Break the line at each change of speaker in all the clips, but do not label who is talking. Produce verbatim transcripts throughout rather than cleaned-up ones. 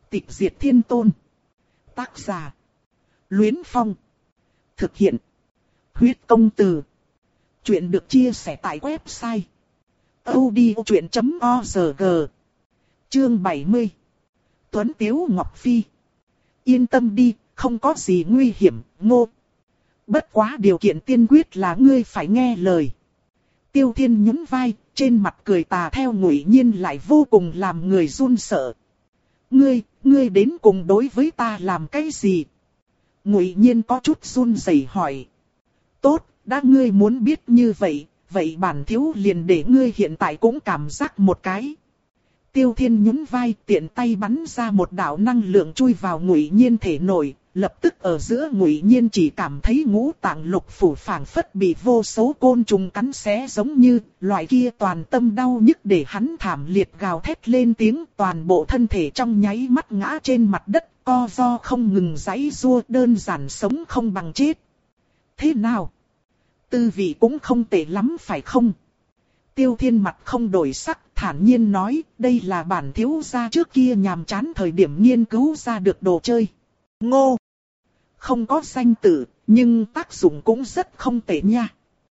Tịch diệt thiên tôn. Tác giả: Luyến Phong. Thực hiện: Huyết Công Từ. Chuyện được chia sẻ tại website audiochuyện chấm org. Chương bảy mươi. Tuấn Tiếu Ngọc Phi. Yên tâm đi, không có gì nguy hiểm, Ngô. Bất quá điều kiện tiên quyết là ngươi phải nghe lời. Tiêu Thiên nhún vai, trên mặt cười tà theo Ngụy Nhiên lại vô cùng làm người run sợ. Ngươi, ngươi đến cùng đối với ta làm cái gì? Ngụy Nhiên có chút run rẩy hỏi. Tốt, đã ngươi muốn biết như vậy, vậy bản thiếu liền để ngươi hiện tại cũng cảm giác một cái. Tiêu Thiên nhún vai, tiện tay bắn ra một đạo năng lượng chui vào Ngụy Nhiên thể nội, lập tức ở giữa Ngụy Nhiên chỉ cảm thấy ngũ tạng lục phủ phảng phất bị vô số côn trùng cắn xé, giống như loại kia toàn tâm đau nhức để hắn thảm liệt gào thét lên tiếng, toàn bộ thân thể trong nháy mắt ngã trên mặt đất, co ro không ngừng giãy giụa, đơn giản sống không bằng chết. Thế nào? Tư vị cũng không tệ lắm phải không? Tiêu Thiên mặt không đổi sắc, thản nhiên nói, đây là bản thiếu gia trước kia nhàm chán thời điểm nghiên cứu ra được đồ chơi. Ngô! Không có danh tự, nhưng tác dụng cũng rất không tệ nha.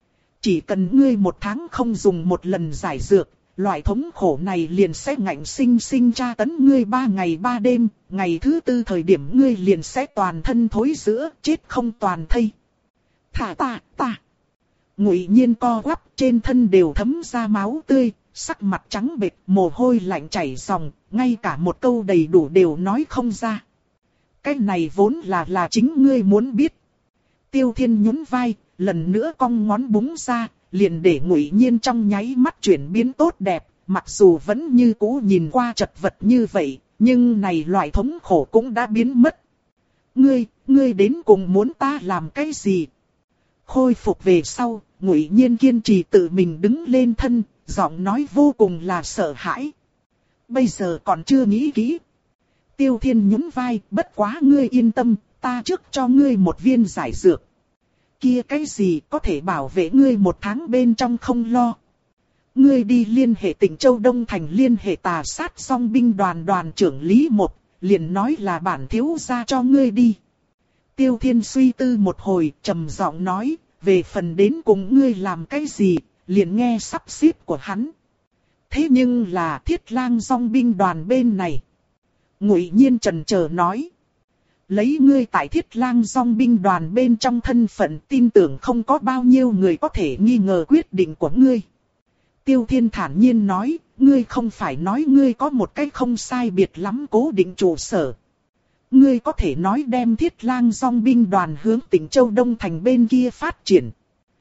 Chỉ cần ngươi một tháng không dùng một lần giải dược, loại thống khổ này liền sẽ ngạnh sinh sinh tra tấn ngươi ba ngày ba đêm, ngày thứ tư thời điểm ngươi liền sẽ toàn thân thối rữa, chết không toàn thây. Thả ta, ta! Ngụy Nhiên co quắp, trên thân đều thấm ra máu tươi, sắc mặt trắng bệch, mồ hôi lạnh chảy ròng, ngay cả một câu đầy đủ đều nói không ra. Cái này vốn là là chính ngươi muốn biết. Tiêu Thiên nhún vai, lần nữa cong ngón búng ra, liền để Ngụy Nhiên trong nháy mắt chuyển biến tốt đẹp, mặc dù vẫn như cũ nhìn qua chật vật như vậy, nhưng này loại thống khổ cũng đã biến mất. Ngươi, ngươi đến cùng muốn ta làm cái gì? Khôi phục về sau, Ngụy Nhiên kiên trì tự mình đứng lên thân, giọng nói vô cùng là sợ hãi. Bây giờ còn chưa nghĩ kỹ. Tiêu Thiên nhún vai, bất quá ngươi yên tâm, ta trước cho ngươi một viên giải dược. Kia cái gì có thể bảo vệ ngươi một tháng bên trong không lo. Ngươi đi liên hệ Tỉnh Châu Đông Thành, liên hệ tà sát song binh đoàn đoàn trưởng Lý Một, liền nói là bản thiếu gia cho ngươi đi. Tiêu Thiên suy tư một hồi, trầm giọng nói, về phần đến cùng ngươi làm cái gì, liền nghe sắp xếp của hắn. Thế nhưng là Thiết Lang song binh đoàn bên này. Ngụy Nhiên chần chờ nói. Lấy ngươi tại Thiết Lang song binh đoàn bên trong thân phận, tin tưởng không có bao nhiêu người có thể nghi ngờ quyết định của ngươi. Tiêu Thiên thản nhiên nói, ngươi không phải nói ngươi có một cái không sai biệt lắm cố định trụ sở. Ngươi có thể nói đem Thiết Lang song binh đoàn hướng Tỉnh Châu Đông Thành bên kia phát triển.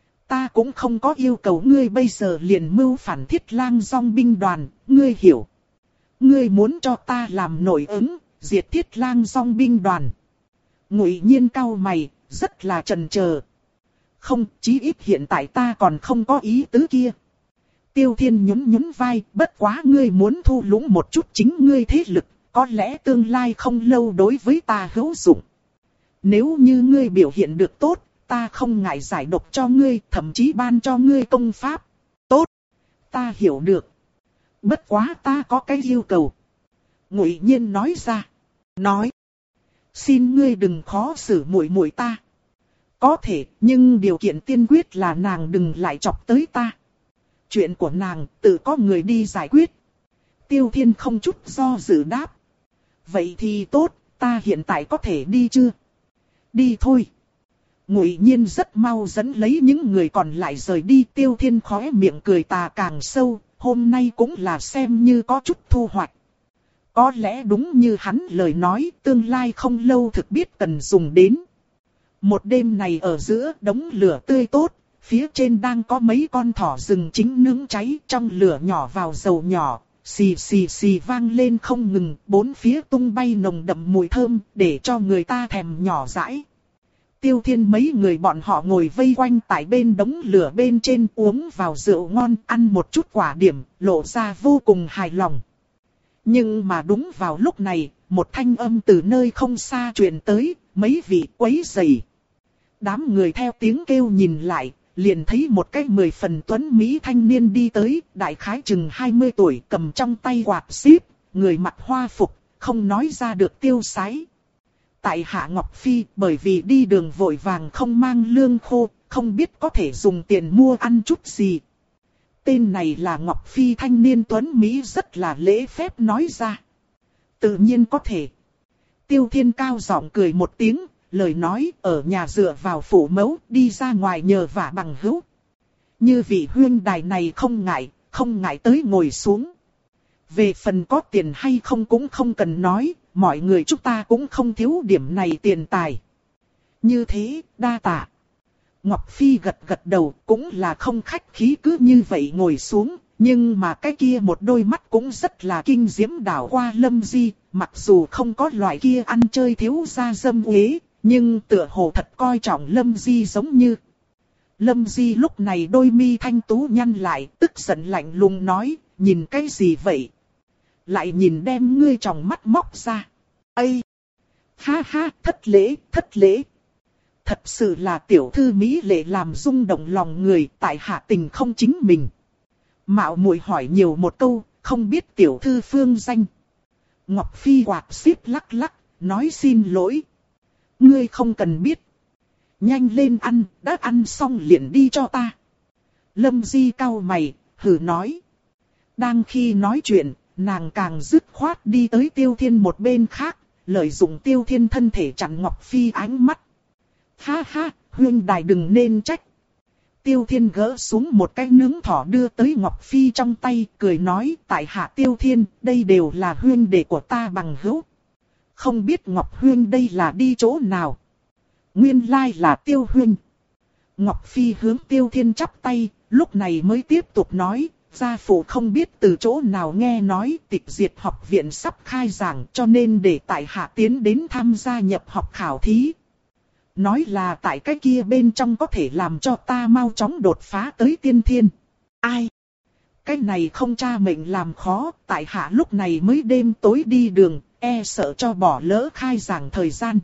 Ta cũng không có yêu cầu ngươi bây giờ liền mưu phản Thiết Lang song binh đoàn, ngươi hiểu. Ngươi muốn cho ta làm nổi ứng, diệt Thiết Lang song binh đoàn. Ngụy Nhiên cau mày, rất là chần chờ. Không, chí ít hiện tại ta còn không có ý tứ kia. Tiêu Thiên nhún nhún vai, bất quá ngươi muốn thu lũng một chút chính ngươi thế lực, có lẽ tương lai không lâu đối với ta hữu dụng. Nếu như ngươi biểu hiện được tốt, ta không ngại giải độc cho ngươi, thậm chí ban cho ngươi công pháp. Tốt, ta hiểu được. Bất quá ta có cái yêu cầu. Ngụy Nhiên nói ra. Nói. Xin ngươi đừng khó xử muội muội ta. Có thể, nhưng điều kiện tiên quyết là nàng đừng lại chọc tới ta. Chuyện của nàng, tự có người đi giải quyết. Tiêu Thiên không chút do dự đáp. Vậy thì tốt, ta hiện tại có thể đi chưa? Đi thôi. Ngụy Nhiên rất mau dẫn lấy những người còn lại rời đi. Tiêu Thiên khóe miệng cười tà càng sâu. Hôm nay cũng là xem như có chút thu hoạch. Có lẽ đúng như hắn lời nói, tương lai không lâu thực biết cần dùng đến. Một đêm này ở giữa đống lửa tươi tốt, phía trên đang có mấy con thỏ rừng chính nướng cháy, trong lửa nhỏ vào dầu nhỏ, xì xì xì vang lên không ngừng, bốn phía tung bay nồng đậm mùi thơm, để cho người ta thèm nhỏ dãi. Tiêu Thiên mấy người bọn họ ngồi vây quanh tại bên đống lửa bên trên, uống vào rượu ngon, ăn một chút quả điểm, lộ ra vô cùng hài lòng. Nhưng mà đúng vào lúc này, một thanh âm từ nơi không xa truyền tới, mấy vị quấy rầy. Đám người theo tiếng kêu nhìn lại, liền thấy một cái mười phần tuấn mỹ thanh niên đi tới, đại khái chừng hai mươi tuổi, cầm trong tay quạt xíp, người mặc hoa phục, không nói ra được tiêu sái. Tại hạ Ngọc Phi bởi vì đi đường vội vàng không mang lương khô, không biết có thể dùng tiền mua ăn chút gì. Tên này là Ngọc Phi thanh niên tuấn Mỹ rất là lễ phép nói ra. Tự nhiên có thể. Tiêu Thiên cao giọng cười một tiếng, lời nói ở nhà dựa vào phủ mẫu, đi ra ngoài nhờ vả bằng hữu. Như vị huyên đài này không ngại, không ngại tới ngồi xuống. Về phần có tiền hay không cũng không cần nói, mọi người chúng ta cũng không thiếu điểm này tiền tài. Như thế, đa tạ. Ngọc Phi gật gật đầu, cũng là không khách khí cứ như vậy ngồi xuống, nhưng mà cái kia một đôi mắt cũng rất là kinh diễm đảo qua Lâm Di, mặc dù không có loại kia ăn chơi thiếu gia dâm uế, nhưng tựa hồ thật coi trọng Lâm Di giống như. Lâm Di lúc này đôi mi thanh tú nhăn lại, tức giận lạnh lùng nói, nhìn cái gì vậy? Lại nhìn đem ngươi tròng mắt móc ra. Ây! Ha ha, thất lễ, thất lễ. Thật sự là tiểu thư mỹ lệ làm rung động lòng người, tại hạ tình không chính mình. Mạo muội hỏi nhiều một câu, không biết tiểu thư phương danh. Ngọc Phi quạt xíp lắc lắc, nói xin lỗi. Ngươi không cần biết. Nhanh lên ăn, đã ăn xong liền đi cho ta. Lâm Di cau mày, hừ nói. Đang khi nói chuyện, nàng càng dứt khoát đi tới Tiêu Thiên một bên khác, lợi dụng Tiêu Thiên thân thể chặn Ngọc Phi ánh mắt. Ha ha, huynh đài đừng nên trách. Tiêu Thiên gỡ xuống một cái nướng thỏ đưa tới Ngọc Phi trong tay, cười nói, tại hạ Tiêu Thiên, đây đều là huynh đệ của ta bằng hữu. Không biết Ngọc huynh đây là đi chỗ nào? Nguyên lai là Tiêu huynh. Ngọc Phi hướng Tiêu Thiên chắp tay, lúc này mới tiếp tục nói, gia phụ không biết từ chỗ nào nghe nói Tịch Diệt học viện sắp khai giảng cho nên để tại hạ tiến đến tham gia nhập học khảo thí. Nói là tại cái kia bên trong có thể làm cho ta mau chóng đột phá tới tiên thiên. Ai? Cái này không cha mệnh làm khó, tại hạ lúc này mới đêm tối đi đường, e sợ cho bỏ lỡ khai giảng thời gian.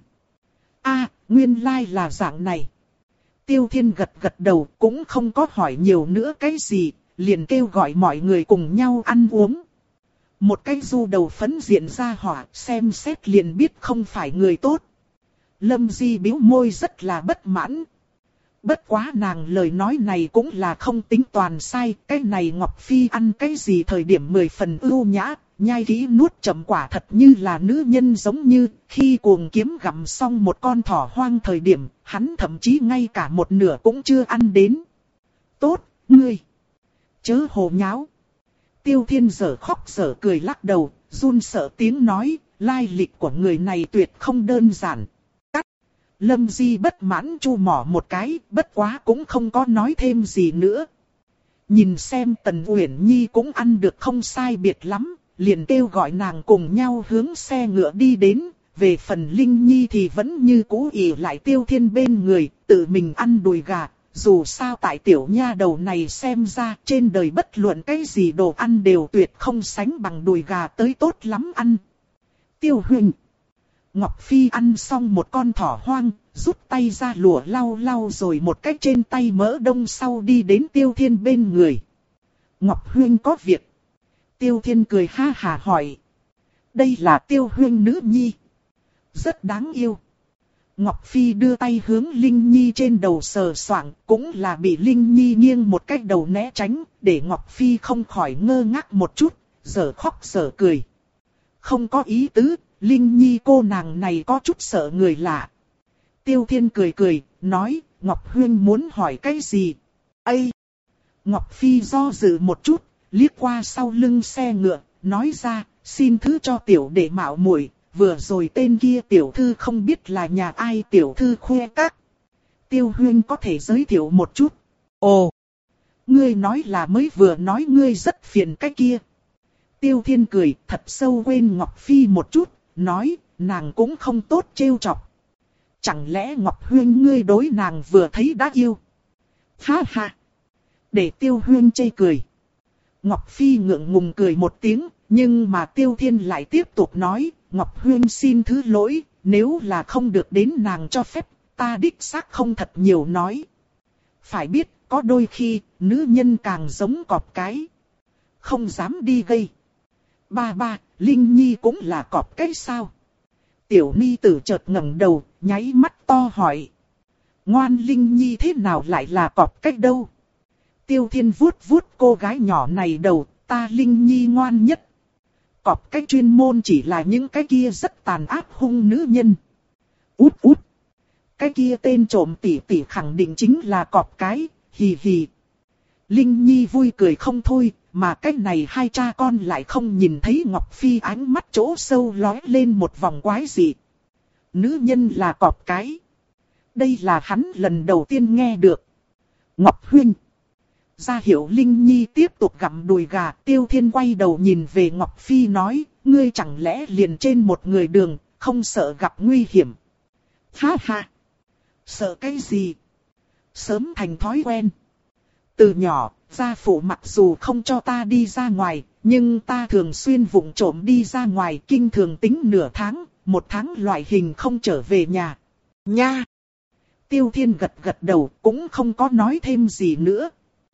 A, nguyên lai là dạng này. Tiêu Thiên gật gật đầu, cũng không có hỏi nhiều nữa cái gì, liền kêu gọi mọi người cùng nhau ăn uống. Một cái du đầu phấn diện ra hỏa, xem xét liền biết không phải người tốt. Lâm Di bĩu môi rất là bất mãn. Bất quá nàng lời nói này cũng là không tính toàn sai. Cái này Ngọc Phi ăn cái gì thời điểm mười phần ưu nhã, nhai kỹ nuốt chậm quả thật như là nữ nhân giống như. Khi cuồng kiếm gặm xong một con thỏ hoang thời điểm, hắn thậm chí ngay cả một nửa cũng chưa ăn đến. Tốt, ngươi. Chớ hồ nháo. Tiêu Thiên dở khóc dở cười lắc đầu, run sợ tiếng nói, lai lịch của người này tuyệt không đơn giản. Lâm Di bất mãn chu mỏ một cái, bất quá cũng không có nói thêm gì nữa. Nhìn xem Tần Uyển Nhi cũng ăn được không sai biệt lắm, liền kêu gọi nàng cùng nhau hướng xe ngựa đi đến. Về phần Linh Nhi thì vẫn như cũ ỷ lại Tiêu Thiên bên người, tự mình ăn đùi gà. Dù sao tại tiểu nha đầu này xem ra trên đời bất luận cái gì đồ ăn đều tuyệt không sánh bằng đùi gà tới tốt lắm ăn. Tiêu huynh. Ngọc Phi ăn xong một con thỏ hoang, rút tay ra lụa lau lau rồi một cách trên tay mỡ đông sau đi đến Tiêu Thiên bên người. Ngọc huynh có việc. Tiêu Thiên cười ha hà hỏi. Đây là Tiêu huynh nữ nhi. Rất đáng yêu. Ngọc Phi đưa tay hướng Linh Nhi trên đầu sờ soạng, cũng là bị Linh Nhi nghiêng một cách đầu né tránh, để Ngọc Phi không khỏi ngơ ngác một chút, giờ khóc giờ cười. Không có ý tứ, Linh Nhi cô nàng này có chút sợ người lạ. Tiêu Thiên cười cười, nói, Ngọc huynh muốn hỏi cái gì? Ây! Ngọc Phi do dự một chút, liếc qua sau lưng xe ngựa, nói ra, xin thứ cho tiểu đệ mạo muội. Vừa rồi tên kia tiểu thư không biết là nhà ai tiểu thư khoe các. Tiêu huynh có thể giới thiệu một chút. Ồ! Ngươi nói là mới vừa nói ngươi rất phiền cái kia. Tiêu Thiên cười thật sâu quên Ngọc Phi một chút, nói nàng cũng không tốt trêu chọc. Chẳng lẽ Ngọc huynh ngươi đối nàng vừa thấy đã yêu? Ha ha! Để Tiêu huynh chê cười. Ngọc Phi ngượng ngùng cười một tiếng, nhưng mà Tiêu Thiên lại tiếp tục nói. Ngọc huynh xin thứ lỗi, nếu là không được đến nàng cho phép, ta đích xác không thật nhiều nói. Phải biết, có đôi khi, nữ nhân càng giống cọp cái. Không dám đi gây. Ba ba, Linh Nhi cũng là cọp cái sao? Tiểu ni tử chợt ngẩng đầu, nháy mắt to hỏi. Ngoan Linh Nhi thế nào lại là cọp cái đâu? Tiêu Thiên vuốt vuốt cô gái nhỏ này đầu, ta Linh Nhi ngoan nhất. Cọp cái chuyên môn chỉ là những cái kia rất tàn ác hung nữ nhân. Út út. Cái kia tên trộm tỷ tỷ khẳng định chính là cọp cái, hì hì. Linh Nhi vui cười không thôi, mà cái này hai cha con lại không nhìn thấy Ngọc Phi ánh mắt chỗ sâu lóe lên một vòng quái dị. Nữ nhân là cọp cái. Đây là hắn lần đầu tiên nghe được. Ngọc Huynh. Ra hiệu Linh Nhi tiếp tục gặm đùi gà, Tiêu Thiên quay đầu nhìn về Ngọc Phi nói, ngươi chẳng lẽ liền trên một người đường, không sợ gặp nguy hiểm. Ha ha. Sợ cái gì? Sớm thành thói quen. Từ nhỏ, gia phụ mặc dù không cho ta đi ra ngoài, nhưng ta thường xuyên vụng trộm đi ra ngoài, kinh thường tính nửa tháng, một tháng loại hình không trở về nhà. Nha! Tiêu Thiên gật gật đầu, cũng không có nói thêm gì nữa.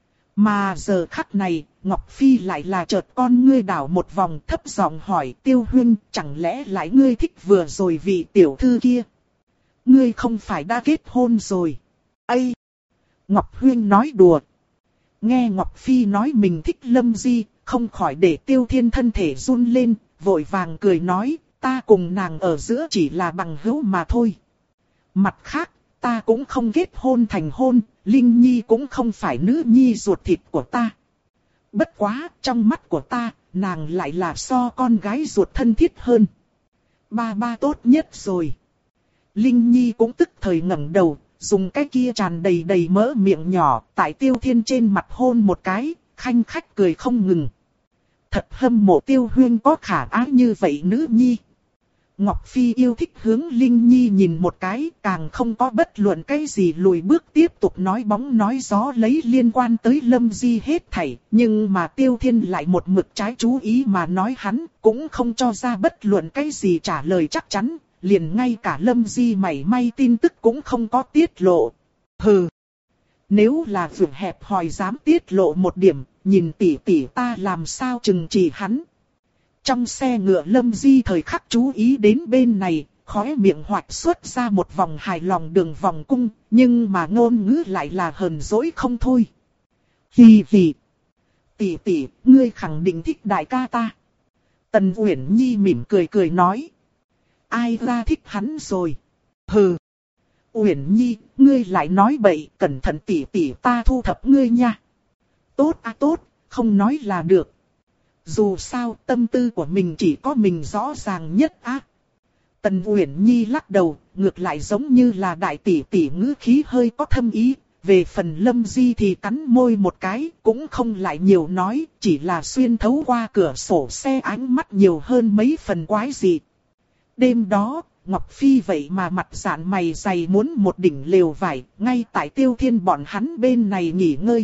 Mà giờ khắc này, Ngọc Phi lại là chợt con ngươi đảo một vòng, thấp giọng hỏi Tiêu Huynh, chẳng lẽ lại ngươi thích vừa rồi vị tiểu thư kia? Ngươi không phải đã kết hôn rồi? Ây! Ngọc Huynh nói đùa. Nghe Ngọc Phi nói mình thích Lâm Di, không khỏi để Tiêu Thiên thân thể run lên, vội vàng cười nói, ta cùng nàng ở giữa chỉ là bằng hữu mà thôi. Mặt khác, ta cũng không kết hôn thành hôn, Linh Nhi cũng không phải nữ nhi ruột thịt của ta. Bất quá, trong mắt của ta, nàng lại là so con gái ruột thân thiết hơn. Ba ba tốt nhất rồi. Linh Nhi cũng tức thời ngẩng đầu, dùng cái kia tràn đầy đầy mỡ miệng nhỏ, tại Tiêu Thiên trên mặt hôn một cái, khanh khách cười không ngừng. Thật hâm mộ Tiêu Huyên có khả ái như vậy nữ nhi. Ngọc Phi yêu thích hướng Linh Nhi nhìn một cái, càng không có bất luận cái gì lùi bước tiếp tục nói bóng nói gió lấy liên quan tới Lâm Di hết thảy, nhưng mà Tiêu Thiên lại một mực trái chú ý mà nói hắn, cũng không cho ra bất luận cái gì trả lời chắc chắn, liền ngay cả Lâm Di mảy may tin tức cũng không có tiết lộ. Hừ! Nếu là vượt hẹp hòi dám tiết lộ một điểm, nhìn tỷ tỷ ta làm sao chừng trị hắn. Trong xe ngựa Lâm Di thời khắc chú ý đến bên này, khóe miệng hoạch xuất ra một vòng hài lòng đường vòng cung, nhưng mà ngôn ngữ lại là hờn dỗi không thôi. Hì hì! Tỷ tỷ, ngươi khẳng định thích đại ca ta. Tần Uyển Nhi mỉm cười cười nói. Ai ra thích hắn rồi? Hừ! Uyển Nhi, ngươi lại nói bậy, cẩn thận tỷ tỷ ta thu thập ngươi nha. Tốt à tốt, không nói là được. Dù sao tâm tư của mình chỉ có mình rõ ràng nhất á. Tần Uyển Nhi lắc đầu, ngược lại giống như là đại tỷ tỷ ngữ khí hơi có thâm ý. Về phần Lâm Di thì cắn môi một cái, cũng không lại nhiều nói, chỉ là xuyên thấu qua cửa sổ xe ánh mắt nhiều hơn mấy phần quái dị. Đêm đó, Ngọc Phi vậy mà mặt dạn mày dày muốn một đỉnh lều vải, ngay tại Tiêu Thiên bọn hắn bên này nghỉ ngơi.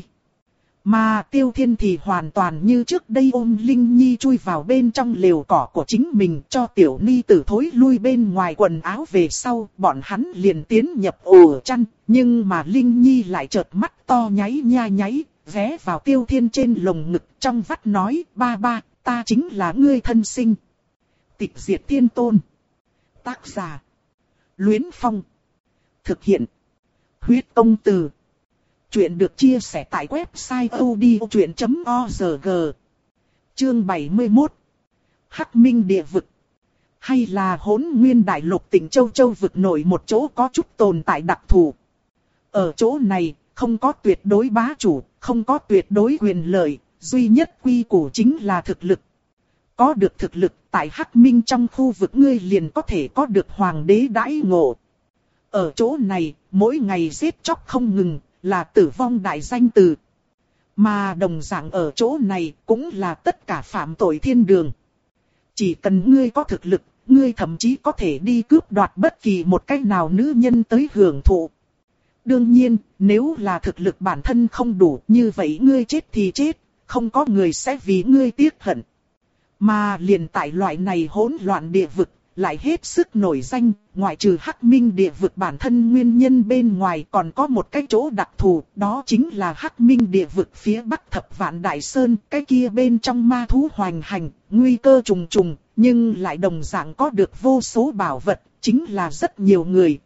Mà Tiêu Thiên thì hoàn toàn như trước đây ôm Linh Nhi chui vào bên trong lều cỏ của chính mình, cho tiểu ni tử thối lui bên ngoài quần áo về sau, bọn hắn liền tiến nhập ổ chăn, nhưng mà Linh Nhi lại chợt mắt to nháy nha nháy, ghé vào Tiêu Thiên trên lồng ngực trong vắt nói, ba ba, ta chính là ngươi thân sinh. Tịch diệt tiên tôn. Tác giả. Luyến Phong. Thực hiện. Huyết Công Từ. Chuyện được chia sẻ tại website odchuyện chấm org. Chương bảy mươi mốt. Hắc Minh địa vực. Hay là Hỗn Nguyên đại lục tỉnh Châu Châu vực nổi một chỗ có chút tồn tại đặc thù. Ở chỗ này, không có tuyệt đối bá chủ, không có tuyệt đối quyền lợi, duy nhất quy củ chính là thực lực. Có được thực lực tại Hắc Minh trong khu vực ngươi liền có thể có được hoàng đế đãi ngộ. Ở chỗ này, mỗi ngày giết chóc không ngừng, là tử vong đại danh từ. Mà đồng dạng ở chỗ này cũng là tất cả phạm tội thiên đường. Chỉ cần ngươi có thực lực, ngươi thậm chí có thể đi cướp đoạt bất kỳ một cách nào nữ nhân tới hưởng thụ. Đương nhiên, nếu là thực lực bản thân không đủ, như vậy ngươi chết thì chết, không có người sẽ vì ngươi tiếc hận. Mà liền tại loại này hỗn loạn địa vực, lại hết sức nổi danh, ngoại trừ Hắc Minh địa vực bản thân nguyên nhân bên ngoài còn có một cái chỗ đặc thù, đó chính là Hắc Minh địa vực phía bắc Thập Vạn Đại Sơn, cái kia bên trong ma thú hoành hành, nguy cơ trùng trùng, nhưng lại đồng dạng có được vô số bảo vật, chính là rất nhiều người.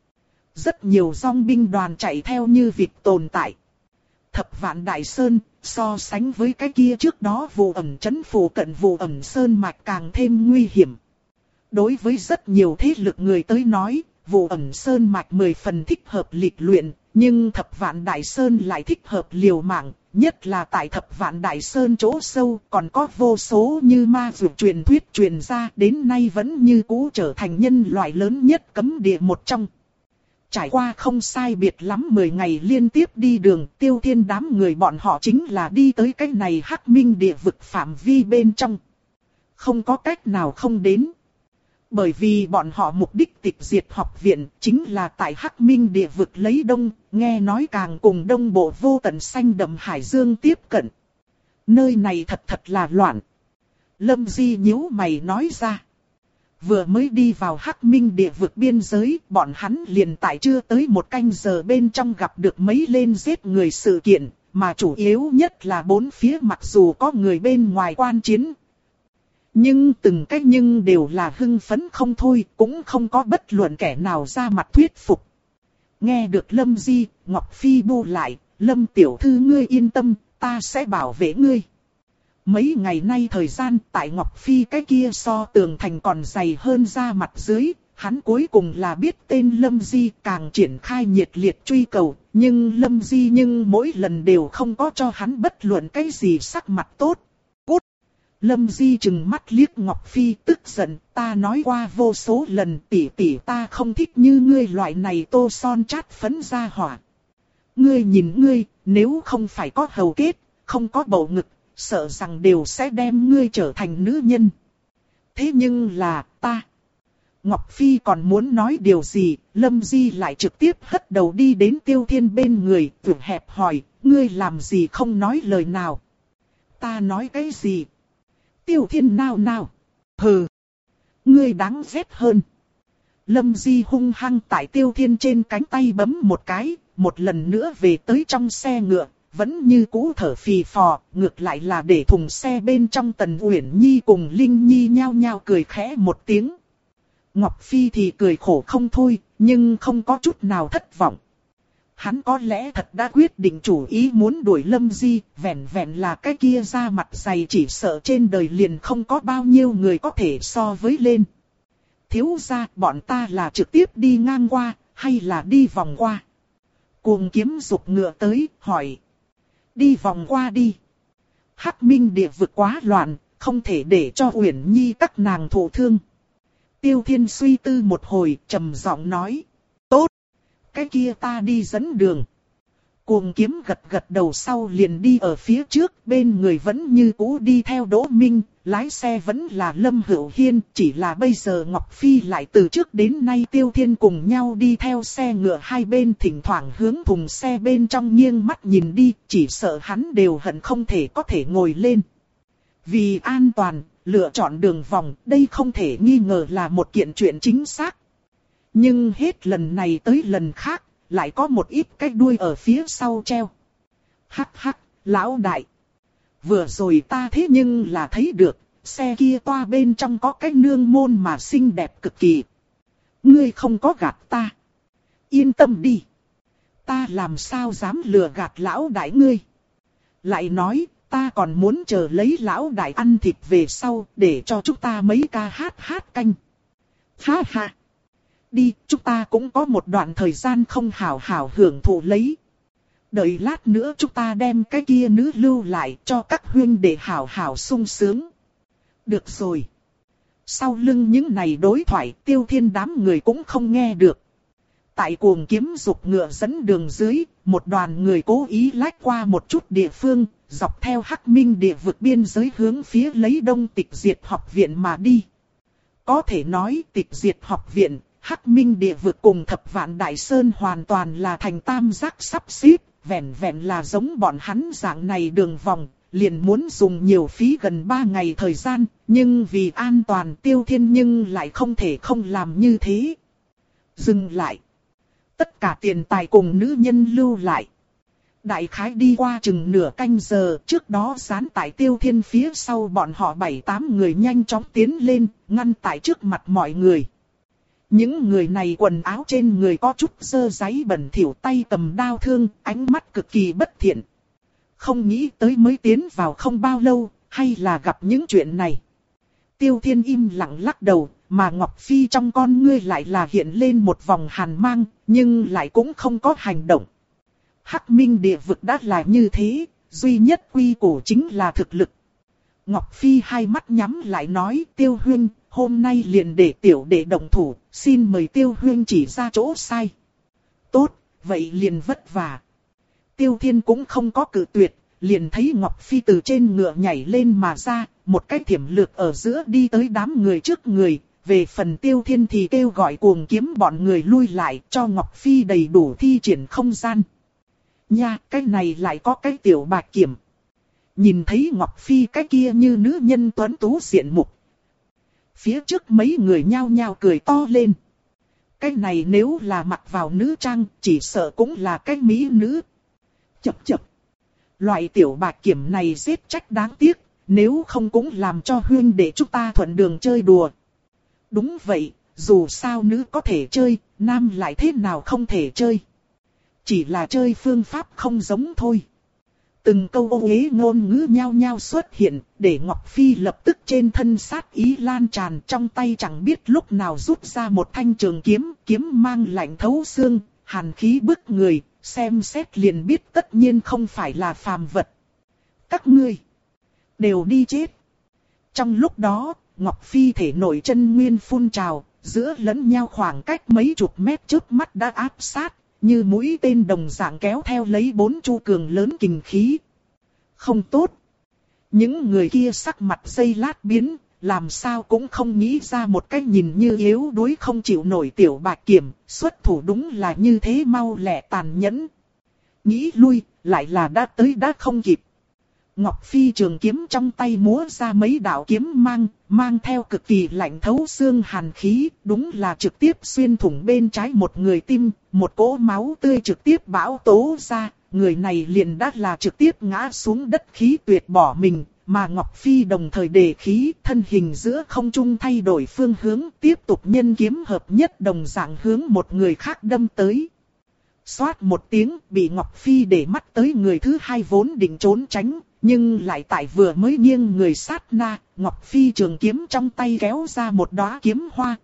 Rất nhiều dòng binh đoàn chạy theo như vịt tồn tại. Thập Vạn Đại Sơn, so sánh với cái kia trước đó vụ ẩn trấn phủ cận vụ ẩn sơn mạch càng thêm nguy hiểm. Đối với rất nhiều thế lực người tới nói, vụ ẩn sơn mạch mười phần thích hợp lịch luyện, nhưng Thập Vạn Đại Sơn lại thích hợp liều mạng, nhất là tại Thập Vạn Đại Sơn chỗ sâu còn có vô số như ma dược truyền thuyết truyền ra, đến nay vẫn như cũ trở thành nhân loại lớn nhất cấm địa một trong. Trải qua không sai biệt lắm mười ngày liên tiếp đi đường, Tiêu Thiên đám người bọn họ chính là đi tới cái này Hắc Minh địa vực phạm vi bên trong. Không có cách nào không đến. Bởi vì bọn họ mục đích tịch diệt học viện chính là tại Hắc Minh địa vực lấy đông, nghe nói càng cùng đông bộ vô tận xanh đậm hải dương tiếp cận. Nơi này thật thật là loạn. Lâm Di nhíu mày nói ra. Vừa mới đi vào Hắc Minh địa vực biên giới, bọn hắn liền tại chưa tới một canh giờ bên trong gặp được mấy lên giết người sự kiện, mà chủ yếu nhất là bốn phía mặc dù có người bên ngoài quan chiến. Nhưng từng cách nhưng đều là hưng phấn không thôi, cũng không có bất luận kẻ nào ra mặt thuyết phục. Nghe được Lâm Di, Ngọc Phi bu lại, Lâm tiểu thư ngươi yên tâm, ta sẽ bảo vệ ngươi. Mấy ngày nay thời gian tại Ngọc Phi cái kia so tường thành còn dày hơn ra mặt dưới, hắn cuối cùng là biết tên Lâm Di càng triển khai nhiệt liệt truy cầu, nhưng Lâm Di nhưng mỗi lần đều không có cho hắn bất luận cái gì sắc mặt tốt. Cút! Lâm Di trừng mắt liếc Ngọc Phi tức giận, ta nói qua vô số lần tỷ tỷ ta không thích như ngươi loại này tô son chát phấn ra hỏa. Ngươi nhìn ngươi, nếu không phải có hầu kết, không có bầu ngực, sợ rằng đều sẽ đem ngươi trở thành nữ nhân. Thế nhưng là, ta... Ngọc Phi còn muốn nói điều gì, Lâm Di lại trực tiếp hất đầu đi đến Tiêu Thiên bên người, vượt hẹp hỏi, ngươi làm gì không nói lời nào. Ta nói cái gì? Tiêu Thiên nao nao. Hừ. Ngươi đáng ghét hơn. Lâm Di hung hăng tại Tiêu Thiên trên cánh tay bấm một cái, một lần nữa về tới trong xe ngựa. Vẫn như cũ thở phì phò, ngược lại là để thùng xe bên trong Tần Uyển Nhi cùng Linh Nhi nhao nhao cười khẽ một tiếng. Ngọc Phi thì cười khổ không thôi, nhưng không có chút nào thất vọng. Hắn có lẽ thật đã quyết định chủ ý muốn đuổi Lâm Di, vẹn vẹn là cái kia ra mặt dày chỉ sợ trên đời liền không có bao nhiêu người có thể so với lên. Thiếu gia, bọn ta là trực tiếp đi ngang qua, hay là đi vòng qua? Cuồng Kiếm giục ngựa tới, hỏi. Đi vòng qua đi. Hắc Minh địa vực quá loạn, không thể để cho Uyển Nhi các nàng thụ thương. Tiêu Thiên suy tư một hồi, trầm giọng nói. Tốt. Cái kia ta đi dẫn đường. Cuồng Kiếm gật gật đầu sau liền đi ở phía trước, bên người vẫn như cũ đi theo Đỗ Minh, lái xe vẫn là Lâm Hữu Hiên, chỉ là bây giờ Ngọc Phi lại từ trước đến nay Tiêu Thiên cùng nhau đi theo xe ngựa hai bên, thỉnh thoảng hướng thùng xe bên trong nghiêng mắt nhìn đi, chỉ sợ hắn đều hận không thể có thể ngồi lên. Vì an toàn, lựa chọn đường vòng, đây không thể nghi ngờ là một kiện chuyện chính xác. Nhưng hết lần này tới lần khác, lại có một ít cái đuôi ở phía sau treo. Hắc hắc, lão đại. Vừa rồi ta thế nhưng là thấy được, xe kia toa bên trong có cái nương môn mà xinh đẹp cực kỳ. Ngươi không có gạt ta. Yên tâm đi. Ta làm sao dám lừa gạt lão đại ngươi. Lại nói, ta còn muốn chờ lấy lão đại ăn thịt về sau, để cho chúng ta mấy ca hát hát canh. Ha ha. Đi, chúng ta cũng có một đoạn thời gian không hảo hảo hưởng thụ lấy. Đợi lát nữa chúng ta đem cái kia nữ lưu lại cho các huynh để hảo hảo sung sướng. Được rồi. Sau lưng những này đối thoại, Tiêu Thiên đám người cũng không nghe được. Tại Cuồng Kiếm giục ngựa dẫn đường dưới, một đoàn người cố ý lách qua một chút địa phương, dọc theo Hắc Minh địa vực biên giới hướng phía lấy đông tịch diệt học viện mà đi. Có thể nói tịch diệt học viện, Hắc Minh địa vực cùng Thập Vạn Đại Sơn hoàn toàn là thành tam giác sắp xếp, vẹn vẹn là giống bọn hắn dạng này đường vòng, liền muốn dùng nhiều phí gần ba ngày thời gian, nhưng vì an toàn Tiêu Thiên nhưng lại không thể không làm như thế. Dừng lại. Tất cả tiền tài cùng nữ nhân lưu lại. Đại khái đi qua chừng nửa canh giờ, trước đó dán tại Tiêu Thiên phía sau bọn họ bảy tám người nhanh chóng tiến lên, ngăn tại trước mặt mọi người. Những người này quần áo trên người có chút dơ dáy bẩn thỉu, tay cầm đao thương, ánh mắt cực kỳ bất thiện. Không nghĩ tới mới tiến vào không bao lâu, hay là gặp những chuyện này. Tiêu Thiên im lặng lắc đầu, mà Ngọc Phi trong con ngươi lại là hiện lên một vòng hàn mang, nhưng lại cũng không có hành động. Hắc Minh địa vực đã là như thế, duy nhất quy củ chính là thực lực. Ngọc Phi hai mắt nhắm lại nói, Tiêu Huyên, hôm nay liền để tiểu đệ động thủ, xin mời Tiêu Huyên chỉ ra chỗ sai. Tốt, vậy liền vất vả. Tiêu Thiên cũng không có cự tuyệt, liền thấy Ngọc Phi từ trên ngựa nhảy lên mà ra, một cái thiểm lược ở giữa đi tới đám người trước người. Về phần Tiêu Thiên thì kêu gọi cuồng kiếm bọn người lui lại, cho Ngọc Phi đầy đủ thi triển không gian. Nha, cái này lại có cái tiểu bạch kiểm. Nhìn thấy Ngọc Phi cái kia như nữ nhân tuấn tú diện mục. Phía trước mấy người nhao nhao cười to lên. Cái này nếu là mặc vào nữ trang, chỉ sợ cũng là cái mỹ nữ. Chập chập. Loại tiểu bạch kiểm này giết trách đáng tiếc, nếu không cũng làm cho huyên để chúng ta thuận đường chơi đùa. Đúng vậy, dù sao nữ có thể chơi, nam lại thế nào không thể chơi. Chỉ là chơi phương pháp không giống thôi. Từng câu ô uế ngôn ngữ nhao nhao xuất hiện, để Ngọc Phi lập tức trên thân sát ý lan tràn, trong tay chẳng biết lúc nào rút ra một thanh trường kiếm, kiếm mang lạnh thấu xương, hàn khí bức người, xem xét liền biết tất nhiên không phải là phàm vật. Các ngươi đều đi chết. Trong lúc đó, Ngọc Phi thể nội chân nguyên phun trào, giữa lẫn nhau khoảng cách mấy chục mét trước mắt đã áp sát. Như mũi tên đồng dạng kéo theo lấy bốn chu cường lớn kình khí. Không tốt. Những người kia sắc mặt giây lát biến, làm sao cũng không nghĩ ra một cái nhìn như yếu đuối không chịu nổi tiểu bạch kiểm, xuất thủ đúng là như thế mau lẹ tàn nhẫn. Nghĩ lui, lại là đã tới đã không kịp. Ngọc Phi trường kiếm trong tay múa ra mấy đạo kiếm mang, mang theo cực kỳ lạnh thấu xương hàn khí, đúng là trực tiếp xuyên thủng bên trái một người tim, một cỗ máu tươi trực tiếp bão tố ra, người này liền đã là trực tiếp ngã xuống đất khí tuyệt bỏ mình, mà Ngọc Phi đồng thời đề khí, thân hình giữa không trung thay đổi phương hướng, tiếp tục nhân kiếm hợp nhất đồng dạng hướng một người khác đâm tới. Xoát một tiếng, bị Ngọc Phi để mắt tới người thứ hai vốn định trốn tránh. Nhưng lại tại vừa mới nghiêng người sát na, Ngọc Phi trường kiếm trong tay kéo ra một đóa kiếm hoa.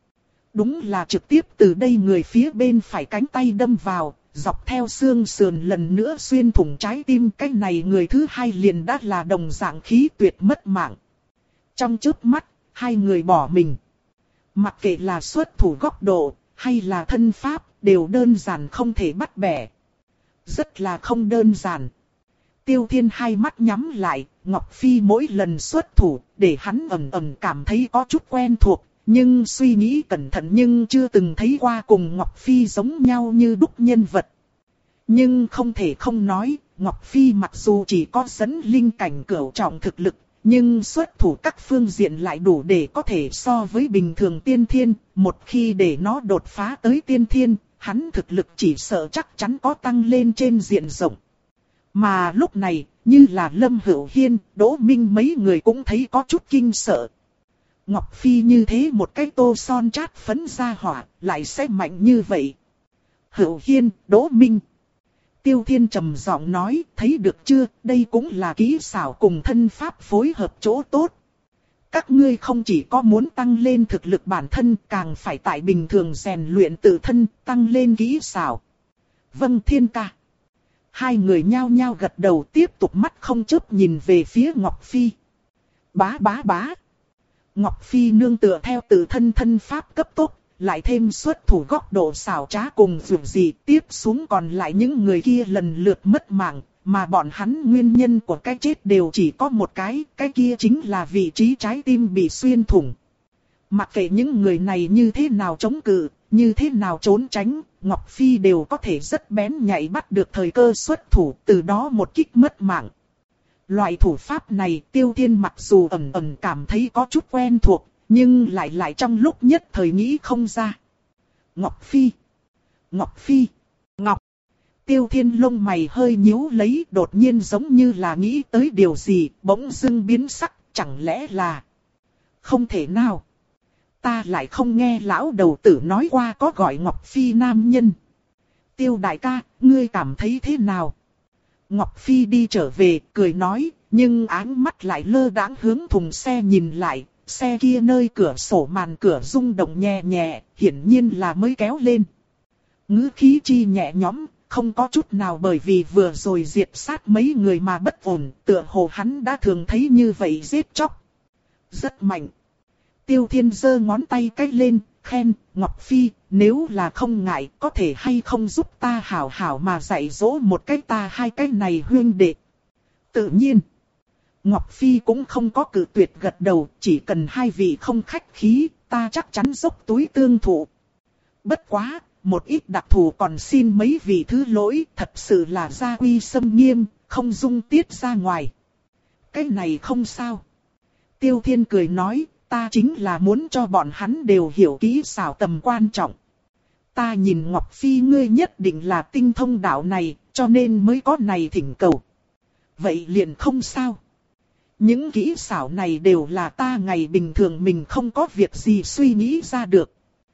Đúng là trực tiếp từ đây người phía bên phải cánh tay đâm vào, dọc theo xương sườn lần nữa xuyên thủng trái tim. Cái này người thứ hai liền đã là đồng dạng khí tuyệt mất mạng. Trong chớp mắt, hai người bỏ mình. Mặc kệ là xuất thủ góc độ, hay là thân pháp, đều đơn giản không thể bắt bẻ. Rất là không đơn giản. Tiêu Thiên hai mắt nhắm lại, Ngọc Phi mỗi lần xuất thủ, để hắn ầm ầm cảm thấy có chút quen thuộc, nhưng suy nghĩ cẩn thận nhưng chưa từng thấy qua cùng Ngọc Phi giống nhau như đúc nhân vật. Nhưng không thể không nói, Ngọc Phi mặc dù chỉ có dẫn linh cảnh cửu trọng thực lực, nhưng xuất thủ các phương diện lại đủ để có thể so với bình thường tiên thiên, một khi để nó đột phá tới tiên thiên, hắn thực lực chỉ sợ chắc chắn có tăng lên trên diện rộng. Mà lúc này, như là Lâm Hữu Hiên, Đỗ Minh mấy người cũng thấy có chút kinh sợ. Ngọc Phi như thế một cái tô son chát phấn ra hỏa, lại sẽ mạnh như vậy. Hữu Hiên, Đỗ Minh. Tiêu Thiên trầm giọng nói, thấy được chưa, đây cũng là kỹ xảo cùng thân pháp phối hợp chỗ tốt. Các ngươi không chỉ có muốn tăng lên thực lực bản thân, càng phải tại bình thường rèn luyện tự thân, tăng lên kỹ xảo. Vâng Thiên ca. Hai người nhao nhao gật đầu tiếp tục mắt không chớp nhìn về phía Ngọc Phi. Bá bá bá. Ngọc Phi nương tựa theo tự thân thân pháp cấp tốc, lại thêm xuất thủ góc độ xảo trá cùng dù gì tiếp xuống còn lại những người kia lần lượt mất mạng, mà bọn hắn nguyên nhân của cái chết đều chỉ có một cái, cái kia chính là vị trí trái tim bị xuyên thủng. Mặc kệ những người này như thế nào chống cự, như thế nào trốn tránh, Ngọc Phi đều có thể rất bén nhạy bắt được thời cơ xuất thủ, từ đó một kích mất mạng. Loại thủ pháp này Tiêu Thiên mặc dù ẩn ẩn cảm thấy có chút quen thuộc, nhưng lại lại trong lúc nhất thời nghĩ không ra. Ngọc Phi, Ngọc Phi, Ngọc. Tiêu Thiên lông mày hơi nhíu lấy, đột nhiên giống như là nghĩ tới điều gì, bỗng dưng biến sắc, chẳng lẽ là... Không thể nào. Ta lại không nghe lão đầu tử nói qua có gọi Ngọc Phi nam nhân. Tiêu đại ca, ngươi cảm thấy thế nào? Ngọc Phi đi trở về, cười nói, nhưng áng mắt lại lơ đãng hướng thùng xe nhìn lại, xe kia nơi cửa sổ màn cửa rung động nhẹ nhẹ, hiển nhiên là mới kéo lên. Ngữ khí chi nhẹ nhõm, không có chút nào bởi vì vừa rồi diệt sát mấy người mà bất ổn, tựa hồ hắn đã thường thấy như vậy giết chóc. Rất mạnh. Tiêu Thiên giơ ngón tay cách lên, khen, Ngọc Phi, nếu là không ngại, có thể hay không giúp ta hảo hảo mà dạy dỗ một cách ta hai cái này huyên đệ. Tự nhiên, Ngọc Phi cũng không có cự tuyệt gật đầu, chỉ cần hai vị không khách khí, ta chắc chắn dốc túi tương thụ. Bất quá, một ít đặc thù còn xin mấy vị thứ lỗi, thật sự là gia quy xâm nghiêm, không dung tiết ra ngoài. Cái này không sao. Tiêu Thiên cười nói, ta chính là muốn cho bọn hắn đều hiểu kỹ xảo tầm quan trọng. Ta nhìn Ngọc Phi ngươi nhất định là tinh thông đạo này, cho nên mới có này thỉnh cầu. Vậy liền không sao. Những kỹ xảo này đều là ta ngày bình thường mình không có việc gì suy nghĩ ra được.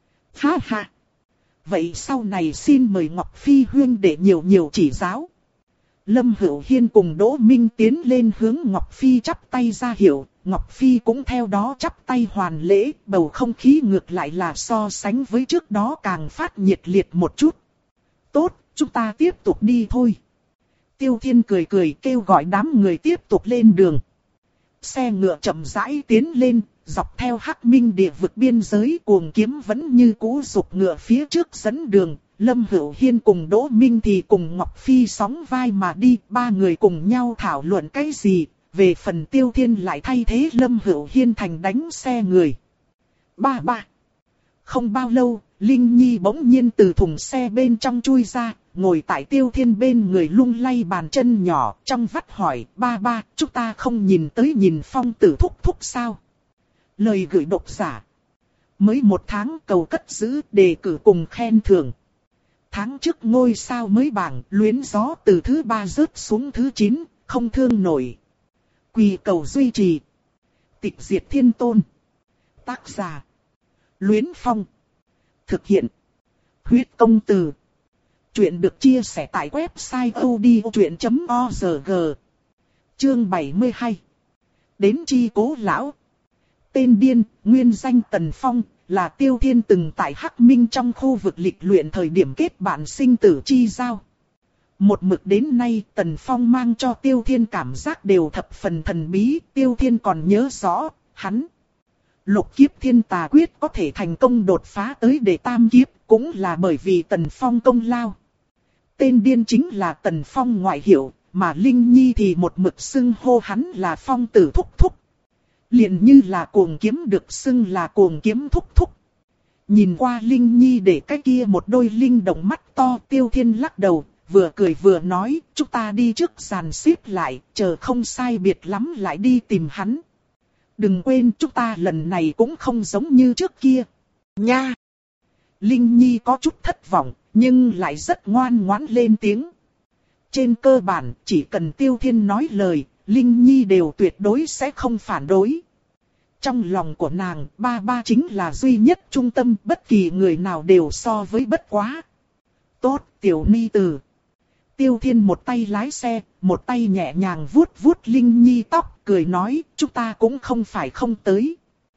Ha ha. Vậy sau này xin mời Ngọc Phi huyên để nhiều nhiều chỉ giáo. Lâm Hữu Hiên cùng Đỗ Minh tiến lên hướng Ngọc Phi chắp tay ra hiệu, Ngọc Phi cũng theo đó chắp tay hoàn lễ, bầu không khí ngược lại là so sánh với trước đó càng phát nhiệt liệt một chút. Tốt, chúng ta tiếp tục đi thôi. Tiêu Thiên cười cười kêu gọi đám người tiếp tục lên đường. Xe ngựa chậm rãi tiến lên, dọc theo Hắc Minh địa vực biên giới Cuồng Kiếm vẫn như cũ giục ngựa phía trước dẫn đường. Lâm Hữu Hiên cùng Đỗ Minh thì cùng Ngọc Phi sóng vai mà đi, ba người cùng nhau thảo luận cái gì, về phần Tiêu Thiên lại thay thế Lâm Hữu Hiên thành đánh xe người. Ba ba. Không bao lâu, Linh Nhi bỗng nhiên từ thùng xe bên trong chui ra, ngồi tại Tiêu Thiên bên người lung lay bàn chân nhỏ, trong vắt hỏi, ba ba, chúng ta không nhìn tới nhìn phong tử thúc thúc sao? Lời gửi độc giả. Mới một tháng cầu cất giữ đề cử cùng khen thưởng. Tháng trước ngôi sao mới bảng luyến gió từ thứ ba rớt xuống thứ chín, không thương nổi. Quỳ cầu duy trì. Tịch diệt thiên tôn. Tác giả. Luyến phong. Thực hiện. Huyết công từ. Chuyện được chia sẻ tại website odchuyện chấm org. Chương bảy mươi hai. Đến chi cố lão. Tên điên, nguyên danh Tần Phong. Là Tiêu Thiên từng tại Hắc Minh trong khu vực lịch luyện thời điểm kết bạn sinh tử chi giao. Một mực đến nay Tần Phong mang cho Tiêu Thiên cảm giác đều thập phần thần bí. Tiêu Thiên còn nhớ rõ, hắn lục kiếp thiên tà quyết có thể thành công đột phá tới đệ tam kiếp cũng là bởi vì Tần Phong công lao. Tên điên chính là Tần Phong ngoại hiệu, mà Linh Nhi thì một mực xưng hô hắn là Phong tử thúc thúc. Liền như là Cuồng Kiếm được xưng là Cuồng Kiếm thúc thúc. Nhìn qua Linh Nhi để cái kia một đôi linh động mắt to, Tiêu Thiên lắc đầu, vừa cười vừa nói, chúng ta đi trước dàn xếp lại, chờ không sai biệt lắm lại đi tìm hắn. Đừng quên chúng ta lần này cũng không giống như trước kia. Nha! Linh Nhi có chút thất vọng, nhưng lại rất ngoan ngoãn lên tiếng. Trên cơ bản, chỉ cần Tiêu Thiên nói lời, Linh Nhi đều tuyệt đối sẽ không phản đối. Trong lòng của nàng, ba ba chính là duy nhất trung tâm, bất kỳ người nào đều so với bất quá. Tốt, tiểu ni tử. Tiêu Thiên một tay lái xe, một tay nhẹ nhàng vuốt vuốt Linh Nhi tóc, cười nói, chúng ta cũng không phải không tới.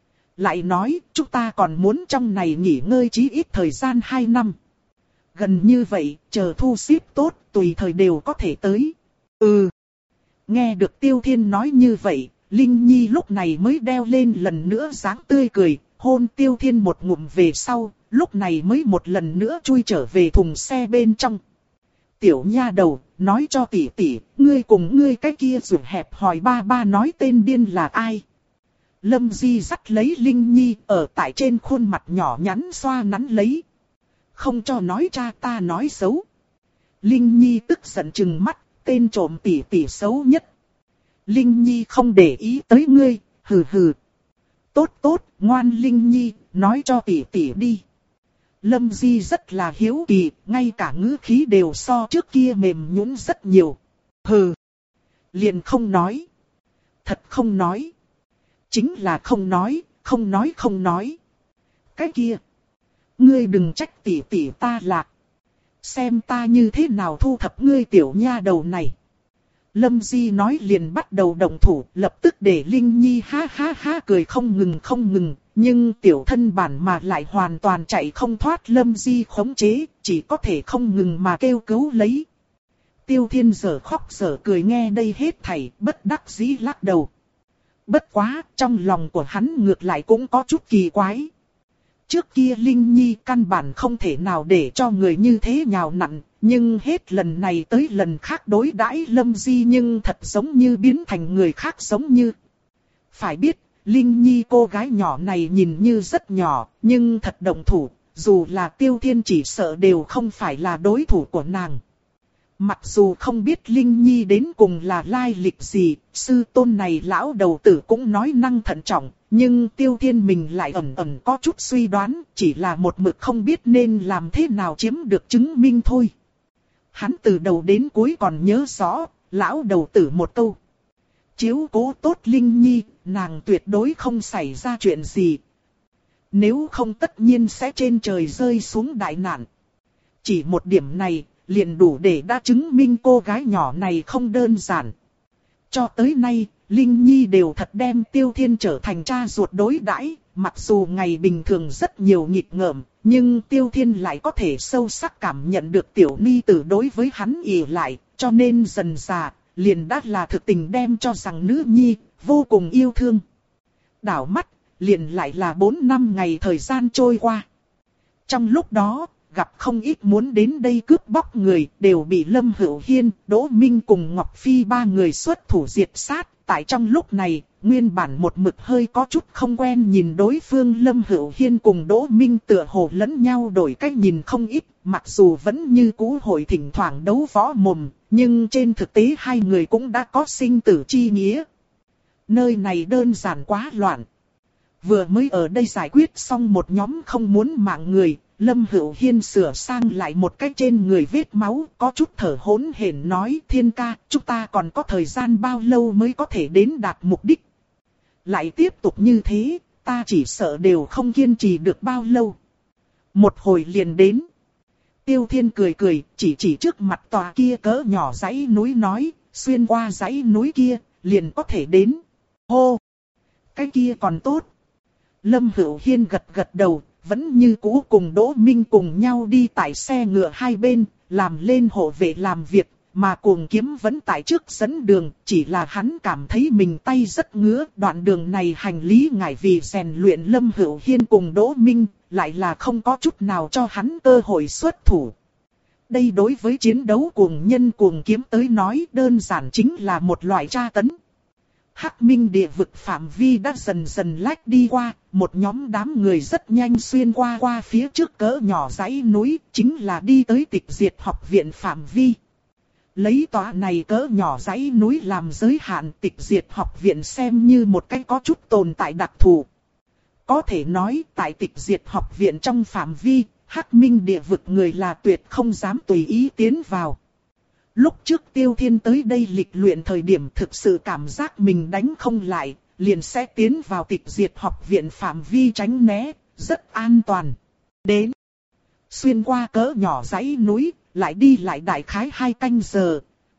Lại nói, chúng ta còn muốn trong này nghỉ ngơi chí ít thời gian hai năm. Gần như vậy, chờ thu xếp tốt, tùy thời đều có thể tới. Ừ. Nghe được Tiêu Thiên nói như vậy, Linh Nhi lúc này mới đeo lên lần nữa dáng tươi cười, hôn Tiêu Thiên một ngụm về sau, lúc này mới một lần nữa chui trở về thùng xe bên trong. Tiểu nha đầu, nói cho tỷ tỷ, ngươi cùng ngươi cái kia rủ hẹp hỏi ba ba nói tên điên là ai. Lâm Di dắt lấy Linh Nhi ở tại trên khuôn mặt nhỏ nhắn xoa nắn lấy. Không cho nói cha ta nói xấu. Linh Nhi tức giận trừng mắt, tên trộm tỷ tỷ xấu nhất. Linh Nhi không để ý tới ngươi, hừ hừ. Tốt tốt, ngoan Linh Nhi, nói cho tỷ tỷ đi. Lâm Di rất là hiếu kỳ, ngay cả ngữ khí đều so trước kia mềm nhũn rất nhiều. Hừ, liền không nói. Thật không nói. Chính là không nói, không nói không nói. Cái kia, ngươi đừng trách tỷ tỷ ta lạc. Xem ta như thế nào thu thập ngươi tiểu nha đầu này. Lâm Di nói liền bắt đầu động thủ, lập tức để Linh Nhi ha ha ha cười không ngừng không ngừng. Nhưng tiểu thân bản mà lại hoàn toàn chạy không thoát Lâm Di khống chế, chỉ có thể không ngừng mà kêu cứu lấy. Tiêu Thiên giờ khóc giờ cười nghe đây hết thảy, bất đắc dĩ lắc đầu. Bất quá, trong lòng của hắn ngược lại cũng có chút kỳ quái. Trước kia Linh Nhi căn bản không thể nào để cho người như thế nhào nặn, nhưng hết lần này tới lần khác đối đãi Lâm Di nhưng thật giống như biến thành người khác giống như. Phải biết, Linh Nhi cô gái nhỏ này nhìn như rất nhỏ, nhưng thật động thủ, dù là Tiêu Thiên chỉ sợ đều không phải là đối thủ của nàng. Mặc dù không biết Linh Nhi đến cùng là lai lịch gì, sư tôn này lão đầu tử cũng nói năng thận trọng, nhưng Tiêu Thiên mình lại ẩn ẩn có chút suy đoán, chỉ là một mực không biết nên làm thế nào chiếm được chứng minh thôi. Hắn từ đầu đến cuối còn nhớ rõ, lão đầu tử một câu. Chiếu cố tốt Linh Nhi, nàng tuyệt đối không xảy ra chuyện gì. Nếu không tất nhiên sẽ trên trời rơi xuống đại nạn. Chỉ một điểm này, liền đủ để đã chứng minh cô gái nhỏ này không đơn giản. Cho tới nay, Linh Nhi đều thật đem Tiêu Thiên trở thành cha ruột đối đãi, mặc dù ngày bình thường rất nhiều nghịch ngợm, nhưng Tiêu Thiên lại có thể sâu sắc cảm nhận được tiểu ni tử đối với hắn ỷ lại, cho nên dần dà, liền đã là thực tình đem cho rằng nữ nhi, vô cùng yêu thương. Đảo mắt, liền lại là bốn năm ngày thời gian trôi qua. Trong lúc đó, gặp không ít muốn đến đây cướp bóc người, đều bị Lâm Hữu Hiên, Đỗ Minh cùng Ngọc Phi ba người xuất thủ diệt sát. Tại trong lúc này, nguyên bản một mực hơi có chút không quen nhìn đối phương Lâm Hữu Hiên cùng Đỗ Minh tựa hồ lẫn nhau đổi cách nhìn không ít, mặc dù vẫn như cũ hội thỉnh thoảng đấu võ mồm, nhưng trên thực tế hai người cũng đã có sinh tử chi nghĩa. Nơi này đơn giản quá loạn. Vừa mới ở đây giải quyết xong một nhóm không muốn mạng người, Lâm Hữu Hiên sửa sang lại một cái trên người vết máu, có chút thở hổn hển nói: Thiên ca, chúng ta còn có thời gian bao lâu mới có thể đến đạt mục đích? Lại tiếp tục như thế, ta chỉ sợ đều không kiên trì được bao lâu. Một hồi liền đến. Tiêu Thiên cười cười, chỉ chỉ trước mặt tòa kia cỡ nhỏ dãy núi nói, xuyên qua dãy núi kia, liền có thể đến. Hô! Cái kia còn tốt. Lâm Hữu Hiên gật gật đầu, vẫn như cũ cùng Đỗ Minh cùng nhau đi tại xe ngựa hai bên, làm lên hộ vệ làm việc, mà Cuồng Kiếm vẫn tại trước dẫn đường, chỉ là hắn cảm thấy mình tay rất ngứa, đoạn đường này hành lý ngại vì rèn luyện Lâm Hữu Hiên cùng Đỗ Minh, lại là không có chút nào cho hắn cơ hội xuất thủ. Đây đối với chiến đấu cuồng nhân Cuồng Kiếm tới nói đơn giản chính là một loại tra tấn. Hắc Minh địa vực phạm vi đã dần dần lách đi qua, một nhóm đám người rất nhanh xuyên qua qua phía trước cỡ nhỏ dãy núi, chính là đi tới Tịch Diệt học viện phạm vi. Lấy tòa này cỡ nhỏ dãy núi làm giới hạn, Tịch Diệt học viện xem như một cái có chút tồn tại đặc thù. Có thể nói tại Tịch Diệt học viện trong phạm vi, Hắc Minh địa vực người là tuyệt không dám tùy ý tiến vào. Lúc trước Tiêu Thiên tới đây lịch luyện thời điểm thực sự cảm giác mình đánh không lại, liền sẽ tiến vào Tịch Diệt học viện phạm vi tránh né, rất an toàn. Đến, xuyên qua cỡ nhỏ dãy núi, lại đi lại đại khái hai canh giờ.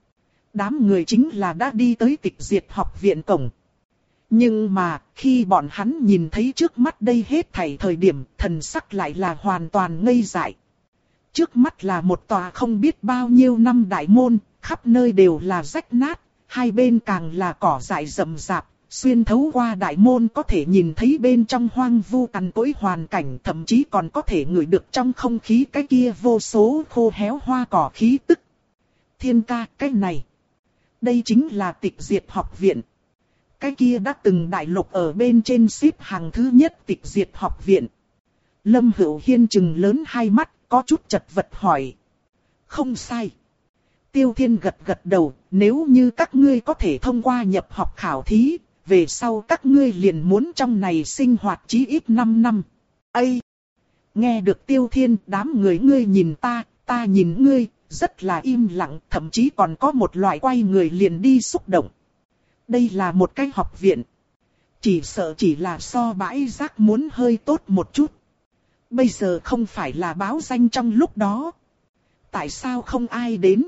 Đám người chính là đã đi tới Tịch Diệt học viện cổng. Nhưng mà, khi bọn hắn nhìn thấy trước mắt đây hết thảy thời điểm, thần sắc lại là hoàn toàn ngây dại. Trước mắt là một tòa không biết bao nhiêu năm đại môn, khắp nơi đều là rách nát, hai bên càng là cỏ dại rậm rạp, xuyên thấu qua đại môn có thể nhìn thấy bên trong hoang vu cằn cỗi hoàn cảnh, thậm chí còn có thể ngửi được trong không khí cái kia vô số khô héo hoa cỏ khí tức. Thiên ca, cái này, đây chính là Tịch Diệt học viện. Cái kia đã từng đại lục ở bên trên xếp hàng thứ nhất Tịch Diệt học viện. Lâm Hữu Hiên trừng lớn hai mắt, có chút chật vật hỏi. Không sai. Tiêu Thiên gật gật đầu, nếu như các ngươi có thể thông qua nhập học khảo thí, về sau các ngươi liền muốn trong này sinh hoạt chí ít năm năm. Ây! Nghe được Tiêu Thiên, đám người ngươi nhìn ta, ta nhìn ngươi, rất là im lặng, thậm chí còn có một loại quay người liền đi xúc động. Đây là một cái học viện. Chỉ sợ chỉ là so bãi rác muốn hơi tốt một chút. Bây giờ không phải là báo danh trong lúc đó. Tại sao không ai đến?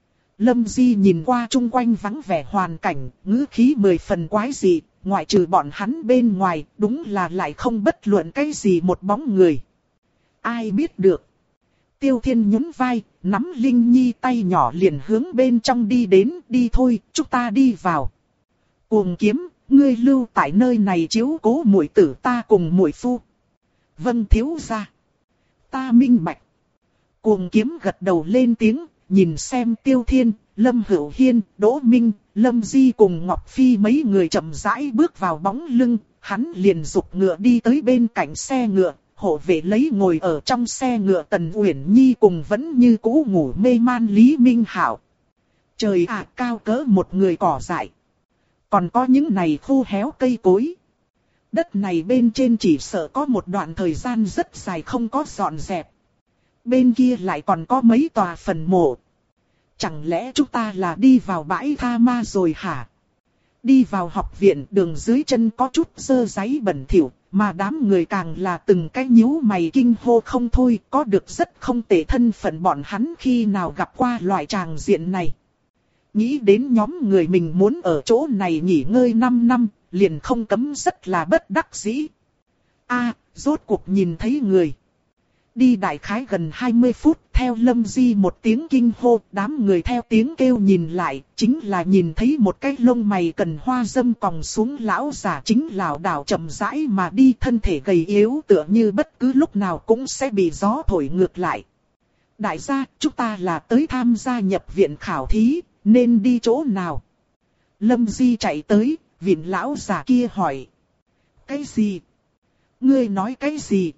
Lâm Di nhìn qua chung quanh vắng vẻ hoàn cảnh, ngữ khí mười phần quái dị, ngoại trừ bọn hắn bên ngoài, đúng là lại không bất luận cái gì một bóng người. Ai biết được? Tiêu Thiên nhún vai, nắm Linh Nhi tay nhỏ liền hướng bên trong đi đến, đi thôi, chúng ta đi vào. Cuồng Kiếm, ngươi lưu tại nơi này chiếu cố muội tử ta cùng muội phu. Vâng thiếu gia. Ta minh bạch. Cuồng Kiếm gật đầu lên tiếng, nhìn xem Tiêu Thiên, Lâm Hữu Hiên, Đỗ Minh, Lâm Di cùng Ngọc Phi mấy người chậm rãi bước vào bóng lưng, hắn liền giục ngựa đi tới bên cạnh xe ngựa, hộ vệ lấy ngồi ở trong xe ngựa Tần Uyển Nhi cùng vẫn như cũ ngủ mê man Lý Minh Hạo. Trời ạ, cao cỡ một người cỏ dại. Còn có những này khô héo cây cối. Đất này bên trên chỉ sợ có một đoạn thời gian rất dài không có dọn dẹp. Bên kia lại còn có mấy tòa phần mộ. Chẳng lẽ chúng ta là đi vào bãi tha ma rồi hả? Đi vào học viện, đường dưới chân có chút dơ dáy bẩn thỉu, mà đám người càng là từng cái nhíu mày kinh hô không thôi, có được rất không tệ thân phận bọn hắn khi nào gặp qua loại tràng diện này. Nghĩ đến nhóm người mình muốn ở chỗ này nghỉ ngơi năm năm, liền không cấm rất là bất đắc dĩ. A, rốt cuộc nhìn thấy người. Đi đại khái gần hai mươi phút, theo Lâm Di một tiếng kinh hô, đám người theo tiếng kêu nhìn lại, chính là nhìn thấy một cái lông mày cần hoa dâm còng xuống lão giả chính lảo đảo chậm rãi mà đi, thân thể gầy yếu tựa như bất cứ lúc nào cũng sẽ bị gió thổi ngược lại. Đại gia, chúng ta là tới tham gia nhập viện khảo thí, nên đi chỗ nào? Lâm Di chạy tới, viện lão giả kia hỏi. Cái gì? Ngươi nói cái gì?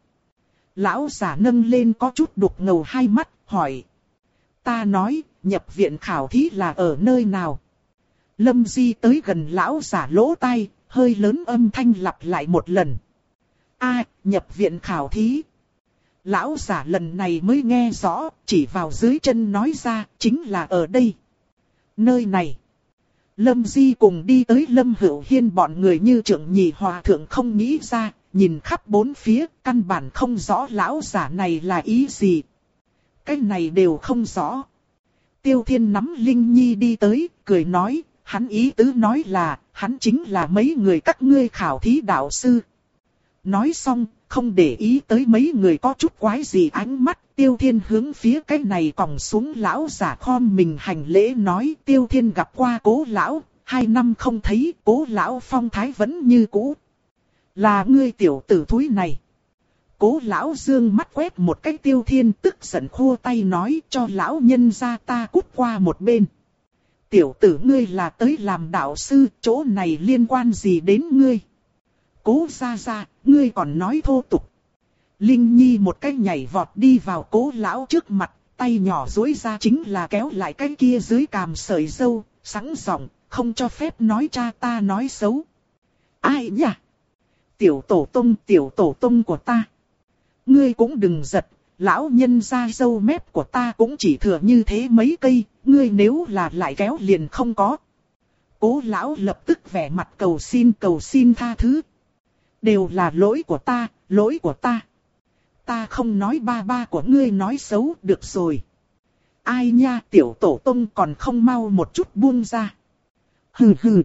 Lão giả nâng lên có chút đục ngầu hai mắt, hỏi. Ta nói, nhập viện khảo thí là ở nơi nào? Lâm Di tới gần lão giả lỗ tai, hơi lớn âm thanh lặp lại một lần. A, nhập viện khảo thí. Lão giả lần này mới nghe rõ, chỉ vào dưới chân nói ra, chính là ở đây. Nơi này. Lâm Di cùng đi tới Lâm Hữu Hiên bọn người như trưởng nhị hòa thượng không nghĩ ra, nhìn khắp bốn phía, căn bản không rõ lão giả này là ý gì. Cái này đều không rõ. Tiêu Thiên nắm Linh Nhi đi tới, cười nói, hắn ý tứ nói là, hắn chính là mấy người các ngươi khảo thí đạo sư. Nói xong, không để ý tới mấy người có chút quái gì ánh mắt, Tiêu Thiên hướng phía cái này còng xuống lão giả khom mình hành lễ nói, Tiêu Thiên gặp qua Cố lão, hai năm không thấy, Cố lão phong thái vẫn như cũ. Là ngươi tiểu tử thúi này. Cố lão dương mắt quét một cái Tiêu Thiên, tức giận khô tay nói, cho lão nhân gia ta cút qua một bên. Tiểu tử ngươi là tới làm đạo sư, chỗ này liên quan gì đến ngươi? Cố gia gia, ngươi còn nói thô tục. Linh Nhi một cái nhảy vọt đi vào Cố lão trước mặt, tay nhỏ duỗi ra chính là kéo lại cái kia dưới cằm sợi râu, sẵn giọng, không cho phép nói cha ta nói xấu. Ai nhỉ? Tiểu tổ tông, tiểu tổ tông của ta. Ngươi cũng đừng giật, lão nhân gia râu mép của ta cũng chỉ thừa như thế mấy cây, ngươi nếu là lại kéo liền không có. Cố lão lập tức vẻ mặt cầu xin cầu xin tha thứ. Đều là lỗi của ta, lỗi của ta. Ta không nói ba ba của ngươi nói xấu, được rồi. Ai nha, tiểu tổ tông còn không mau một chút buông ra. Hừ hừ.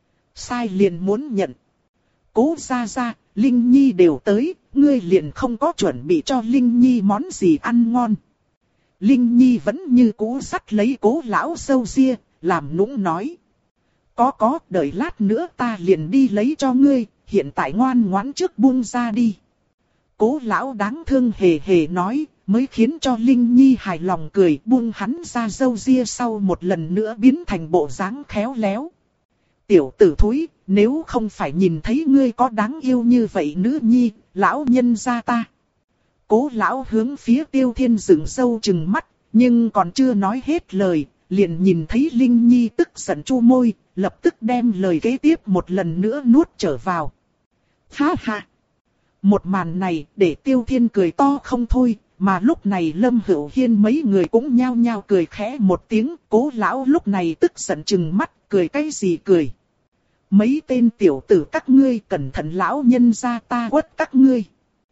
Sai liền muốn nhận. Cố gia gia, Linh Nhi đều tới, ngươi liền không có chuẩn bị cho Linh Nhi món gì ăn ngon. Linh Nhi vẫn như cũ dắt lấy Cố lão sâu ria, làm nũng nói. Có có, đợi lát nữa ta liền đi lấy cho ngươi, hiện tại ngoan ngoãn trước buông ra đi. Cố lão đáng thương hề hề nói, mới khiến cho Linh Nhi hài lòng cười, buông hắn ra râu ria sau một lần nữa biến thành bộ dáng khéo léo. Tiểu tử thúi, nếu không phải nhìn thấy ngươi có đáng yêu như vậy nữ nhi, lão nhân gia ta. Cố lão hướng phía Tiêu Thiên dựng sâu chừng mắt, nhưng còn chưa nói hết lời, liền nhìn thấy Linh Nhi tức giận chu môi, lập tức đem lời kế tiếp một lần nữa nuốt trở vào. Ha ha! Một màn này để Tiêu Thiên cười to không thôi, mà lúc này Lâm Hữu Hiên mấy người cũng nhao nhao cười khẽ một tiếng. Cố lão lúc này tức giận trừng mắt, cười cái gì cười. Mấy tên tiểu tử các ngươi cẩn thận lão nhân gia ta quất các ngươi.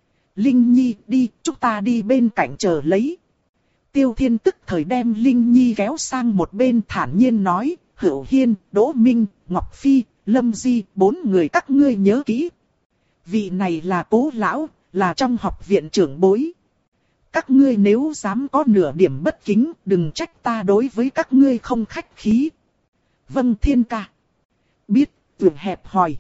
Linh Nhi đi, chúng ta đi bên cạnh chờ lấy. Tiêu Thiên tức thời đem Linh Nhi kéo sang một bên thản nhiên nói, Hữu Hiên, Đỗ Minh, Ngọc Phi, Lâm Di, bốn người các ngươi nhớ kỹ. Vị này là Cố lão, là trong học viện trưởng bối. Các ngươi nếu dám có nửa điểm bất kính, đừng trách ta đối với các ngươi không khách khí. Vâng Thiên ca. Biết, tưởng hẹp hòi.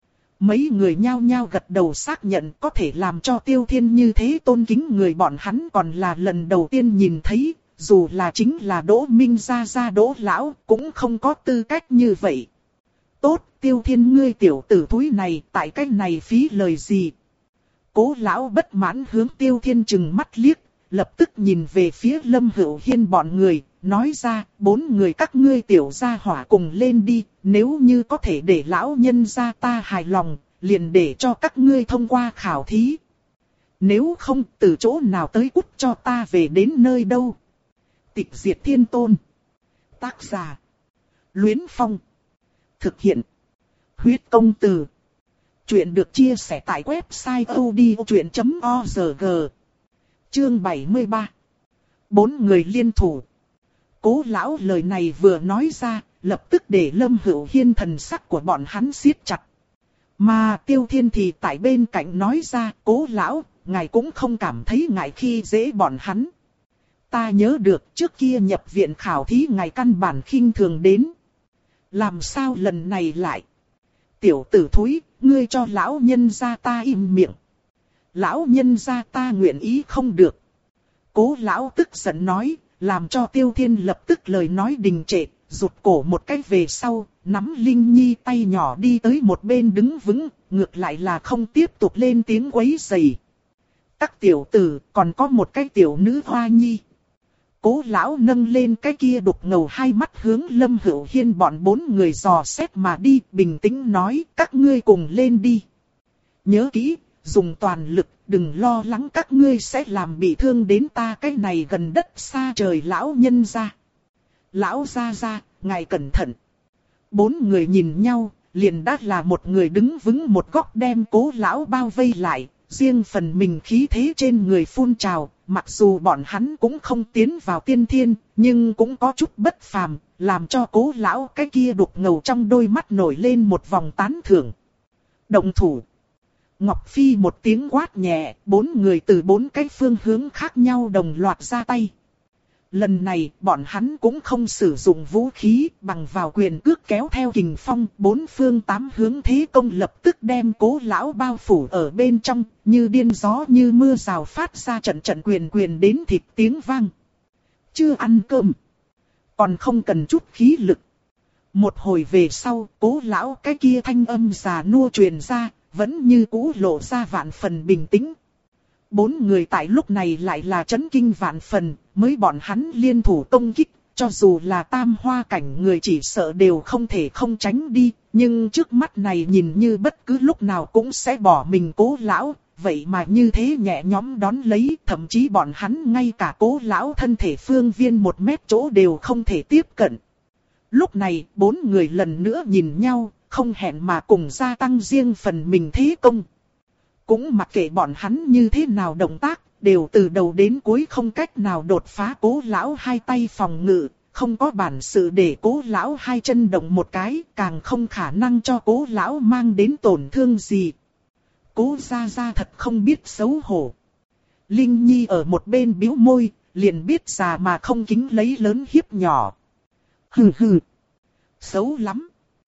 Mấy người nhao nhao gật đầu xác nhận có thể làm cho Tiêu Thiên như thế tôn kính người bọn hắn còn là lần đầu tiên nhìn thấy, dù là chính là Đỗ Minh gia gia Đỗ lão cũng không có tư cách như vậy. Tốt, Tiêu Thiên ngươi tiểu tử thúi này, tại cách này phí lời gì? Cố lão bất mãn hướng Tiêu Thiên chừng mắt liếc, lập tức nhìn về phía Lâm Hữu Hiên bọn người, nói ra, bốn người các ngươi tiểu gia hỏa cùng lên đi, nếu như có thể để lão nhân gia ta hài lòng, liền để cho các ngươi thông qua khảo thí. Nếu không, từ chỗ nào tới cút cho ta về đến nơi đâu. Tịch diệt thiên tôn. Tác giả. Luyến Phong. Thực hiện. Huyết công từ. Chuyện được chia sẻ tại website odchuyện chấm org. Chương bảy mươi ba. Bốn người liên thủ. Cố lão lời này vừa nói ra, lập tức để Lâm Hữu Hiên thần sắc của bọn hắn siết chặt. Mà Tiêu Thiên thì tại bên cạnh nói ra, Cố lão, ngài cũng không cảm thấy ngại khi dễ bọn hắn. Ta nhớ được trước kia nhập viện khảo thí ngài căn bản khinh thường đến. Làm sao lần này lại? Tiểu tử thúi, ngươi cho lão nhân gia ta im miệng. Lão nhân gia ta nguyện ý không được. Cố lão tức giận nói, làm cho Tiêu Thiên lập tức lời nói đình trệ, rụt cổ một cái về sau, nắm Linh Nhi tay nhỏ đi tới một bên đứng vững, ngược lại là không tiếp tục lên tiếng quấy rầy. Các tiểu tử, còn có một cái tiểu nữ hoa nhi. Cố lão nâng lên cái kia đục ngầu hai mắt hướng Lâm Hữu Hiên bọn bốn người dò xét mà đi, bình tĩnh nói, các ngươi cùng lên đi. Nhớ kỹ, dùng toàn lực, đừng lo lắng các ngươi sẽ làm bị thương đến ta cái này gần đất xa trời lão nhân gia. Lão gia gia, ngài cẩn thận. Bốn người nhìn nhau, liền đã là một người đứng vững một góc đem Cố lão bao vây lại, riêng phần mình khí thế trên người phun trào. Mặc dù bọn hắn cũng không tiến vào tiên thiên, nhưng cũng có chút bất phàm, làm cho Cố lão cái kia đục ngầu trong đôi mắt nổi lên một vòng tán thưởng. Động thủ. Ngọc Phi một tiếng quát nhẹ, bốn người từ bốn cái phương hướng khác nhau đồng loạt ra tay. Lần này, bọn hắn cũng không sử dụng vũ khí, bằng vào quyền cước kéo theo kình phong, bốn phương tám hướng thế công lập tức đem Cố lão bao phủ ở bên trong, như điên gió như mưa rào phát ra trận trận quyền quyền đến thịt tiếng vang. Chưa ăn cơm, còn không cần chút khí lực. Một hồi về sau, Cố lão cái kia thanh âm già nua truyền ra, vẫn như cũ lộ ra vạn phần bình tĩnh. Bốn người tại lúc này lại là chấn kinh vạn phần, mới bọn hắn liên thủ công kích, cho dù là tam hoa cảnh người chỉ sợ đều không thể không tránh đi, nhưng trước mắt này nhìn như bất cứ lúc nào cũng sẽ bỏ mình Cố lão, vậy mà như thế nhẹ nhõm đón lấy, thậm chí bọn hắn ngay cả Cố lão thân thể phương viên một mét chỗ đều không thể tiếp cận. Lúc này, bốn người lần nữa nhìn nhau, không hẹn mà cùng gia tăng riêng phần mình thế công. Cũng mặc kệ bọn hắn như thế nào động tác, đều từ đầu đến cuối không cách nào đột phá Cố lão hai tay phòng ngự, không có bản sự để Cố lão hai chân động một cái, càng không khả năng cho Cố lão mang đến tổn thương gì. Cố gia gia thật không biết xấu hổ. Linh Nhi ở một bên bĩu môi, liền biết già mà không kính lấy lớn hiếp nhỏ. Hừ hừ, xấu lắm.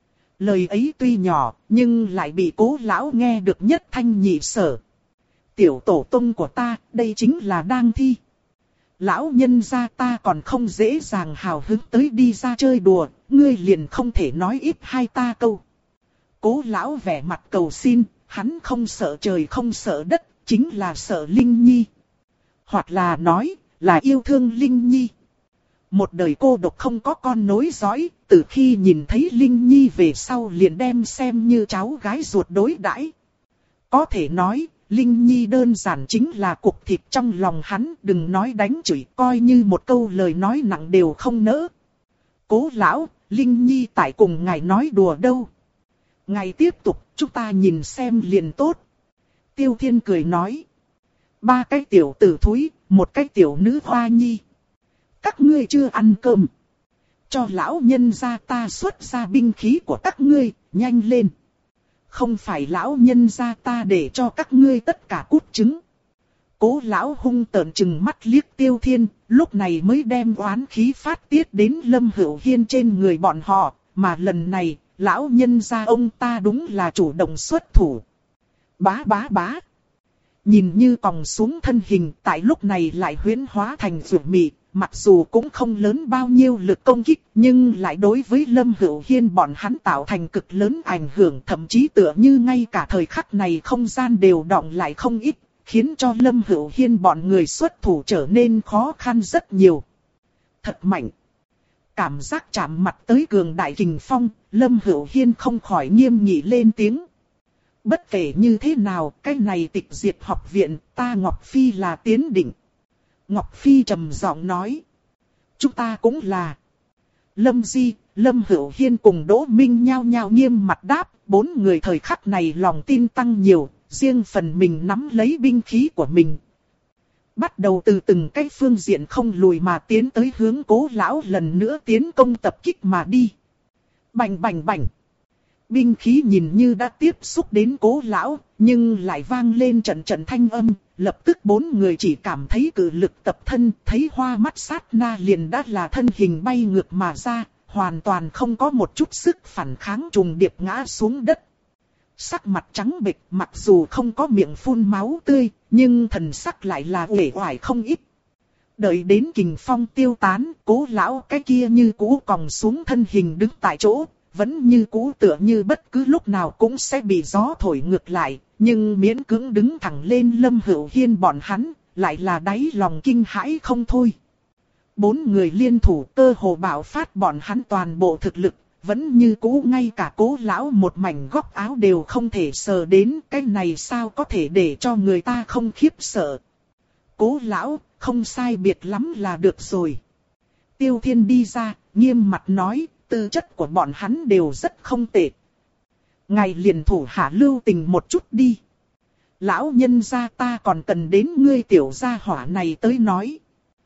Lời ấy tuy nhỏ, nhưng lại bị Cố lão nghe được nhất thanh nhị sở. Tiểu tổ tông của ta, đây chính là đang thi. Lão nhân gia ta còn không dễ dàng hào hứng tới đi ra chơi đùa, ngươi liền không thể nói ít hai ta câu. Cố lão vẻ mặt cầu xin, hắn không sợ trời không sợ đất, chính là sợ Linh Nhi. Hoặc là nói, là yêu thương Linh Nhi. một đời cô độc không có con nối dõi, từ khi nhìn thấy Linh Nhi về sau liền đem xem như cháu gái ruột đối đãi. Có thể nói, Linh Nhi đơn giản chính là cục thịt trong lòng hắn, đừng nói đánh chửi, coi như một câu lời nói nặng đều không nỡ. Cố lão, Linh Nhi tại cùng ngài nói đùa đâu. Ngài tiếp tục, chúng ta nhìn xem liền tốt. Tiêu Thiên cười nói. Ba cái tiểu tử thúi, một cái tiểu nữ hoa nhi. Các ngươi chưa ăn cơm. Cho lão nhân gia ta xuất ra binh khí của các ngươi, nhanh lên. Không phải lão nhân gia ta để cho các ngươi tất cả cút trứng. Cố lão hung tợn chừng mắt liếc Tiêu Thiên, lúc này mới đem oán khí phát tiết đến Lâm Hữu Hiên trên người bọn họ, mà lần này, lão nhân gia ông ta đúng là chủ động xuất thủ. Bá bá bá. Nhìn như còng xuống thân hình, tại lúc này lại huyễn hóa thành dược mị, mặc dù cũng không lớn bao nhiêu lực công kích, nhưng lại đối với Lâm Hữu Hiên bọn hắn tạo thành cực lớn ảnh hưởng, thậm chí tựa như ngay cả thời khắc này không gian đều đọng lại không ít, khiến cho Lâm Hữu Hiên bọn người xuất thủ trở nên khó khăn rất nhiều. Thật mạnh. Cảm giác chạm mặt tới cường đại kình phong, Lâm Hữu Hiên không khỏi nghiêm nghị lên tiếng. Bất kể như thế nào, cái này Tịch Diệt học viện, ta Ngọc Phi là tiến định. Ngọc Phi trầm giọng nói. Chúng ta cũng là. Lâm Di, Lâm Hữu Hiên cùng Đỗ Minh nhao nhao nghiêm mặt đáp, bốn người thời khắc này lòng tin tăng nhiều, riêng phần mình nắm lấy binh khí của mình. Bắt đầu từ từng cái phương diện không lùi mà tiến tới hướng Cố lão lần nữa tiến công tập kích mà đi. Bành bành bành. Binh khí nhìn như đã tiếp xúc đến Cố lão, nhưng lại vang lên trận trận thanh âm, lập tức bốn người chỉ cảm thấy cự lực tập thân, thấy hoa mắt sát na liền đã là thân hình bay ngược mà ra, hoàn toàn không có một chút sức phản kháng, trùng điệp ngã xuống đất. Sắc mặt trắng bệch, mặc dù không có miệng phun máu tươi, nhưng thần sắc lại là uể oải không ít. Đợi đến kình phong tiêu tán, Cố lão cái kia như cũ còng xuống thân hình đứng tại chỗ, vẫn như cũ tựa như bất cứ lúc nào cũng sẽ bị gió thổi ngược lại, nhưng miễn cưỡng đứng thẳng lên Lâm Hữu Hiên bọn hắn, lại là đáy lòng kinh hãi không thôi. Bốn người liên thủ cơ hồ bạo phát bọn hắn toàn bộ thực lực, vẫn như cũ ngay cả Cố lão một mảnh góc áo đều không thể sờ đến, cái này sao có thể để cho người ta không khiếp sợ. Cố lão, không sai biệt lắm là được rồi. Tiêu Thiên đi ra, nghiêm mặt nói, tư chất của bọn hắn đều rất không tệ. Ngài liền thủ hạ lưu tình một chút đi. Lão nhân gia ta còn cần đến ngươi tiểu gia hỏa này tới nói.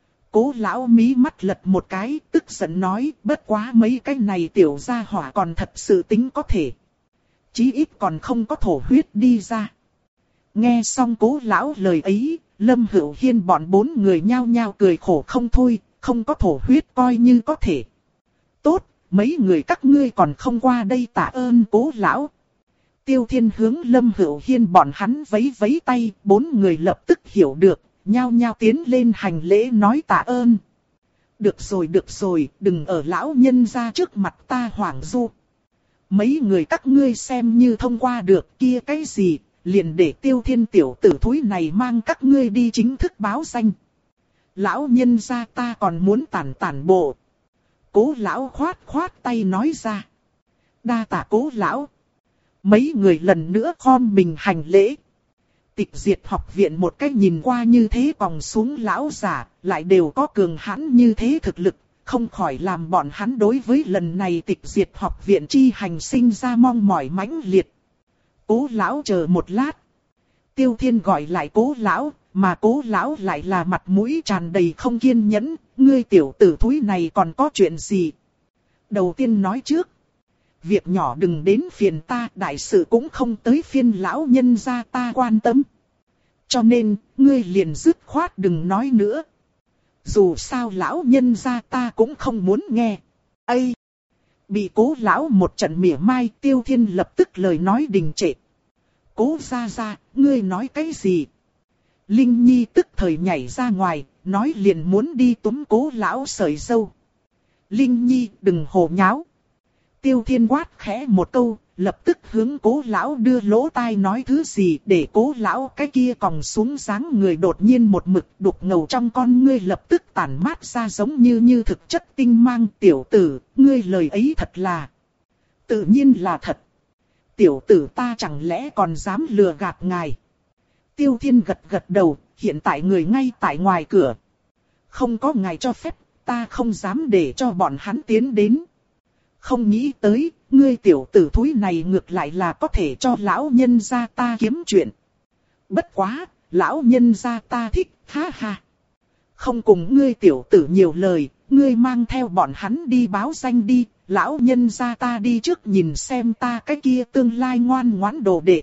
Cố lão mí mắt lật một cái, tức giận nói, bất quá mấy cái này tiểu gia hỏa còn thật sự tính có thể. Chí ít còn không có thổ huyết đi ra. Nghe xong Cố lão lời ấy, Lâm Hữu Hiên bọn bốn người nhao nhao cười khổ không thôi, không có thổ huyết coi như có thể. Tốt, mấy người các ngươi còn không qua đây tạ ơn Cố lão. Tiêu Thiên hướng Lâm Hữu Hiên bọn hắn vẫy vẫy tay, bốn người lập tức hiểu được, nhao nhao tiến lên hành lễ nói tạ ơn. Được rồi được rồi, đừng ở lão nhân ra trước mặt ta hoảng du. Mấy người các ngươi xem như thông qua được kia cái gì, liền để Tiêu Thiên tiểu tử thúi này mang các ngươi đi chính thức báo danh. Lão nhân ra ta còn muốn tản tản bộ. Cố lão khoát khoát tay nói ra. Đa tạ Cố lão. Mấy người lần nữa khom mình hành lễ. Tịch Diệt học viện một cách nhìn qua như thế còng xuống lão giả, lại đều có cường hãn như thế thực lực, không khỏi làm bọn hắn đối với lần này Tịch Diệt học viện chi hành sinh ra mong mỏi mãnh liệt. Cố lão chờ một lát. Tiêu Thiên gọi lại Cố lão, mà Cố lão lại là mặt mũi tràn đầy không kiên nhẫn, ngươi tiểu tử thúi này còn có chuyện gì? Đầu tiên nói trước. Việc nhỏ đừng đến phiền ta, đại sự cũng không tới phiên lão nhân gia ta quan tâm. Cho nên, ngươi liền dứt khoát đừng nói nữa. Dù sao lão nhân gia ta cũng không muốn nghe. Ây! Bị Cố lão một trận mỉa mai, Tiêu Thiên lập tức lời nói đình trệ. Cố gia gia, ngươi nói cái gì? Linh Nhi tức thời nhảy ra ngoài, nói liền muốn đi túm Cố lão sợi râu. Linh Nhi đừng hồ nháo. Tiêu Thiên quát khẽ một câu, lập tức hướng Cố lão đưa lỗ tai nói thứ gì, để Cố lão cái kia còng xuống dáng người đột nhiên một mực đục ngầu trong con ngươi lập tức tản mát ra giống như như thực chất tinh mang. Tiểu tử, ngươi lời ấy thật là... Tự nhiên là thật. Tiểu tử ta chẳng lẽ còn dám lừa gạt ngài. Tiêu Thiên gật gật đầu, hiện tại người ngay tại ngoài cửa. Không có ngài cho phép, ta không dám để cho bọn hắn tiến đến. Không nghĩ tới, ngươi tiểu tử thúi này ngược lại là có thể cho lão nhân gia ta kiếm chuyện. Bất quá, lão nhân gia ta thích, ha ha. Không cùng ngươi tiểu tử nhiều lời, ngươi mang theo bọn hắn đi báo danh đi, lão nhân gia ta đi trước nhìn xem ta cái kia tương lai ngoan ngoãn đồ đệ.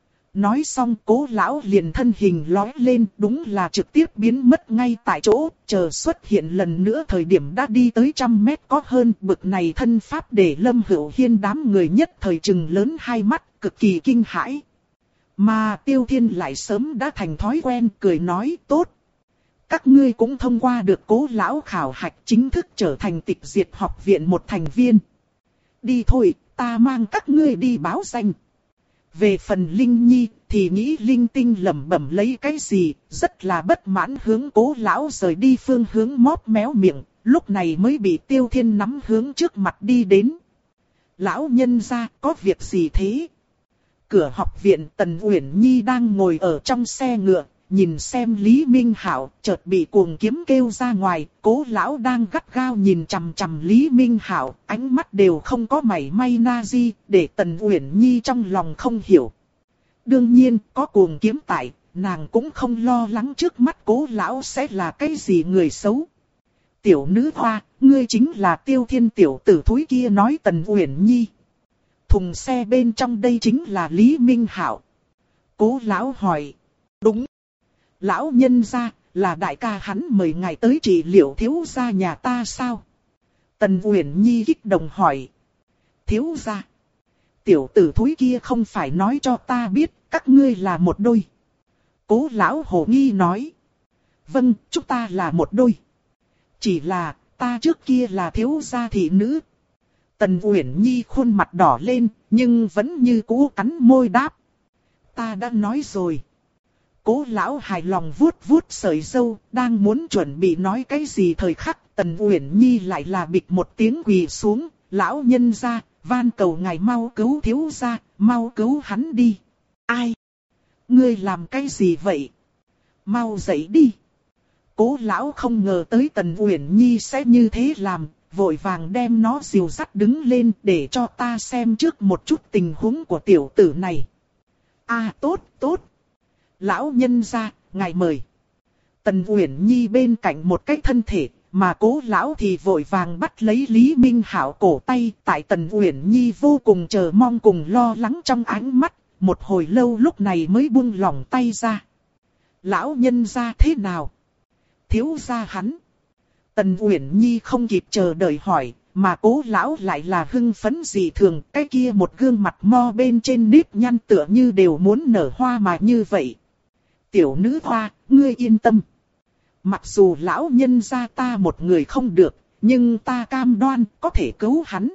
Nói xong Cố lão liền thân hình lói lên, đúng là trực tiếp biến mất ngay tại chỗ, chờ xuất hiện lần nữa thời điểm đã đi tới trăm mét có hơn. Bực này thân pháp để Lâm Hữu Hiên đám người nhất thời trừng lớn hai mắt, cực kỳ kinh hãi. Mà Tiêu Thiên lại sớm đã thành thói quen, cười nói tốt. Các ngươi cũng thông qua được Cố lão khảo hạch, chính thức trở thành Tịch Diệt học viện một thành viên. Đi thôi, ta mang các ngươi đi báo danh. Về phần Linh Nhi thì nghĩ linh tinh lẩm bẩm lấy cái gì, rất là bất mãn hướng Cố lão rời đi phương hướng móp méo miệng, lúc này mới bị Tiêu Thiên nắm hướng trước mặt đi đến. Lão nhân gia, có việc gì thế? Cửa học viện Tần Uyển Nhi đang ngồi ở trong xe ngựa, nhìn xem Lý Minh Hạo, chợt bị cuồng kiếm kêu ra ngoài. Cố lão đang gắt gao nhìn chằm chằm Lý Minh Hạo, ánh mắt đều không có mảy may na di, để Tần Uyển Nhi trong lòng không hiểu. Đương nhiên, có cuồng kiếm tại, nàng cũng không lo lắng trước mắt Cố lão sẽ là cái gì người xấu. Tiểu nữ hoa, ngươi chính là Tiêu Thiên tiểu tử thúi kia, nói Tần Uyển Nhi. Thùng xe bên trong đây chính là Lý Minh Hạo. Cố lão hỏi. Đúng. Lão nhân gia, là đại ca hắn mời ngài tới trị liệu thiếu gia nhà ta sao? Tần Uyển Nhi kích động hỏi. Thiếu gia? Tiểu tử thúi kia không phải nói cho ta biết, các ngươi là một đôi. Cố lão hồ nghi nói. Vâng, chúng ta là một đôi. Chỉ là, ta trước kia là thiếu gia thị nữ. Tần Uyển Nhi khuôn mặt đỏ lên, nhưng vẫn như cũ cắn môi đáp. Ta đã nói rồi. Cố lão hài lòng vuốt vuốt sợi râu, đang muốn chuẩn bị nói cái gì thời khắc, Tần Uyển Nhi lại là bịch một tiếng quỳ xuống. Lão nhân gia, van cầu ngài mau cứu thiếu gia, mau cứu hắn đi. Ai? Ngươi làm cái gì vậy? Mau dậy đi. Cố lão không ngờ tới Tần Uyển Nhi sẽ như thế làm, vội vàng đem nó dìu dắt đứng lên để cho ta xem trước một chút tình huống của tiểu tử này. À tốt, tốt. Lão nhân gia, ngài mời. Tần Uyển Nhi bên cạnh một cái thân thể, mà Cố lão thì vội vàng bắt lấy Lý Minh Hạo cổ tay. Tại Tần Uyển Nhi vô cùng chờ mong cùng lo lắng trong ánh mắt, một hồi lâu lúc này mới buông lỏng tay ra. Lão nhân gia thế nào? Thiếu gia hắn. Tần Uyển Nhi không kịp chờ đợi hỏi, mà Cố lão lại là hưng phấn dị thường, cái kia một gương mặt mo bên trên nếp nhăn tựa như đều muốn nở hoa mà như vậy. Tiểu nữ hoa, ngươi yên tâm. Mặc dù lão nhân gia ta một người không được, nhưng ta cam đoan có thể cứu hắn.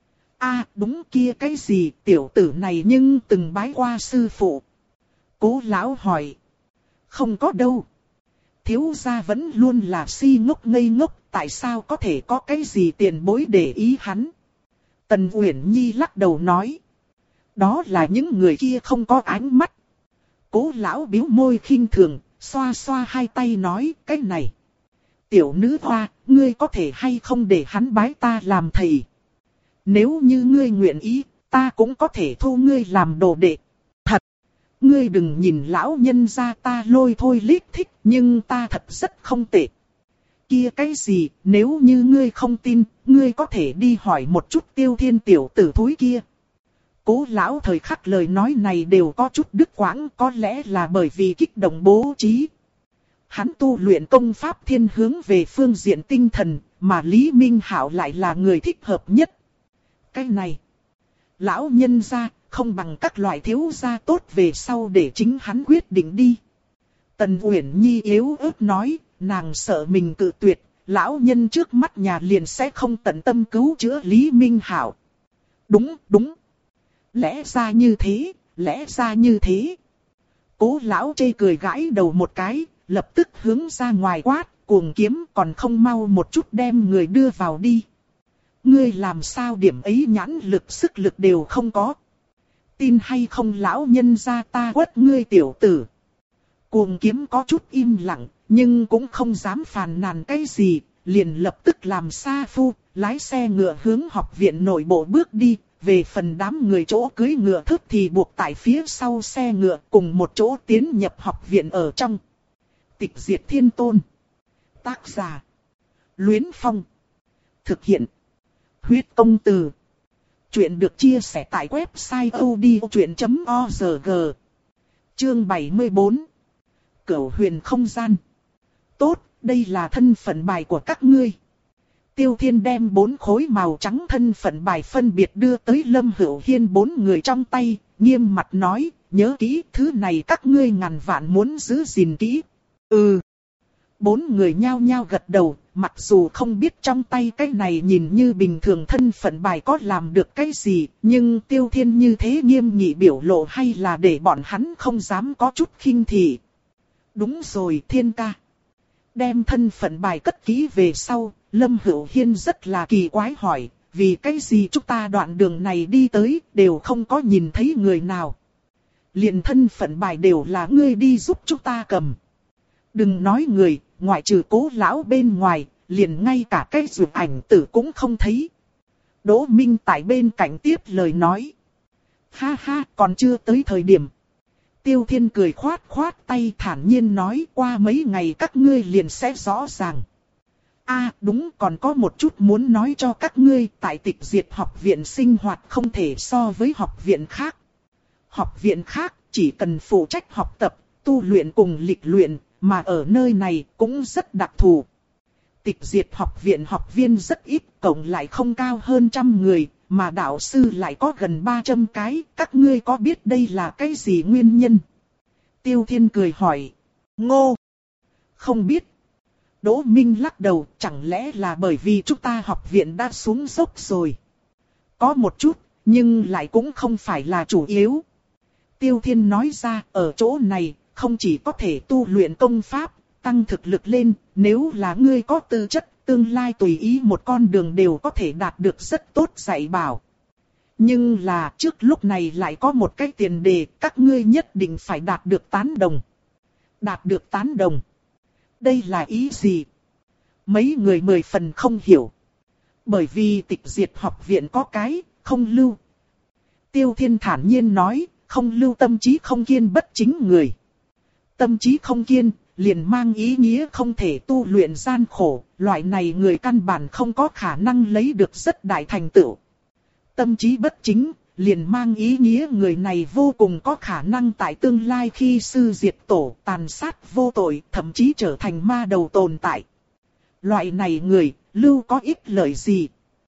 À đúng kia cái gì, tiểu tử này nhưng từng bái qua sư phụ. Cố lão hỏi. Không có đâu. Thiếu gia vẫn luôn là si ngốc ngây ngốc, tại sao có thể có cái gì tiền bối để ý hắn? Tần Uyển Nhi lắc đầu nói. Đó là những người kia không có ánh mắt. Cố lão bĩu môi khinh thường, xoa xoa hai tay nói, cái này. Tiểu nữ hoa, ngươi có thể hay không để hắn bái ta làm thầy? Nếu như ngươi nguyện ý, ta cũng có thể thu ngươi làm đồ đệ. Thật, ngươi đừng nhìn lão nhân gia ta lôi thôi lít thích, nhưng ta thật rất không tệ. Kia cái gì, nếu như ngươi không tin, ngươi có thể đi hỏi một chút Tiêu Thiên tiểu tử thúi kia. Cố lão thời khắc lời nói này đều có chút đứt quãng, có lẽ là bởi vì kích động bố trí. Hắn tu luyện công pháp thiên hướng về phương diện tinh thần, mà Lý Minh Hạo lại là người thích hợp nhất. Cái này, lão nhân gia, không bằng các loại thiếu gia tốt về sau để chính hắn quyết định đi. Tần Uyển Nhi yếu ớt nói, nàng sợ mình cự tuyệt, lão nhân trước mắt nhà liền sẽ không tận tâm cứu chữa Lý Minh Hạo. Đúng, đúng. Lẽ ra như thế, lẽ ra như thế. Cố lão chê cười gãi đầu một cái, lập tức hướng ra ngoài quát, cuồng kiếm còn không mau một chút đem người đưa vào đi. Ngươi làm sao điểm ấy nhãn lực sức lực đều không có. Tin hay không lão nhân gia ta quất ngươi tiểu tử. Cuồng kiếm có chút im lặng, nhưng cũng không dám phàn nàn cái gì, liền lập tức làm sa phu, lái xe ngựa hướng học viện nội bộ bước đi. Về phần đám người chỗ cưới ngựa thức thì buộc tại phía sau xe ngựa cùng một chỗ tiến nhập học viện ở trong. Tịch diệt thiên tôn. Tác giả. Luyến Phong. Thực hiện. Huyết công từ. Chuyện được chia sẻ tại website odchuyện chấm org. Chương bảy mươi bốn. Cửu huyền không gian. Tốt, đây là thân phận bài của các ngươi. Tiêu Thiên đem bốn khối màu trắng thân phận bài phân biệt đưa tới Lâm Hữu Hiên bốn người trong tay, nghiêm mặt nói, nhớ kỹ thứ này các ngươi ngàn vạn muốn giữ gìn kỹ. Ừ. Bốn người nhao nhao gật đầu, mặc dù không biết trong tay cái này nhìn như bình thường thân phận bài có làm được cái gì, nhưng Tiêu Thiên như thế nghiêm nghị biểu lộ hay là để bọn hắn không dám có chút khinh thị. Đúng rồi Thiên ca. Đem thân phận bài cất kỹ về sau, Lâm Hữu Hiên rất là kỳ quái hỏi, vì cái gì chúng ta đoạn đường này đi tới, đều không có nhìn thấy người nào. Liền thân phận bài đều là ngươi đi giúp chúng ta cầm. Đừng nói người, ngoại trừ Cố lão bên ngoài, liền ngay cả cái dược ảnh tử cũng không thấy. Đỗ Minh tại bên cạnh tiếp lời nói. Ha ha, còn chưa tới thời điểm. Tiêu Thiên cười khoát khoát tay thản nhiên nói, qua mấy ngày các ngươi liền sẽ rõ ràng. A à, đúng, còn có một chút muốn nói cho các ngươi, tại Tịch Diệt học viện sinh hoạt không thể so với học viện khác. Học viện khác chỉ cần phụ trách học tập, tu luyện cùng lịch luyện, mà ở nơi này cũng rất đặc thù. Tịch Diệt học viện học viên rất ít, cộng lại không cao hơn trăm người, mà đạo sư lại có gần ba trăm cái, các ngươi có biết đây là cái gì nguyên nhân? Tiêu Thiên cười hỏi. Ngô! Không biết. Đỗ Minh lắc đầu, chẳng lẽ là bởi vì chúng ta học viện đã xuống dốc rồi? Có một chút, nhưng lại cũng không phải là chủ yếu. Tiêu Thiên nói ra, ở chỗ này, không chỉ có thể tu luyện công pháp, tăng thực lực lên, nếu là ngươi có tư chất, tương lai tùy ý một con đường đều có thể đạt được rất tốt dạy bảo. Nhưng là trước lúc này lại có một cái tiền đề, các ngươi nhất định phải đạt được tán đồng. Đạt được tán đồng. Đây là ý gì? Mấy người mười phần không hiểu. Bởi vì Tịch Diệt học viện có cái, không lưu. Tiêu Thiên thản nhiên nói, không lưu tâm trí không kiên bất chính người. Tâm trí không kiên, liền mang ý nghĩa không thể tu luyện gian khổ, loại này người căn bản không có khả năng lấy được rất đại thành tựu. Tâm trí bất chính, liền mang ý nghĩa người này vô cùng có khả năng tại tương lai khi sư diệt tổ, tàn sát vô tội, thậm chí trở thành ma đầu tồn tại. Loại này người, lưu có ích lợi gì?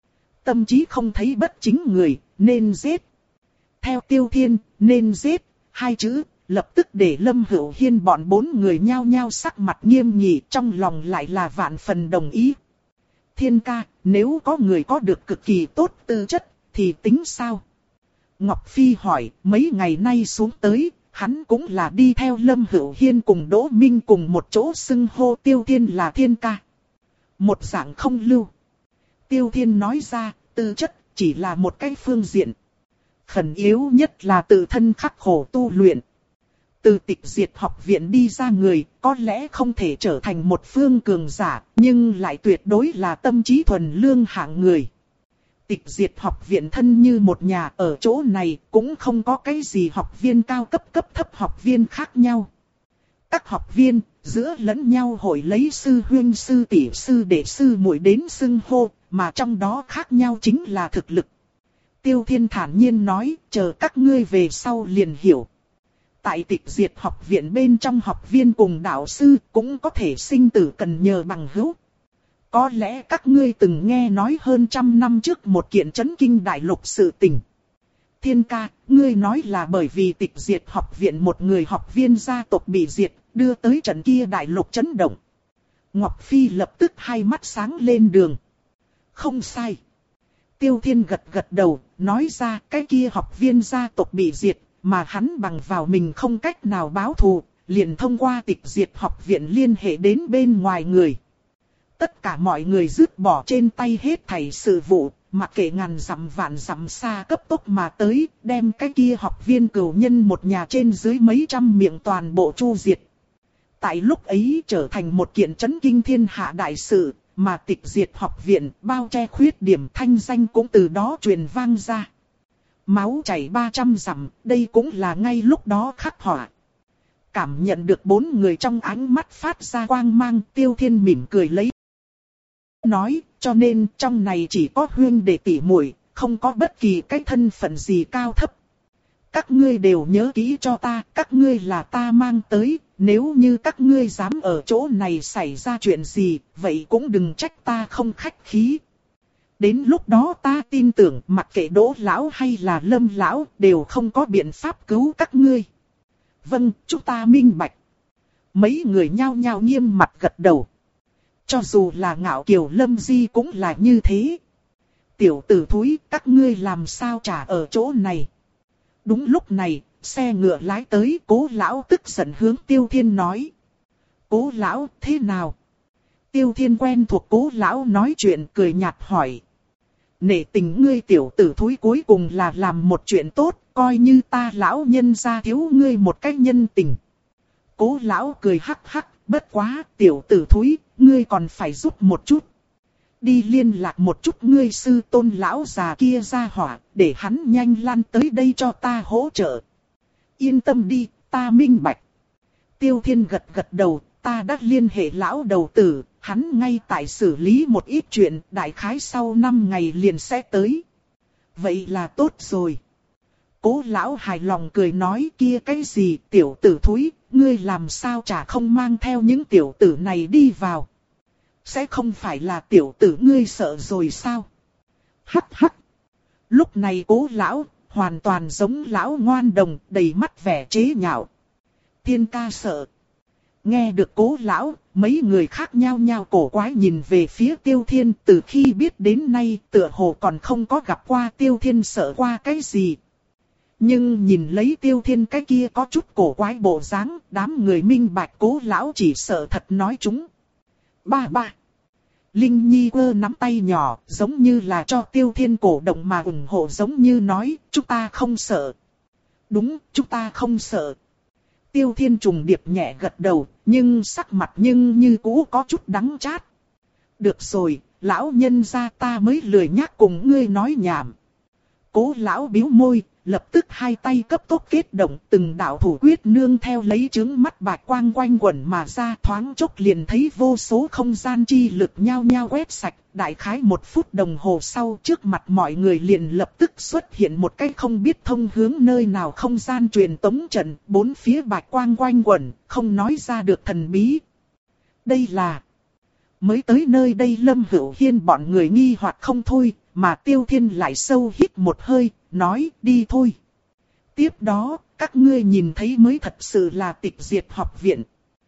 Tâm trí không thấy bất chính người, nên giết. Theo Tiêu Thiên, nên giết, hai chữ, lập tức để Lâm Hữu Hiên bọn bốn người nhao nhao sắc mặt nghiêm nghị, trong lòng lại là vạn phần đồng ý. Thiên ca, nếu có người có được cực kỳ tốt tư chất, thì tính sao? Ngọc Phi hỏi, mấy ngày nay xuống tới, hắn cũng là đi theo Lâm Hữu Hiên cùng Đỗ Minh cùng một chỗ xưng hô Tiêu Thiên là Thiên ca. Một dạng không lưu. Tiêu Thiên nói ra, tư chất chỉ là một cái phương diện. Khẩn yếu nhất là tự thân khắc khổ tu luyện. Từ Tịch Diệt học viện đi ra người, có lẽ không thể trở thành một phương cường giả, nhưng lại tuyệt đối là tâm trí thuần lương hạng người. Tịch Diệt học viện thân như một nhà, ở chỗ này cũng không có cái gì học viên cao cấp cấp thấp học viên khác nhau. Các học viên giữa lẫn nhau hội lấy sư huynh sư tỷ sư đệ sư muội đến xưng hô, mà trong đó khác nhau chính là thực lực. Tiêu Thiên thản nhiên nói, chờ các ngươi về sau liền hiểu. Tại Tịch Diệt học viện bên trong học viên cùng đạo sư cũng có thể sinh tử cần nhờ bằng hữu. Có lẽ các ngươi từng nghe nói hơn trăm năm trước một kiện chấn kinh đại lục sự tình. Thiên ca, ngươi nói là bởi vì Tịch Diệt học viện một người học viên gia tộc bị diệt, đưa tới trận kia đại lục chấn động. Ngọc Phi lập tức hai mắt sáng lên đường. Không sai. Tiêu Thiên gật gật đầu, nói ra cái kia học viên gia tộc bị diệt, mà hắn bằng vào mình không cách nào báo thù, liền thông qua tịch diệt học viện liên hệ đến bên ngoài người. Tất cả mọi người dứt bỏ trên tay hết thảy sự vụ, mặc kệ ngàn dặm vạn dặm xa cấp tốc mà tới, đem cái kia học viên cửu nhân một nhà trên dưới mấy trăm miệng toàn bộ chu diệt. Tại lúc ấy trở thành một kiện chấn kinh thiên hạ đại sự, mà tịch diệt học viện bao che khuyết điểm thanh danh cũng từ đó truyền vang ra. Máu chảy ba trăm dặm, đây cũng là ngay lúc đó khắc họa. Cảm nhận được bốn người trong ánh mắt phát ra quang mang, Tiêu Thiên mỉm cười lấy. Nói, cho nên trong này chỉ có huynh đệ tỷ muội, không có bất kỳ cái thân phận gì cao thấp. Các ngươi đều nhớ kỹ cho ta, các ngươi là ta mang tới, nếu như các ngươi dám ở chỗ này xảy ra chuyện gì, vậy cũng đừng trách ta không khách khí. Đến lúc đó ta tin tưởng mặc kệ Đỗ lão hay là Lâm lão đều không có biện pháp cứu các ngươi. Vâng, chúng ta minh bạch. Mấy người nhao nhao nghiêm mặt gật đầu. Cho dù là Ngạo Kiều Lâm Di cũng là như thế. Tiểu tử thúi, các ngươi làm sao trả ở chỗ này? Đúng lúc này, xe ngựa lái tới, Cố lão tức giận hướng Tiêu Thiên nói. Cố lão, thế nào? Tiêu Thiên quen thuộc Cố lão nói chuyện, cười nhạt hỏi. Nể tình ngươi tiểu tử thúi cuối cùng là làm một chuyện tốt, coi như ta lão nhân gia thiếu ngươi một cách nhân tình. Cố lão cười hắc hắc, bất quá, tiểu tử thúi, ngươi còn phải giúp một chút. Đi liên lạc một chút ngươi sư tôn lão già kia ra hỏa, để hắn nhanh lăn tới đây cho ta hỗ trợ. Yên tâm đi, ta minh bạch. Tiêu Thiên gật gật đầu, ta đã liên hệ lão đầu tử, hắn ngay tại xử lý một ít chuyện, đại khái sau năm ngày liền sẽ tới. Vậy là tốt rồi. Cố lão hài lòng cười nói, kia cái gì tiểu tử thúi, ngươi làm sao chả không mang theo những tiểu tử này đi vào. Sẽ không phải là tiểu tử ngươi sợ rồi sao? Hắc hắc. Lúc này Cố lão, hoàn toàn giống lão ngoan đồng, đầy mắt vẻ chế nhạo. Thiên ca sợ. Nghe được Cố lão, mấy người khác nhao nhao cổ quái nhìn về phía Tiêu Thiên, từ khi biết đến nay tựa hồ còn không có gặp qua Tiêu Thiên sợ qua cái gì. Nhưng nhìn lấy Tiêu Thiên cái kia có chút cổ quái bộ dáng, đám người minh bạch Cố lão chỉ sợ thật nói chúng. Ba ba. Linh Nhi quơ nắm tay nhỏ, giống như là cho Tiêu Thiên cổ động mà ủng hộ, giống như nói, chúng ta không sợ. Đúng, chúng ta không sợ. Tiêu Thiên trùng điệp nhẹ gật đầu, nhưng sắc mặt nhưng như cũ có chút đắng chát. Được rồi, lão nhân gia ta mới lười nhắc cùng ngươi nói nhảm. Cố lão bĩu môi, lập tức hai tay cấp tốc kết động, từng đạo thủ quyết nương theo lấy chướng mắt bạch quang quanh quẩn mà ra, thoáng chốc liền thấy vô số không gian chi lực nhao nhao quét sạch. Đại khái một phút đồng hồ sau, trước mặt mọi người liền lập tức xuất hiện một cái không biết thông hướng nơi nào không gian truyền tống trận, bốn phía bạch quang quanh quẩn, không nói ra được thần bí. Đây là... Mới tới nơi đây Lâm Hữu Hiên bọn người nghi hoặc không thôi, mà Tiêu Thiên lại sâu hít một hơi, nói đi thôi. Tiếp đó, các ngươi nhìn thấy mới thật sự là tịch diệt học viện.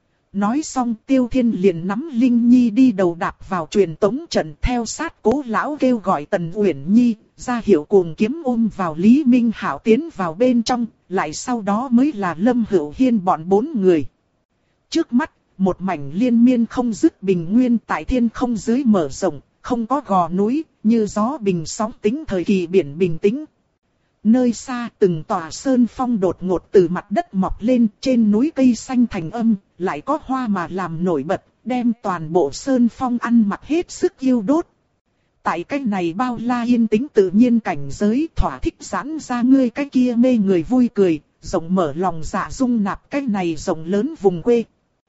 Nói xong Tiêu Thiên liền nắm Linh Nhi đi đầu đạp vào truyền tống trận, theo sát Cố lão kêu gọi Tần Uyển Nhi, ra hiệu cuồng kiếm ôm vào Lý Minh Hạo tiến vào bên trong, lại sau đó mới là Lâm Hữu Hiên bọn bốn người. Trước mắt, một mảnh liên miên không dứt bình nguyên tại thiên không dưới mở rộng, không có gò núi, như gió bình sóng tính thời kỳ biển bình tĩnh. Nơi xa từng tòa sơn phong đột ngột từ mặt đất mọc lên, trên núi cây xanh thành âm, lại có hoa mà làm nổi bật, đem toàn bộ sơn phong ăn mặc hết sức yêu đốt. Tại cái này bao la yên tĩnh tự nhiên cảnh giới, thỏa thích giãn ra ngươi cái kia mê người vui cười, rộng mở lòng dạ dung nạp cái này rộng lớn vùng quê.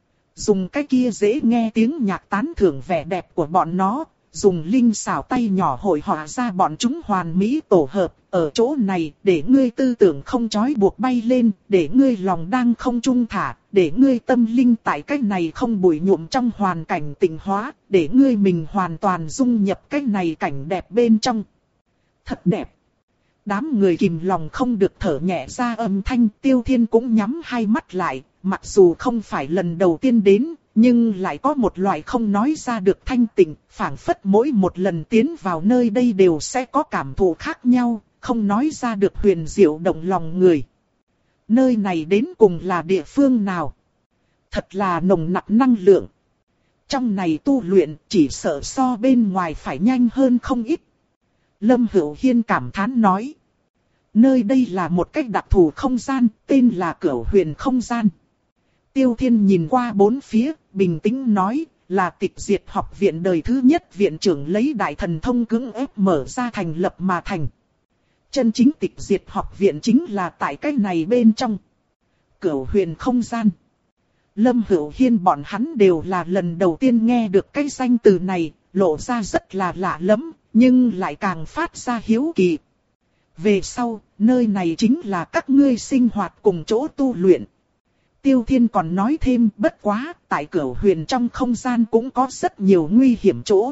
Dùng cái kia dễ nghe tiếng nhạc tán thưởng vẻ đẹp của bọn nó, dùng linh xảo tay nhỏ hội họa ra bọn chúng hoàn mỹ tổ hợp, ở chỗ này, để ngươi tư tưởng không trói buộc bay lên, để ngươi lòng đang không trung thả, để ngươi tâm linh tại cái này không bụi nhuộm trong hoàn cảnh tịnh hóa, để ngươi mình hoàn toàn dung nhập cái này cảnh đẹp bên trong. Thật đẹp. Đám người kìm lòng không được thở nhẹ ra âm thanh, Tiêu Thiên cũng nhắm hai mắt lại, mặc dù không phải lần đầu tiên đến, nhưng lại có một loại không nói ra được thanh tịnh, phảng phất mỗi một lần tiến vào nơi đây đều sẽ có cảm thụ khác nhau, không nói ra được huyền diệu động lòng người. Nơi này đến cùng là địa phương nào? Thật là nồng nặc năng lượng. Trong này tu luyện chỉ sợ so bên ngoài phải nhanh hơn không ít. Lâm Hữu Hiên cảm thán nói. Nơi đây là một cách đặc thù không gian, tên là Cửu Huyền không gian. Tiêu Thiên nhìn qua bốn phía, bình tĩnh nói, là Tịch Diệt học viện đời thứ nhất viện trưởng lấy đại thần thông cưỡng ép mở ra thành lập mà thành. Chân chính Tịch Diệt học viện chính là tại cái này bên trong. Cửu Huyền không gian. Lâm Hữu Hiên bọn hắn đều là lần đầu tiên nghe được cái danh từ này, lộ ra rất là lạ lẫm, nhưng lại càng phát ra hiếu kỳ. Về sau, nơi này chính là các ngươi sinh hoạt cùng chỗ tu luyện. Tiêu Thiên còn nói thêm, bất quá, tại Cửu Huyền trong không gian cũng có rất nhiều nguy hiểm chỗ.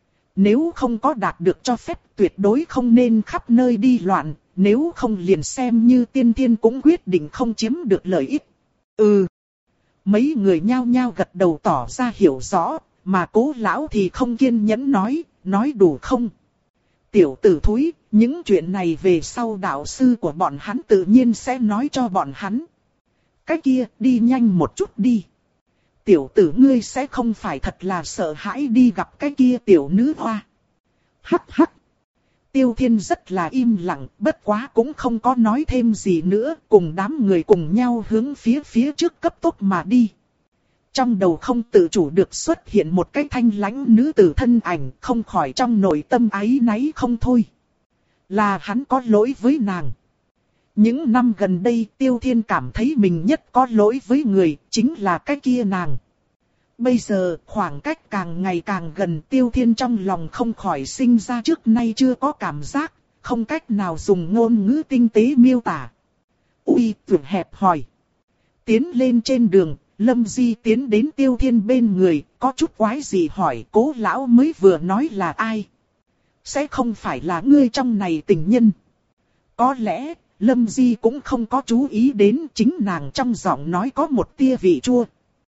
Nếu không có đạt được cho phép tuyệt đối không nên khắp nơi đi loạn, nếu không liền xem như Tiên Thiên cũng quyết định không chiếm được lợi ích. Ừ. Mấy người nhao nhao gật đầu tỏ ra hiểu rõ, mà Cố lão thì không kiên nhẫn nói, nói đủ không? Tiểu tử thúi, những chuyện này về sau đạo sư của bọn hắn tự nhiên sẽ nói cho bọn hắn. Cái kia, đi nhanh một chút đi. Tiểu tử ngươi sẽ không phải thật là sợ hãi đi gặp cái kia tiểu nữ hoa. Hắc hắc. Tiêu Thiên rất là im lặng, bất quá cũng không có nói thêm gì nữa, cùng đám người cùng nhau hướng phía phía trước cấp tốc mà đi. Trong đầu không tự chủ được xuất hiện một cái thanh lãnh nữ tử thân ảnh, không khỏi trong nội tâm áy náy không thôi. Là hắn có lỗi với nàng. Những năm gần đây Tiêu Thiên cảm thấy mình nhất có lỗi với người, chính là cái kia nàng. Bây giờ khoảng cách càng ngày càng gần, Tiêu Thiên trong lòng không khỏi sinh ra trước nay chưa có cảm giác, không cách nào dùng ngôn ngữ tinh tế miêu tả. Uy tưởng hẹp hỏi. Tiến lên trên đường, Lâm Di tiến đến Tiêu Thiên bên người, có chút quái gì hỏi Cố lão mới vừa nói là ai. Sẽ không phải là ngươi trong này tình nhân. Có lẽ, Lâm Di cũng không có chú ý đến chính nàng trong giọng nói có một tia vị chua.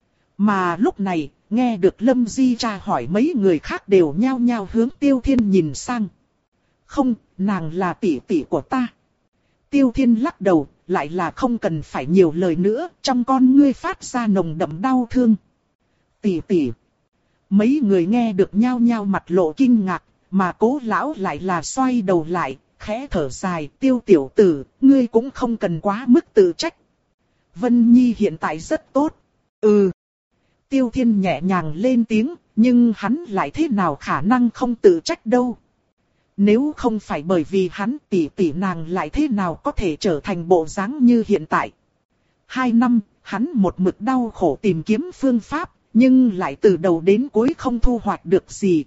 Mà lúc này, nghe được Lâm Di tra hỏi mấy người khác đều nhao nhao hướng Tiêu Thiên nhìn sang. Không, nàng là tỷ tỷ của ta. Tiêu Thiên lắc đầu, lại là không cần phải nhiều lời nữa, trong con ngươi phát ra nồng đậm đau thương. Tỷ tỷ. Mấy người nghe được nhao nhao mặt lộ kinh ngạc, mà Cố lão lại là xoay đầu lại, khẽ thở dài, Tiêu tiểu tử, ngươi cũng không cần quá mức tự trách. Vân Nhi hiện tại rất tốt. Ừ. Tiêu Thiên nhẹ nhàng lên tiếng, nhưng hắn lại thế nào khả năng không tự trách đâu. Nếu không phải bởi vì hắn, tỷ tỷ nàng lại thế nào có thể trở thành bộ dáng như hiện tại. Hai năm, hắn một mực đau khổ tìm kiếm phương pháp, nhưng lại từ đầu đến cuối không thu hoạch được gì.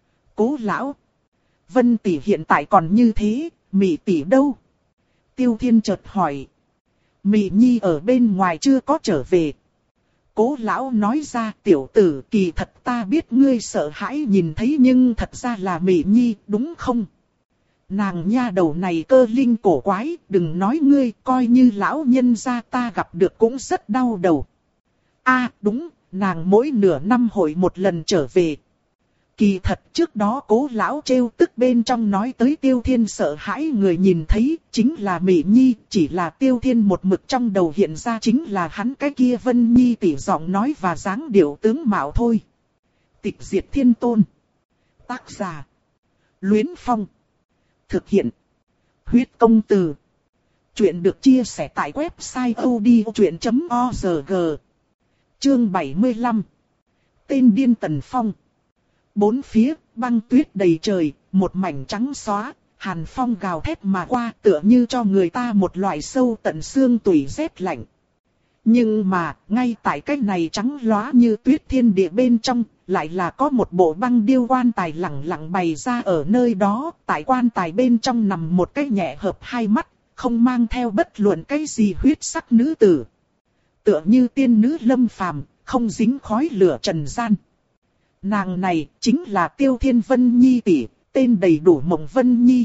Cố lão. Vân tỷ hiện tại còn như thế, Mị tỷ đâu? Tiêu Thiên chợt hỏi. Mị Nhi ở bên ngoài chưa có trở về. Cố lão nói ra, tiểu tử, kỳ thật ta biết ngươi sợ hãi nhìn thấy, nhưng thật ra là Mị Nhi, đúng không? Nàng nha đầu này cơ linh cổ quái, đừng nói ngươi, coi như lão nhân gia ta gặp được cũng rất đau đầu. A, đúng, nàng mỗi nửa năm hội một lần trở về. Kỳ thật trước đó Cố lão trêu tức bên trong nói tới Tiêu Thiên sợ hãi người nhìn thấy, chính là Mị Nhi, chỉ là Tiêu Thiên một mực trong đầu hiện ra chính là hắn cái kia Vân Nhi tỉ giọng nói và dáng điệu tướng mạo thôi. Tịch Diệt Thiên Tôn. Tác giả. Luyến Phong. Thực hiện. Huyết Công Từ. Chuyện được chia sẻ tại website odchuyện chấm org. Chương bảy mươi lăm. Tên điên Tần Phong. Bốn phía, băng tuyết đầy trời, một mảnh trắng xóa, hàn phong gào thét mà qua tựa như cho người ta một loại sâu tận xương tủy rét lạnh. Nhưng mà, ngay tại cái này trắng lóa như tuyết thiên địa bên trong, lại là có một bộ băng điêu quan tài lẳng lặng bày ra ở nơi đó, tại quan tài bên trong nằm một cái nhẹ hợp hai mắt, không mang theo bất luận cái gì huyết sắc nữ tử. Tựa như tiên nữ lâm phàm, không dính khói lửa trần gian. Nàng này chính là Tiêu Thiên Vân Nhi tỷ, tên đầy đủ Mộng Vân Nhi.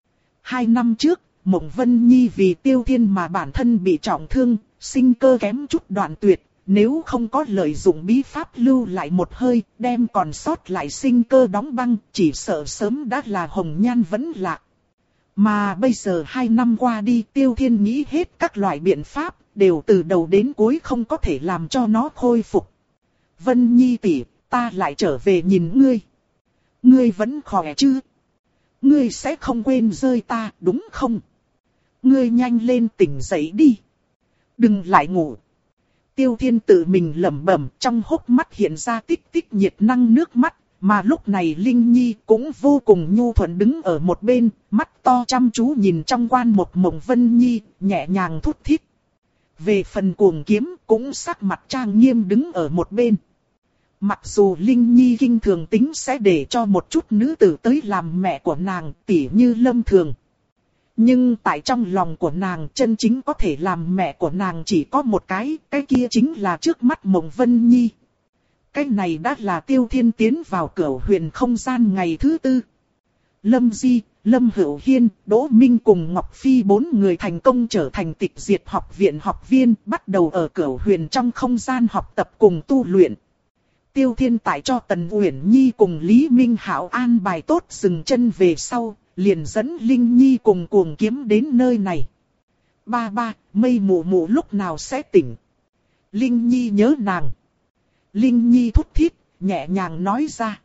Hai năm trước, Mộng Vân Nhi vì Tiêu Thiên mà bản thân bị trọng thương, sinh cơ kém chút đoạn tuyệt, nếu không có lợi dụng bí pháp lưu lại một hơi, đem còn sót lại sinh cơ đóng băng, chỉ sợ sớm đã là hồng nhan vẫn lạc. Mà bây giờ hai năm qua đi, Tiêu Thiên nghĩ hết các loại biện pháp, đều từ đầu đến cuối không có thể làm cho nó khôi phục. Vân Nhi tỷ, ta lại trở về nhìn ngươi. Ngươi vẫn khỏe chứ? Ngươi sẽ không quên rơi ta, đúng không? Ngươi nhanh lên tỉnh dậy đi. Đừng lại ngủ. Tiêu Thiên tự mình lẩm bẩm, trong hốc mắt hiện ra tích tích nhiệt năng nước mắt. Mà lúc này Linh Nhi cũng vô cùng nhu thuận đứng ở một bên, mắt to chăm chú nhìn trong quan một mộng Vân Nhi, nhẹ nhàng thút thít. Về phần Cuồng Kiếm cũng sắc mặt trang nghiêm đứng ở một bên. Mặc dù Linh Nhi kinh thường tính sẽ để cho một chút nữ tử tới làm mẹ của nàng, tỉ như Lâm Thường. Nhưng tại trong lòng của nàng chân chính có thể làm mẹ của nàng chỉ có một cái, cái kia chính là trước mắt mộng Vân Nhi. Cái này đã là Tiêu Thiên tiến vào Cửu Huyền không gian ngày thứ tư. Lâm Di, Lâm Hữu Hiên, Đỗ Minh cùng Ngọc Phi bốn người thành công trở thành tịch diệt học viện học viên, bắt đầu ở Cửu Huyền trong không gian học tập cùng tu luyện. Tiêu Thiên tại cho Tần Uyển Nhi cùng Lý Minh Hạo an bài tốt dừng chân về sau, liền dẫn Linh Nhi cùng Cuồng Kiếm đến nơi này. Ba ba, mây mù mù lúc nào sẽ tỉnh? Linh Nhi nhớ nàng. Linh Nhi thút thít, nhẹ nhàng nói ra.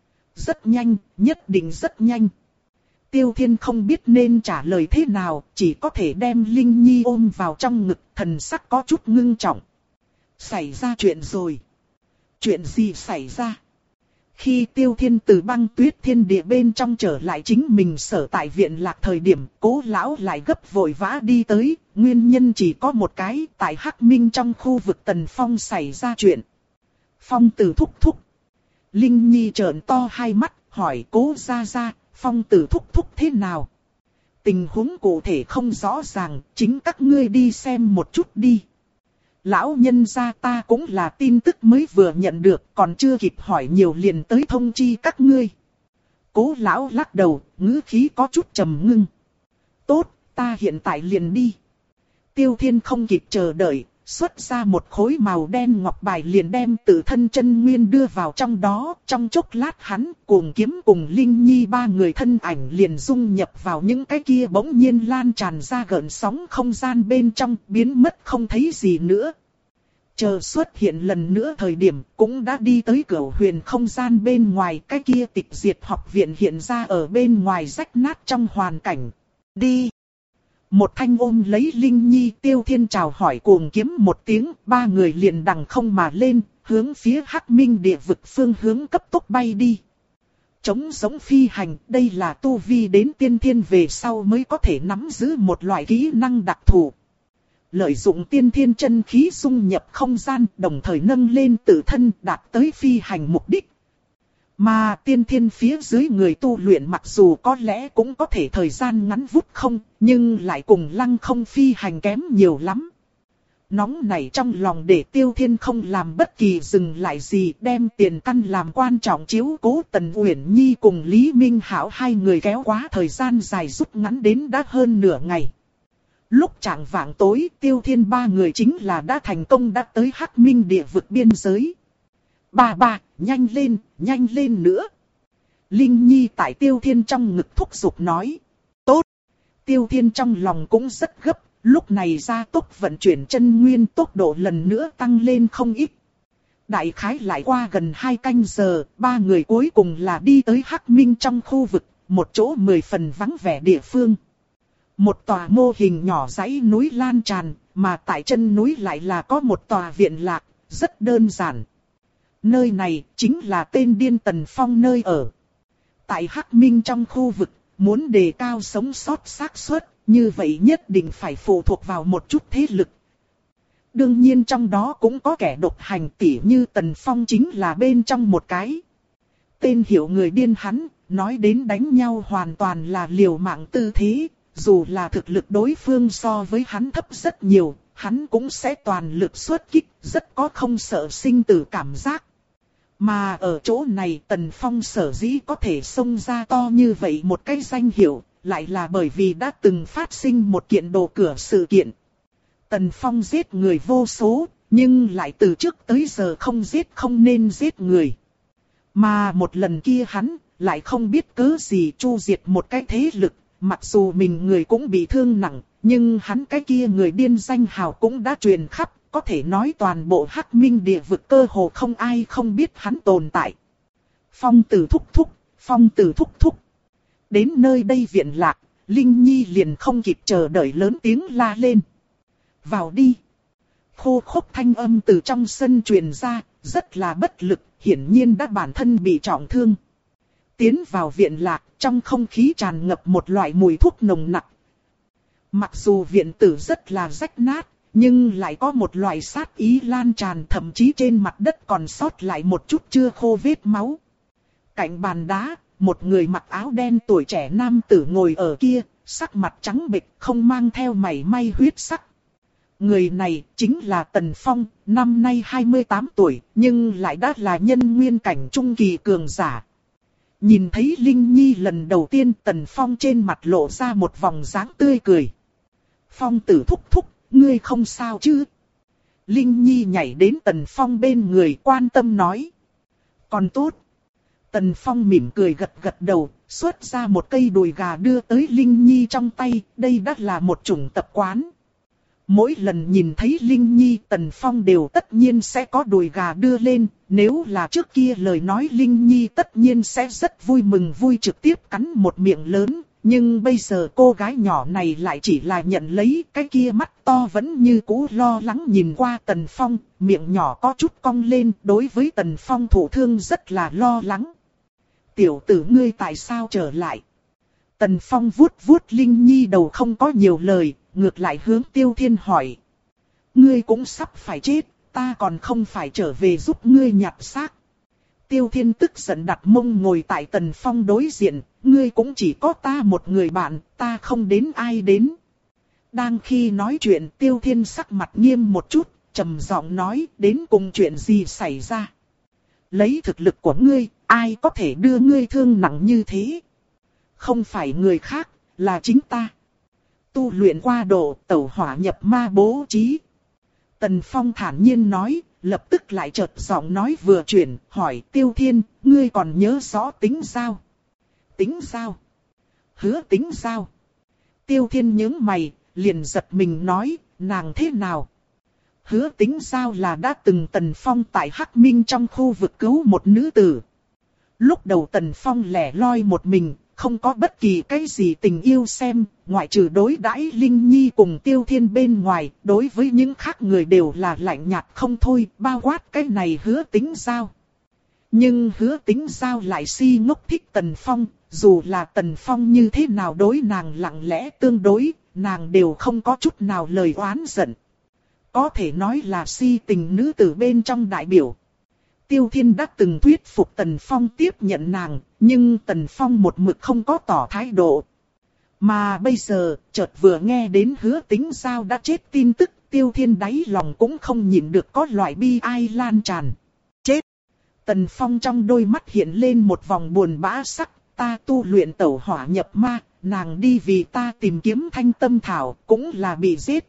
Rất nhanh, nhất định rất nhanh. Tiêu Thiên không biết nên trả lời thế nào, chỉ có thể đem Linh Nhi ôm vào trong ngực, thần sắc có chút ngưng trọng. Xảy ra chuyện rồi. Chuyện gì xảy ra? Khi Tiêu Thiên từ băng tuyết thiên địa bên trong trở lại chính mình sở tại viện lạc thời điểm, Cố lão lại gấp vội vã đi tới, nguyên nhân chỉ có một cái, tại Hắc Minh trong khu vực Tần Phong xảy ra chuyện. Phong Tử thúc thúc. Linh Nhi trợn to hai mắt, hỏi Cố gia gia, Phong Tử thúc thúc thế nào? Tình huống cụ thể không rõ ràng, chính các ngươi đi xem một chút đi. Lão nhân gia ta cũng là tin tức mới vừa nhận được, còn chưa kịp hỏi nhiều liền tới thông chi các ngươi. Cố lão lắc đầu, ngữ khí có chút trầm ngưng. Tốt, ta hiện tại liền đi. Tiêu Thiên không kịp chờ đợi, xuất ra một khối màu đen ngọc bài liền đem tự thân chân nguyên đưa vào trong đó. Trong chốc lát hắn, Cuồng Kiếm cùng Linh Nhi ba người thân ảnh liền dung nhập vào những cái kia bỗng nhiên lan tràn ra gợn sóng không gian bên trong, biến mất không thấy gì nữa. Chờ xuất hiện lần nữa thời điểm cũng đã đi tới Cửu Huyền không gian bên ngoài, cái kia tịch diệt học viện hiện ra ở bên ngoài rách nát trong hoàn cảnh. Đi! Một thanh ôm lấy Linh Nhi, Tiêu Thiên chào hỏi Cuồng Kiếm một tiếng, ba người liền đằng không mà lên, hướng phía Hắc Minh địa vực phương hướng cấp tốc bay đi. Chống giống phi hành, đây là tu vi đến tiên thiên về sau mới có thể nắm giữ một loại kỹ năng đặc thù. Lợi dụng tiên thiên chân khí dung nhập không gian, đồng thời nâng lên tự thân đạt tới phi hành mục đích. Mà tiên thiên phía dưới người tu luyện mặc dù có lẽ cũng có thể thời gian ngắn vút không, nhưng lại cùng lăng không phi hành kém nhiều lắm. Nóng này trong lòng để Tiêu Thiên không làm bất kỳ dừng lại gì, đem tiền căn làm quan trọng chiếu cố Tần Uyển Nhi cùng Lý Minh Hạo hai người kéo quá thời gian dài rút ngắn đến đã hơn nửa ngày. Lúc chạng vạng tối, Tiêu Thiên ba người chính là đã thành công đã tới Hắc Minh địa vực biên giới. Ba ba, nhanh lên, nhanh lên nữa. Linh Nhi tại Tiêu Thiên trong ngực thúc giục nói. Tốt. Tiêu Thiên trong lòng cũng rất gấp, lúc này gia tốc vận chuyển chân nguyên tốc độ lần nữa tăng lên không ít. Đại khái lại qua gần hai canh giờ, ba người cuối cùng là đi tới Hắc Minh trong khu vực, một chỗ mười phần vắng vẻ địa phương. Một tòa mô hình nhỏ dãy núi lan tràn, mà tại chân núi lại là có một tòa viện lạc, rất đơn giản. Nơi này chính là tên điên Tần Phong nơi ở. Tại Hắc Minh trong khu vực, muốn đề cao sống sót xác suất, như vậy nhất định phải phụ thuộc vào một chút thế lực. Đương nhiên trong đó cũng có kẻ độc hành, tỉ như Tần Phong chính là bên trong một cái. Tên hiệu người điên hắn, nói đến đánh nhau hoàn toàn là liều mạng tư thế. Dù là thực lực đối phương so với hắn thấp rất nhiều, hắn cũng sẽ toàn lực xuất kích, rất có không sợ sinh tử cảm giác. Mà ở chỗ này Tần Phong sở dĩ có thể xông ra to như vậy một cái danh hiệu, lại là bởi vì đã từng phát sinh một kiện đồ cửa sự kiện. Tần Phong giết người vô số, Nhưng lại từ trước tới giờ không giết không nên giết người. Mà một lần kia hắn lại không biết cớ gì chu diệt một cái thế lực, mặc dù mình người cũng bị thương nặng, nhưng hắn cái kia người điên danh hào cũng đã truyền khắp, có thể nói toàn bộ Hắc Minh địa vực cơ hồ không ai không biết hắn tồn tại. Phong Tử thúc thúc, Phong Tử thúc thúc. Đến nơi đây viện lạc, Linh Nhi liền không kịp chờ đợi lớn tiếng la lên. Vào đi. Khô khốc thanh âm từ trong sân truyền ra, rất là bất lực, hiển nhiên đã bản thân bị trọng thương. Tiến vào viện lạc, trong không khí tràn ngập một loại mùi thuốc nồng nặc. Mặc dù viện tử rất là rách nát, nhưng lại có một loại sát ý lan tràn, thậm chí trên mặt đất còn sót lại một chút chưa khô vết máu. Cạnh bàn đá, một người mặc áo đen tuổi trẻ nam tử ngồi ở kia, sắc mặt trắng bệch, không mang theo mảy may huyết sắc. Người này chính là Tần Phong, năm nay hai mươi tám tuổi, nhưng lại đã là nhân nguyên cảnh trung kỳ cường giả. Nhìn thấy Linh Nhi lần đầu tiên, Tần Phong trên mặt lộ ra một vòng dáng tươi cười. Phong Tử thúc thúc, ngươi không sao chứ? Linh Nhi nhảy đến Tần Phong bên người quan tâm nói. Còn tốt. Tần Phong mỉm cười gật gật đầu, xuất ra một cây đùi gà đưa tới Linh Nhi trong tay, đây đã là một chủng tập quán. Mỗi lần nhìn thấy Linh Nhi, Tần Phong đều tất nhiên sẽ có đùi gà đưa lên, nếu là trước kia lời nói Linh Nhi tất nhiên sẽ rất vui mừng vui trực tiếp cắn một miệng lớn, nhưng bây giờ cô gái nhỏ này lại chỉ là nhận lấy, cái kia mắt to vẫn như cũ lo lắng nhìn qua Tần Phong, miệng nhỏ có chút cong lên, đối với Tần Phong thụ thương rất là lo lắng. Tiểu tử ngươi tại sao trở lại? Tần Phong vuốt vuốt Linh Nhi đầu không có nhiều lời, ngược lại hướng Tiêu Thiên hỏi. Ngươi cũng sắp phải chết, ta còn không phải trở về giúp ngươi nhặt xác. Tiêu Thiên tức giận đặt mông ngồi tại Tần Phong đối diện, ngươi cũng chỉ có ta một người bạn, ta không đến ai đến. Đang khi nói chuyện Tiêu Thiên sắc mặt nghiêm một chút, trầm giọng nói đến cùng chuyện gì xảy ra. Lấy thực lực của ngươi, ai có thể đưa ngươi thương nặng như thế? Không phải người khác, là chính ta. Tu luyện qua độ tẩu hỏa nhập ma bố trí. Tần Phong thản nhiên nói, lập tức lại chợt giọng nói vừa chuyển, hỏi Tiêu Thiên, ngươi còn nhớ rõ Tính Giao? Tính Giao? Hứa Tính Giao? Tiêu Thiên nhướng mày, liền giật mình nói, nàng thế nào? Hứa Tính Giao là đã từng Tần Phong tại Hắc Minh trong khu vực cứu một nữ tử. Lúc đầu Tần Phong lẻ loi một mình, không có bất kỳ cái gì tình yêu xem, ngoại trừ đối đãi Linh Nhi cùng Tiêu Thiên bên ngoài, đối với những khác người đều là lạnh nhạt không thôi, bao quát cái này Hứa Tính Giao. Nhưng Hứa Tính Giao lại si ngốc thích Tần Phong, dù là Tần Phong như thế nào đối nàng lặng lẽ tương đối, nàng đều không có chút nào lời oán giận. Có thể nói là si tình nữ tử bên trong đại biểu. Tiêu Thiên đã từng thuyết phục Tần Phong tiếp nhận nàng, nhưng Tần Phong một mực không có tỏ thái độ. Mà bây giờ, chợt vừa nghe đến Hứa Tính Giao đã chết tin tức, Tiêu Thiên đáy lòng cũng không nhịn được có loại bi ai lan tràn. Chết! Tần Phong trong đôi mắt hiện lên một vòng buồn bã sắc, ta tu luyện tẩu hỏa nhập ma, nàng đi vì ta tìm kiếm thanh tâm thảo, cũng là bị giết.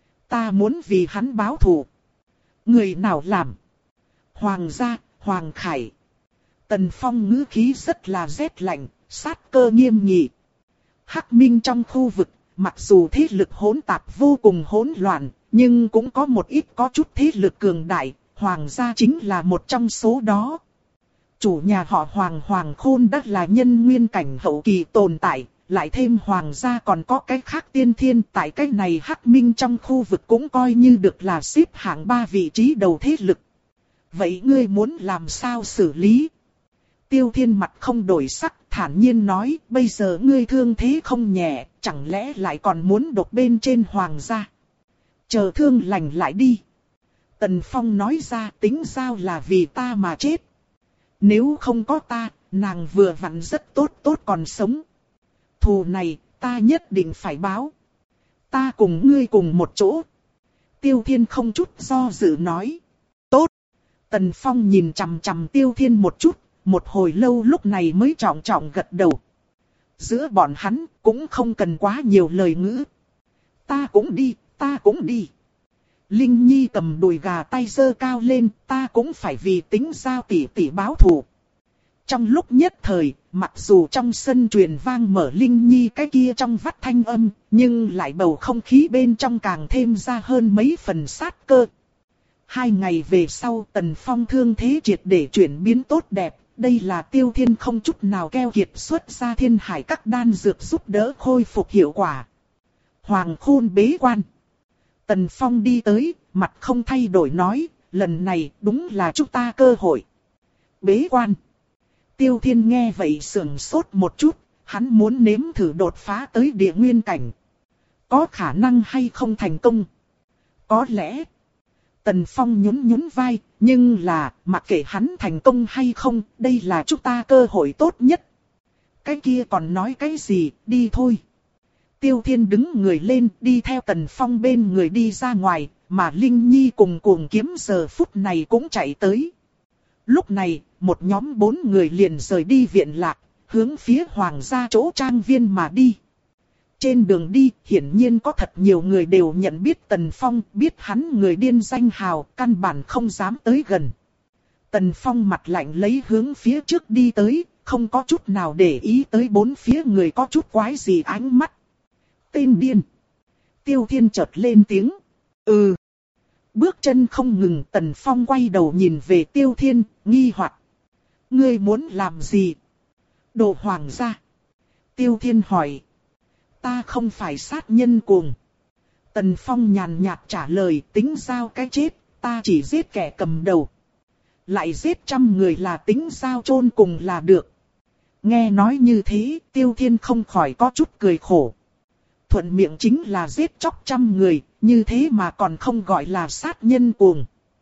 Ta muốn vì hắn báo thù. Người nào làm? Hoàng gia, Hoàng Khải. Tần Phong ngữ khí rất là rét lạnh, sát cơ nghiêm nghị. Hắc Minh trong khu vực, mặc dù thế lực hỗn tạp vô cùng hỗn loạn, nhưng cũng có một ít có chút thế lực cường đại, Hoàng gia chính là một trong số đó. Chủ nhà họ Hoàng Hoàng Khôn đã là nhân nguyên cảnh hậu kỳ tồn tại, lại thêm Hoàng gia còn có cái khác tiên thiên, tại cái này Hắc Minh trong khu vực cũng coi như được là xếp hạng ba vị trí đầu thế lực. Vậy ngươi muốn làm sao xử lý? Tiêu Thiên mặt không đổi sắc, thản nhiên nói, bây giờ ngươi thương thế không nhẹ, chẳng lẽ lại còn muốn độc bên trên Hoàng gia? Chờ thương lành lại đi. Tần Phong nói ra, Tính Giao là vì ta mà chết. Nếu không có ta, nàng vừa vặn rất tốt tốt còn sống. Thù này, ta nhất định phải báo. Ta cùng ngươi cùng một chỗ. Tiêu Thiên không chút do dự nói. Tốt. Tần Phong nhìn chằm chằm Tiêu Thiên một chút, một hồi lâu lúc này mới trọng trọng gật đầu. Giữa bọn hắn cũng không cần quá nhiều lời ngữ. Ta cũng đi, ta cũng đi. Linh Nhi cầm đùi gà tay giơ cao lên, ta cũng phải vì Tĩnh Giao tỷ tỷ báo thù. Trong lúc nhất thời, mặc dù trong sân truyền vang mở Linh Nhi cái kia trong vắt thanh âm, nhưng lại bầu không khí bên trong càng thêm ra hơn mấy phần sát cơ. Hai ngày về sau, Tần Phong thương thế triệt để chuyển biến tốt đẹp, đây là Tiêu Thiên không chút nào keo kiệt xuất ra thiên hải các đan dược giúp đỡ khôi phục hiệu quả. Hoàng khôn bế quan. Tần Phong đi tới, mặt không thay đổi nói, lần này đúng là chúng ta cơ hội. Bế quan. Tiêu Thiên nghe vậy sườn sốt một chút, hắn muốn nếm thử đột phá tới địa nguyên cảnh. Có khả năng hay không thành công? Có lẽ. Tần Phong nhún nhún vai, nhưng là, mặc kệ hắn thành công hay không, đây là chúng ta cơ hội tốt nhất. Cái kia còn nói cái gì, đi thôi. Tiêu Thiên đứng người lên, đi theo Tần Phong bên người đi ra ngoài, mà Linh Nhi cùng Cuồng Kiếm giờ phút này cũng chạy tới. Lúc này, một nhóm bốn người liền rời đi viện lạc, hướng phía hoàng gia chỗ trang viên mà đi. Trên đường đi, hiển nhiên có thật nhiều người đều nhận biết Tần Phong, biết hắn người điên danh hào, căn bản không dám tới gần. Tần Phong mặt lạnh lấy hướng phía trước đi tới, không có chút nào để ý tới bốn phía người có chút quái gì ánh mắt. Tên điên. Tiêu Thiên chợt lên tiếng. Ừ. Bước chân không ngừng, Tần Phong quay đầu nhìn về Tiêu Thiên, nghi hoặc. Ngươi muốn làm gì? Đồ hoàng gia. Tiêu Thiên hỏi. Ta không phải sát nhân cuồng. Tần Phong nhàn nhạt trả lời, Tĩnh Giao cái chết, ta chỉ giết kẻ cầm đầu. Lại giết trăm người là Tĩnh Giao chôn cùng là được. Nghe nói như thế, Tiêu Thiên không khỏi có chút cười khổ. Thuận miệng chính là giết chóc trăm người, như thế mà còn không gọi là sát nhân cuồng.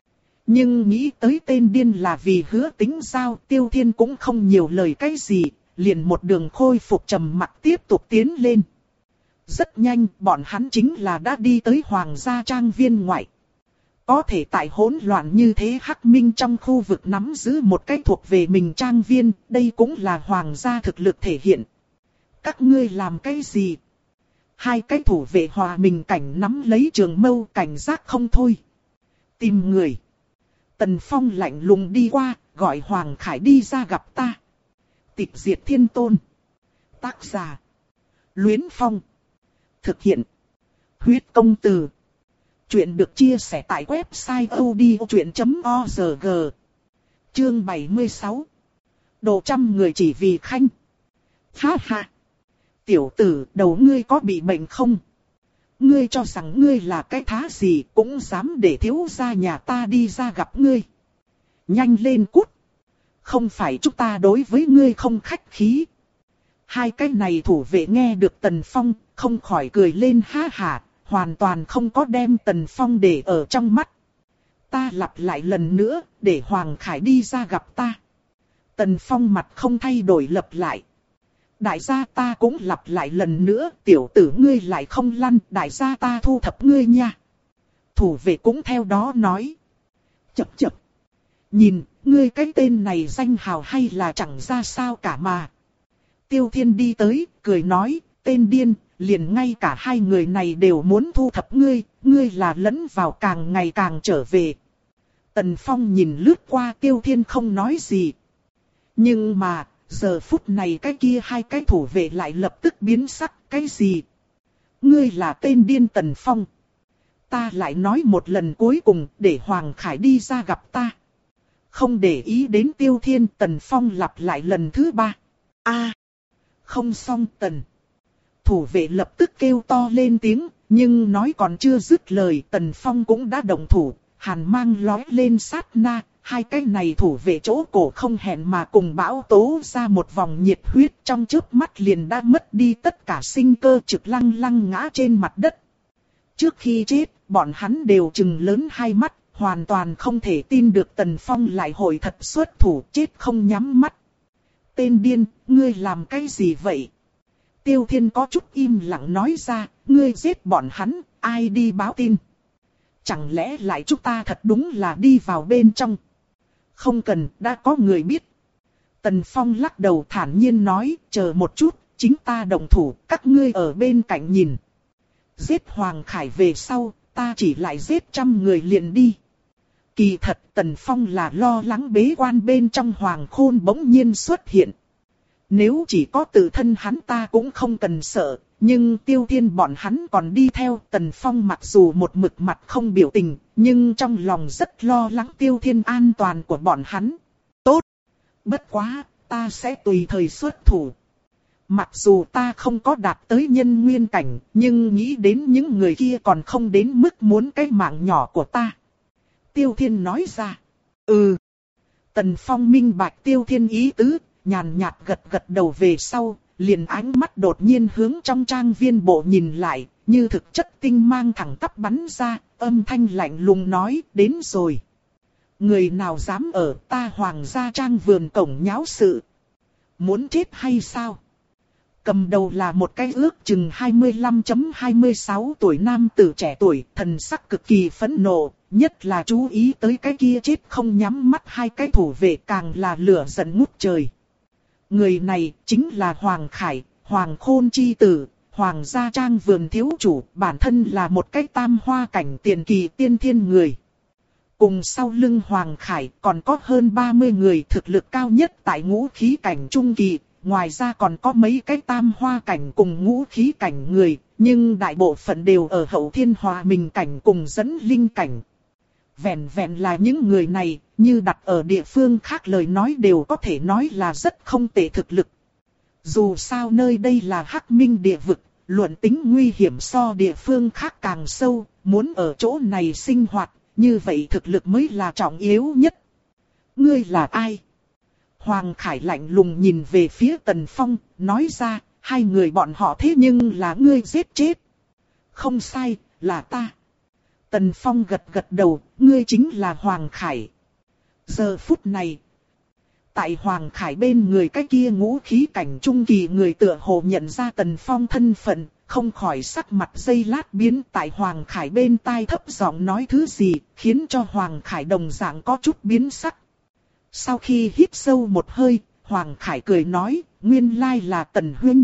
Nhưng nghĩ tới tên điên là vì hứa Tĩnh Giao, Tiêu Thiên cũng không nhiều lời cái gì, liền một đường khôi phục trầm mặc tiếp tục tiến lên. Rất nhanh, bọn hắn chính là đã đi tới hoàng gia trang viên ngoại. Có thể tại hỗn loạn như thế Hắc Minh trong khu vực nắm giữ một cái thuộc về mình trang viên, đây cũng là hoàng gia thực lực thể hiện. Các ngươi làm cái gì? Hai cái thủ vệ hòa mình cảnh nắm lấy trường mâu cảnh giác không thôi. Tìm người. Tần Phong lạnh lùng đi qua, gọi Hoàng Khải đi ra gặp ta. Tịch diệt thiên tôn. Tác giả. Luyến Phong. Thực hiện. Huyết công từ. Chuyện được chia sẻ tại website odchuyện chấm org. Chương bảy mươi sáu. Đồ trăm người chỉ vì khanh. Ha ha. Tiểu tử, đầu ngươi có bị bệnh không? Ngươi cho rằng ngươi là cái thá gì cũng dám để thiếu gia nhà ta đi ra gặp ngươi. Nhanh lên cút. Không phải chúng ta đối với ngươi không khách khí. Hai cái này thủ vệ nghe được Tần Phong, không khỏi cười lên ha hả, hoàn toàn không có đem Tần Phong để ở trong mắt. Ta lặp lại lần nữa, để Hoàng Khải đi ra gặp ta. Tần Phong mặt không thay đổi lặp lại. Đại gia ta cũng lặp lại lần nữa, tiểu tử ngươi lại không lăn, đại gia ta thu thập ngươi nha. Thủ vệ cũng theo đó nói. Chập chập. Nhìn, ngươi cái tên này danh hào hay là chẳng ra sao cả mà. Tiêu Thiên đi tới, cười nói, tên điên, liền ngay cả hai người này đều muốn thu thập ngươi, ngươi là lẫn vào càng ngày càng trở về. Tần Phong nhìn lướt qua Tiêu Thiên không nói gì. Nhưng mà, giờ phút này cái kia hai cái thủ vệ lại lập tức biến sắc, cái gì? Ngươi là tên điên Tần Phong. Ta lại nói một lần cuối cùng để Hoàng Khải đi ra gặp ta. Không để ý đến Tiêu Thiên, Tần Phong lặp lại lần thứ ba. A, không xong Tần. Thủ vệ lập tức kêu to lên tiếng, nhưng nói còn chưa dứt lời, Tần Phong cũng đã động thủ, hàn mang lói lên sát na. Hai cái này thủ vệ chỗ cổ không hẹn mà cùng bão tố ra một vòng nhiệt huyết, trong chớp mắt liền đã mất đi tất cả sinh cơ, trực lăng lăng ngã trên mặt đất. Trước khi chết, bọn hắn đều trừng lớn hai mắt, hoàn toàn không thể tin được Tần Phong lại hội thật xuất thủ, chết không nhắm mắt. Tên điên, ngươi làm cái gì vậy? Tiêu Thiên có chút im lặng nói ra, ngươi giết bọn hắn, ai đi báo tin? Chẳng lẽ lại chúng ta thật đúng là đi vào bên trong? Không cần, đã có người biết. Tần Phong lắc đầu thản nhiên nói, chờ một chút, chính ta động thủ, các ngươi ở bên cạnh nhìn. Giết Hoàng Khải về sau, ta chỉ lại giết trăm người liền đi. Kỳ thật Tần Phong là lo lắng bế quan bên trong Hoàng Khôn bỗng nhiên xuất hiện. Nếu chỉ có tự thân hắn ta cũng không cần sợ, nhưng Tiêu Thiên bọn hắn còn đi theo. Tần Phong mặc dù một mực mặt không biểu tình, nhưng trong lòng rất lo lắng Tiêu Thiên an toàn của bọn hắn. Tốt! Bất quá, ta sẽ tùy thời xuất thủ. Mặc dù ta không có đạt tới nhân nguyên cảnh, nhưng nghĩ đến những người kia còn không đến mức muốn cái mạng nhỏ của ta. Tiêu Thiên nói ra. Ừ. Tần Phong minh bạch Tiêu Thiên ý tứ, nhàn nhạt gật gật đầu về sau, liền ánh mắt đột nhiên hướng trong trang viên bộ nhìn lại, như thực chất tinh mang thẳng tắp bắn ra, âm thanh lạnh lùng nói, đến rồi. Người nào dám ở ta Hoàng gia trang vườn cổng nháo sự? Muốn chết hay sao? Cầm đầu là một cái ước chừng hai mươi lăm hai mươi sáu tuổi nam tử trẻ tuổi, thần sắc cực kỳ phẫn nộ, nhất là chú ý tới cái kia chết không nhắm mắt hai cái thủ vệ càng là lửa giận ngút trời. Người này chính là Hoàng Khải, Hoàng Khôn chi tử, Hoàng gia trang vườn thiếu chủ, bản thân là một cái tam hoa cảnh tiền kỳ tiên thiên người. Cùng sau lưng Hoàng Khải còn có hơn ba mươi người thực lực cao nhất tại ngũ khí cảnh trung kỳ. Ngoài ra còn có mấy cái tam hoa cảnh cùng ngũ khí cảnh người, nhưng đại bộ phận đều ở hậu thiên hòa mình cảnh cùng dẫn linh cảnh. Vẹn vẹn là những người này, như đặt ở địa phương khác lời nói đều có thể nói là rất không tệ thực lực. Dù sao nơi đây là Hắc Minh địa vực, luận tính nguy hiểm so địa phương khác càng sâu, muốn ở chỗ này sinh hoạt, như vậy thực lực mới là trọng yếu nhất. Ngươi là ai? Hoàng Khải lạnh lùng nhìn về phía Tần Phong, nói ra, hai người bọn họ thế nhưng là ngươi giết chết. Không sai, là ta. Tần Phong gật gật đầu, ngươi chính là Hoàng Khải. Giờ phút này, tại Hoàng Khải bên người cái kia ngũ khí cảnh trung kỳ người tựa hồ nhận ra Tần Phong thân phận, không khỏi sắc mặt giây lát biến. Tại Hoàng Khải bên tai thấp giọng nói thứ gì, khiến cho Hoàng Khải đồng dạng có chút biến sắc. Sau khi hít sâu một hơi, Hoàng Khải cười nói, nguyên lai là Tần Huynh.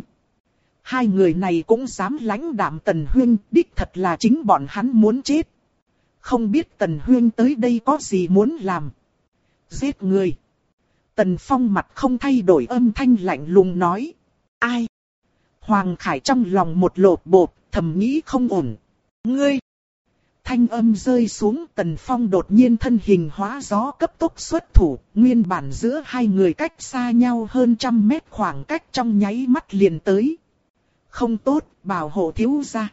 Hai người này cũng dám lãnh đạm Tần Huynh, đích thật là chính bọn hắn muốn chết. Không biết Tần Huynh tới đây có gì muốn làm? Giết người. Tần Phong mặt không thay đổi, âm thanh lạnh lùng nói. Ai? Hoàng Khải trong lòng một lột bột, thầm nghĩ không ổn. Ngươi! Thanh âm rơi xuống, Tần Phong đột nhiên thân hình hóa gió cấp tốc xuất thủ, nguyên bản giữa hai người cách xa nhau hơn trăm mét khoảng cách trong nháy mắt liền tới. Không tốt, bảo hộ thiếu gia.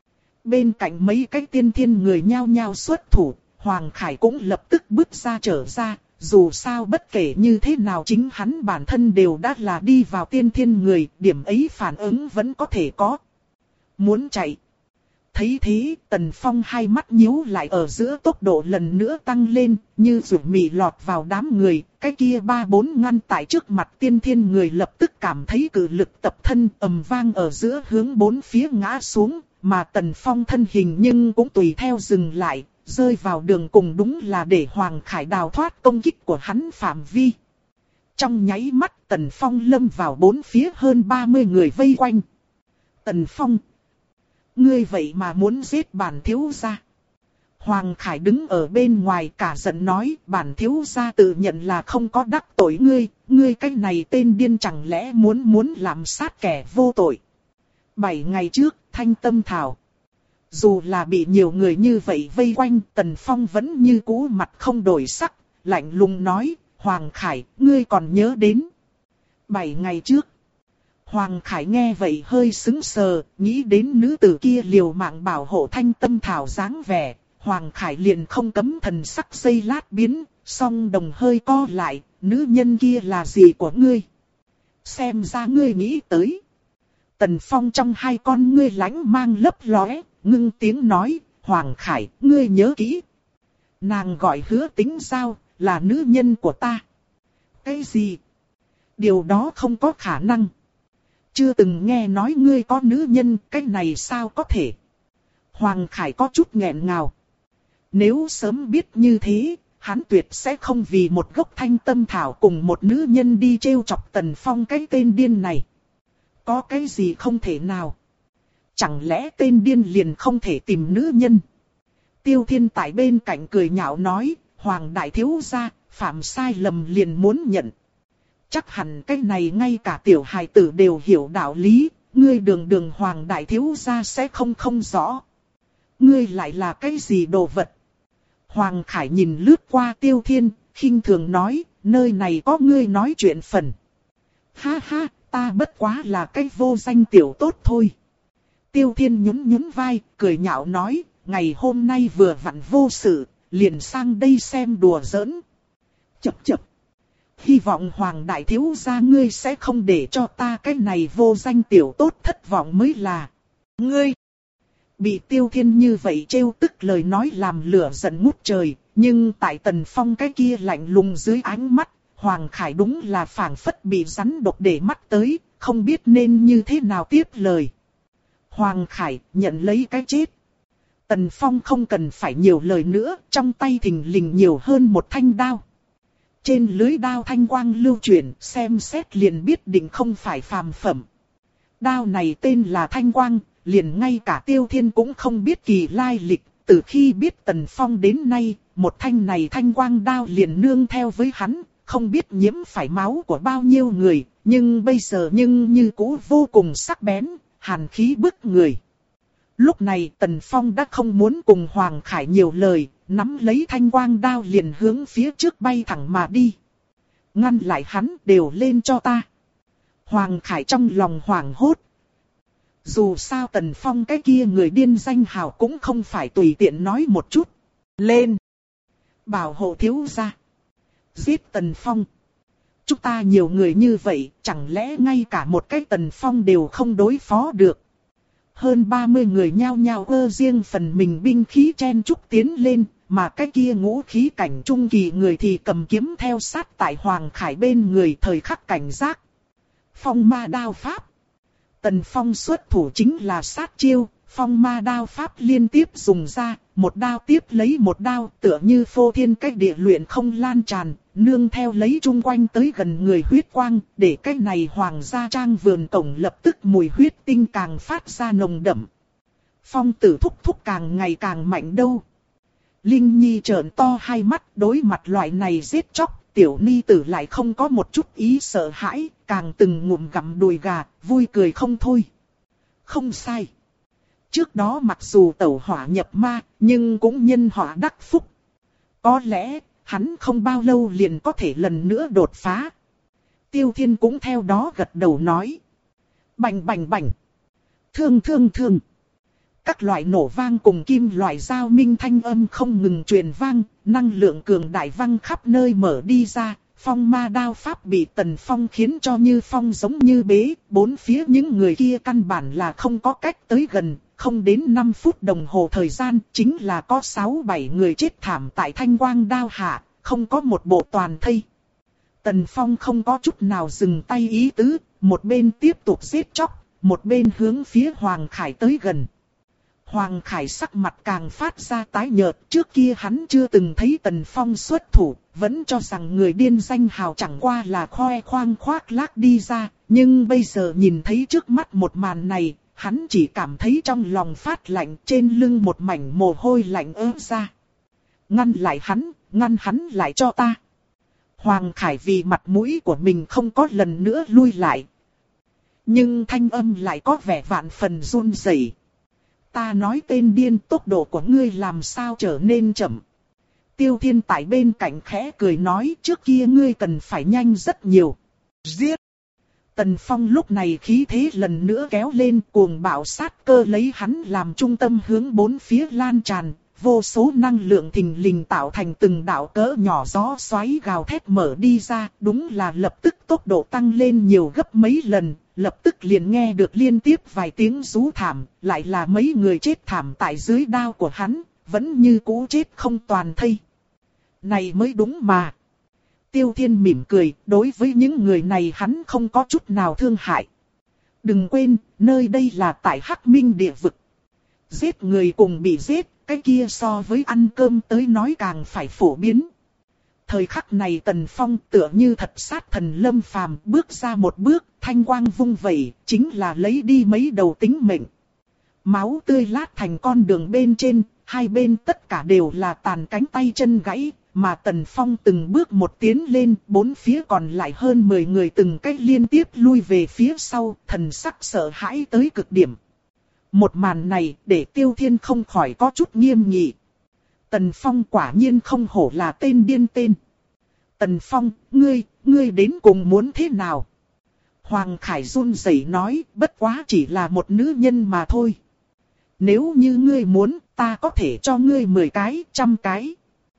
Bên cạnh mấy cái tiên thiên người nhao nhao xuất thủ, Hoàng Khải cũng lập tức bước ra trở ra, dù sao bất kể như thế nào chính hắn bản thân đều đã là đi vào tiên thiên người, điểm ấy phản ứng vẫn có thể có. Muốn chạy. Thấy thế, Tần Phong hai mắt nhíu lại ở giữa tốc độ lần nữa tăng lên, như rủ mì lọt vào đám người, cái kia ba bốn ngăn tại trước mặt tiên thiên người lập tức cảm thấy cự lực tập thân ầm vang ở giữa hướng bốn phía ngã xuống, mà Tần Phong thân hình nhưng cũng tùy theo dừng lại, rơi vào đường cùng đúng là để Hoàng Khải đào thoát công kích của hắn phạm vi. Trong nháy mắt Tần Phong lâm vào bốn phía hơn ba mươi người vây quanh. Tần Phong! Ngươi vậy mà muốn giết bản thiếu gia. Hoàng Khải đứng ở bên ngoài cả giận nói, bản thiếu gia tự nhận là không có đắc tội ngươi, ngươi cái này tên điên chẳng lẽ muốn muốn làm sát kẻ vô tội. Bảy ngày trước, Thanh Tâm Thảo. Dù là bị nhiều người như vậy vây quanh, Tần Phong vẫn như cũ mặt không đổi sắc, lạnh lùng nói, Hoàng Khải, ngươi còn nhớ đến. Bảy ngày trước. Hoàng Khải nghe vậy hơi sững sờ, nghĩ đến nữ tử kia liều mạng bảo hộ Thanh Tâm Thảo dáng vẻ, Hoàng Khải liền không cấm thần sắc giây lát biến, song đồng hơi co lại, nữ nhân kia là gì của ngươi? Xem ra ngươi nghĩ tới. Tần Phong trong hai con ngươi lánh mang lấp lóe, ngưng tiếng nói, Hoàng Khải, ngươi nhớ kỹ. Nàng gọi Hứa Tính Giao, là nữ nhân của ta. Cái gì? Điều đó không có khả năng. Chưa từng nghe nói ngươi có nữ nhân, cái này sao có thể? Hoàng Khải có chút nghẹn ngào. Nếu sớm biết như thế, hắn tuyệt sẽ không vì một gốc Thanh Tâm Thảo cùng một nữ nhân đi trêu chọc Tần Phong cái tên điên này. Có cái gì không thể nào? Chẳng lẽ tên điên liền không thể tìm nữ nhân? Tiêu Thiên tại bên cạnh cười nhạo nói, Hoàng đại thiếu gia, phạm sai lầm liền muốn nhận. Chắc hẳn cái này ngay cả tiểu hài tử đều hiểu đạo lý, ngươi đường đường Hoàng đại thiếu gia sẽ không không rõ. Ngươi lại là cái gì đồ vật? Hoàng Khải nhìn lướt qua Tiêu Thiên, khinh thường nói, nơi này có ngươi nói chuyện phần. Ha ha, ta bất quá là cái vô danh tiểu tốt thôi. Tiêu Thiên nhún nhún vai, cười nhạo nói, ngày hôm nay vừa vặn vô sự, liền sang đây xem đùa giỡn. Chập chập. Hy vọng Hoàng đại thiếu gia ngươi sẽ không để cho ta cái này vô danh tiểu tốt thất vọng mới là. Ngươi. Bị Tiêu Thiên như vậy trêu tức lời nói làm lửa giận ngút trời, nhưng tại Tần Phong cái kia lạnh lùng dưới ánh mắt, Hoàng Khải đúng là phảng phất bị rắn độc để mắt tới, không biết nên như thế nào tiếp lời. Hoàng Khải nhận lấy cái chết. Tần Phong không cần phải nhiều lời nữa, trong tay thình lình nhiều hơn một thanh đao. Trên lưới đao thanh quang lưu chuyển, xem xét liền biết định không phải phàm phẩm. Đao này tên là Thanh Quang, liền ngay cả Tiêu Thiên cũng không biết kỳ lai lịch. Từ khi biết Tần Phong đến nay, một thanh này Thanh Quang đao liền nương theo với hắn, không biết nhiễm phải máu của bao nhiêu người, nhưng bây giờ nhưng như cũ vô cùng sắc bén, hàn khí bức người. Lúc này Tần Phong đã không muốn cùng Hoàng Khải nhiều lời, nắm lấy Thanh Quang đao liền hướng phía trước bay thẳng mà đi. Ngăn lại hắn, đều lên cho ta. Hoàng Khải trong lòng hoảng hốt. Dù sao Tần Phong cái kia người điên danh hào cũng không phải tùy tiện nói một chút. Lên! Bảo hộ thiếu gia. Giết Tần Phong. Chúng ta nhiều người như vậy, chẳng lẽ ngay cả một cái Tần Phong đều không đối phó được. Hơn ba mươi người nhao nhao ơ riêng phần mình binh khí chen chúc tiến lên, mà cái kia ngũ khí cảnh trung kỳ người thì cầm kiếm theo sát tại Hoàng Khải bên người thời khắc cảnh giác. Phong ma đao pháp. Tần Phong xuất thủ chính là sát chiêu, phong ma đao pháp liên tiếp dùng ra, một đao tiếp lấy một đao tựa như phô thiên cách địa luyện không lan tràn, nương theo lấy chung quanh tới gần người huyết quang, để cái này hoàng gia trang vườn cổng lập tức mùi huyết tinh càng phát ra nồng đậm. Phong tử thúc thúc càng ngày càng mạnh đâu. Linh Nhi trợn to hai mắt, đối mặt loại này giết chóc, tiểu ni tử lại không có một chút ý sợ hãi, càng từng ngụm gặm đùi gà, vui cười không thôi. Không sai. Trước đó mặc dù tẩu hỏa nhập ma, nhưng cũng nhân họa đắc phúc. Có lẽ, hắn không bao lâu liền có thể lần nữa đột phá. Tiêu Thiên cũng theo đó gật đầu nói. Bành bành bành. Thương thương thương. Các loại nổ vang cùng kim loại giao minh thanh âm không ngừng truyền vang, năng lượng cường đại vang khắp nơi mở đi ra. Phong ma đao pháp bị Tần Phong khiến cho như phong giống như bế, bốn phía những người kia căn bản là không có cách tới gần, không đến năm phút đồng hồ thời gian, chính là có sáu bảy người chết thảm tại Thanh Quang đao hạ, không có một bộ toàn thây. Tần Phong không có chút nào dừng tay ý tứ, một bên tiếp tục giết chóc, một bên hướng phía Hoàng Khải tới gần. Hoàng Khải sắc mặt càng phát ra tái nhợt, trước kia hắn chưa từng thấy Tần Phong xuất thủ, vẫn cho rằng người điên danh hào chẳng qua là khoe khoang khoác lác đi ra, nhưng bây giờ nhìn thấy trước mắt một màn này, hắn chỉ cảm thấy trong lòng phát lạnh, trên lưng một mảnh mồ hôi lạnh ứa ra. Ngăn lại hắn, ngăn hắn lại cho ta. Hoàng Khải vì mặt mũi của mình không có lần nữa lui lại. Nhưng thanh âm lại có vẻ vạn phần run rẩy. Ta nói tên điên, tốc độ của ngươi làm sao trở nên chậm. Tiêu Thiên tại bên cạnh khẽ cười nói, trước kia ngươi cần phải nhanh rất nhiều. Giết! Tần Phong lúc này khí thế lần nữa kéo lên, cuồng bạo sát cơ lấy hắn làm trung tâm hướng bốn phía lan tràn, vô số năng lượng thình lình tạo thành từng đạo cỡ nhỏ gió xoáy gào thét mở đi ra, đúng là lập tức tốc độ tăng lên nhiều gấp mấy lần, lập tức liền nghe được liên tiếp vài tiếng rú thảm, lại là mấy người chết thảm tại dưới đao của hắn, vẫn như cũ chết không toàn thây. Này mới đúng mà. Tiêu Thiên mỉm cười, đối với những người này hắn không có chút nào thương hại. Đừng quên, nơi đây là tại Hắc Minh địa vực. Giết người cùng bị giết, cái kia so với ăn cơm tới nói càng phải phổ biến. Thời khắc này Tần Phong tựa như thật sát thần lâm phàm, bước ra một bước, thanh quang vung vẩy, chính là lấy đi mấy đầu tính mệnh. Máu tươi lát thành con đường bên trên, hai bên tất cả đều là tàn cánh tay chân gãy, mà Tần Phong từng bước một tiến lên, bốn phía còn lại hơn mười người từng cách liên tiếp lui về phía sau, thần sắc sợ hãi tới cực điểm. Một màn này để Tiêu Thiên không khỏi có chút nghiêm nghị. Tần Phong quả nhiên không hổ là tên điên tên. Tần Phong, ngươi, ngươi đến cùng muốn thế nào? Hoàng Khải run rẩy nói, bất quá chỉ là một nữ nhân mà thôi. Nếu như ngươi muốn, ta có thể cho ngươi mười cái, trăm cái.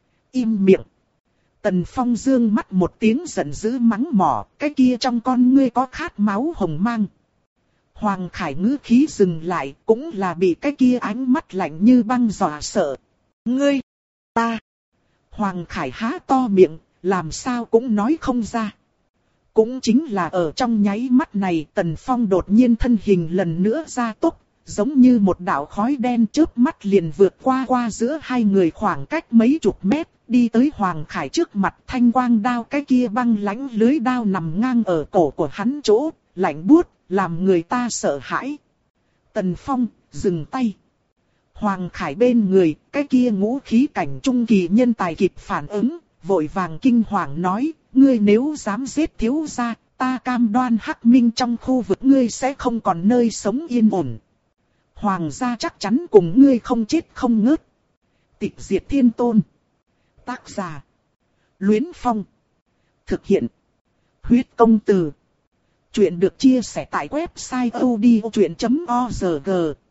Im miệng. Tần Phong dương mắt một tiếng giận dữ mắng mỏ, cái kia trong con ngươi có khát máu hồng mang. Hoàng Khải ngữ khí dừng lại, cũng là bị cái kia ánh mắt lạnh như băng dọa sợ. Ngươi, ta. Hoàng Khải há to miệng, làm sao cũng nói không ra. Cũng chính là ở trong nháy mắt này, Tần Phong đột nhiên thân hình lần nữa ra tốc, giống như một đạo khói đen chớp mắt liền vượt qua qua giữa hai người khoảng cách mấy chục mét, đi tới Hoàng Khải trước mặt. Thanh quang đao cái kia băng lãnh lưới đao nằm ngang ở cổ của hắn chỗ, lạnh buốt, làm người ta sợ hãi. Tần Phong, dừng tay. Hoàng Khải bên người, cái kia ngũ khí cảnh trung kỳ nhân tài kịp phản ứng, vội vàng kinh hoàng nói, ngươi nếu dám giết thiếu gia, ta cam đoan Hắc Minh trong khu vực ngươi sẽ không còn nơi sống yên ổn. Hoàng gia chắc chắn cùng ngươi không chết không ngớt. Tịch diệt thiên tôn. Tác giả. Luyến Phong. Thực hiện. Huyết công từ. Chuyện được chia sẻ tại website odchuyện chấm org.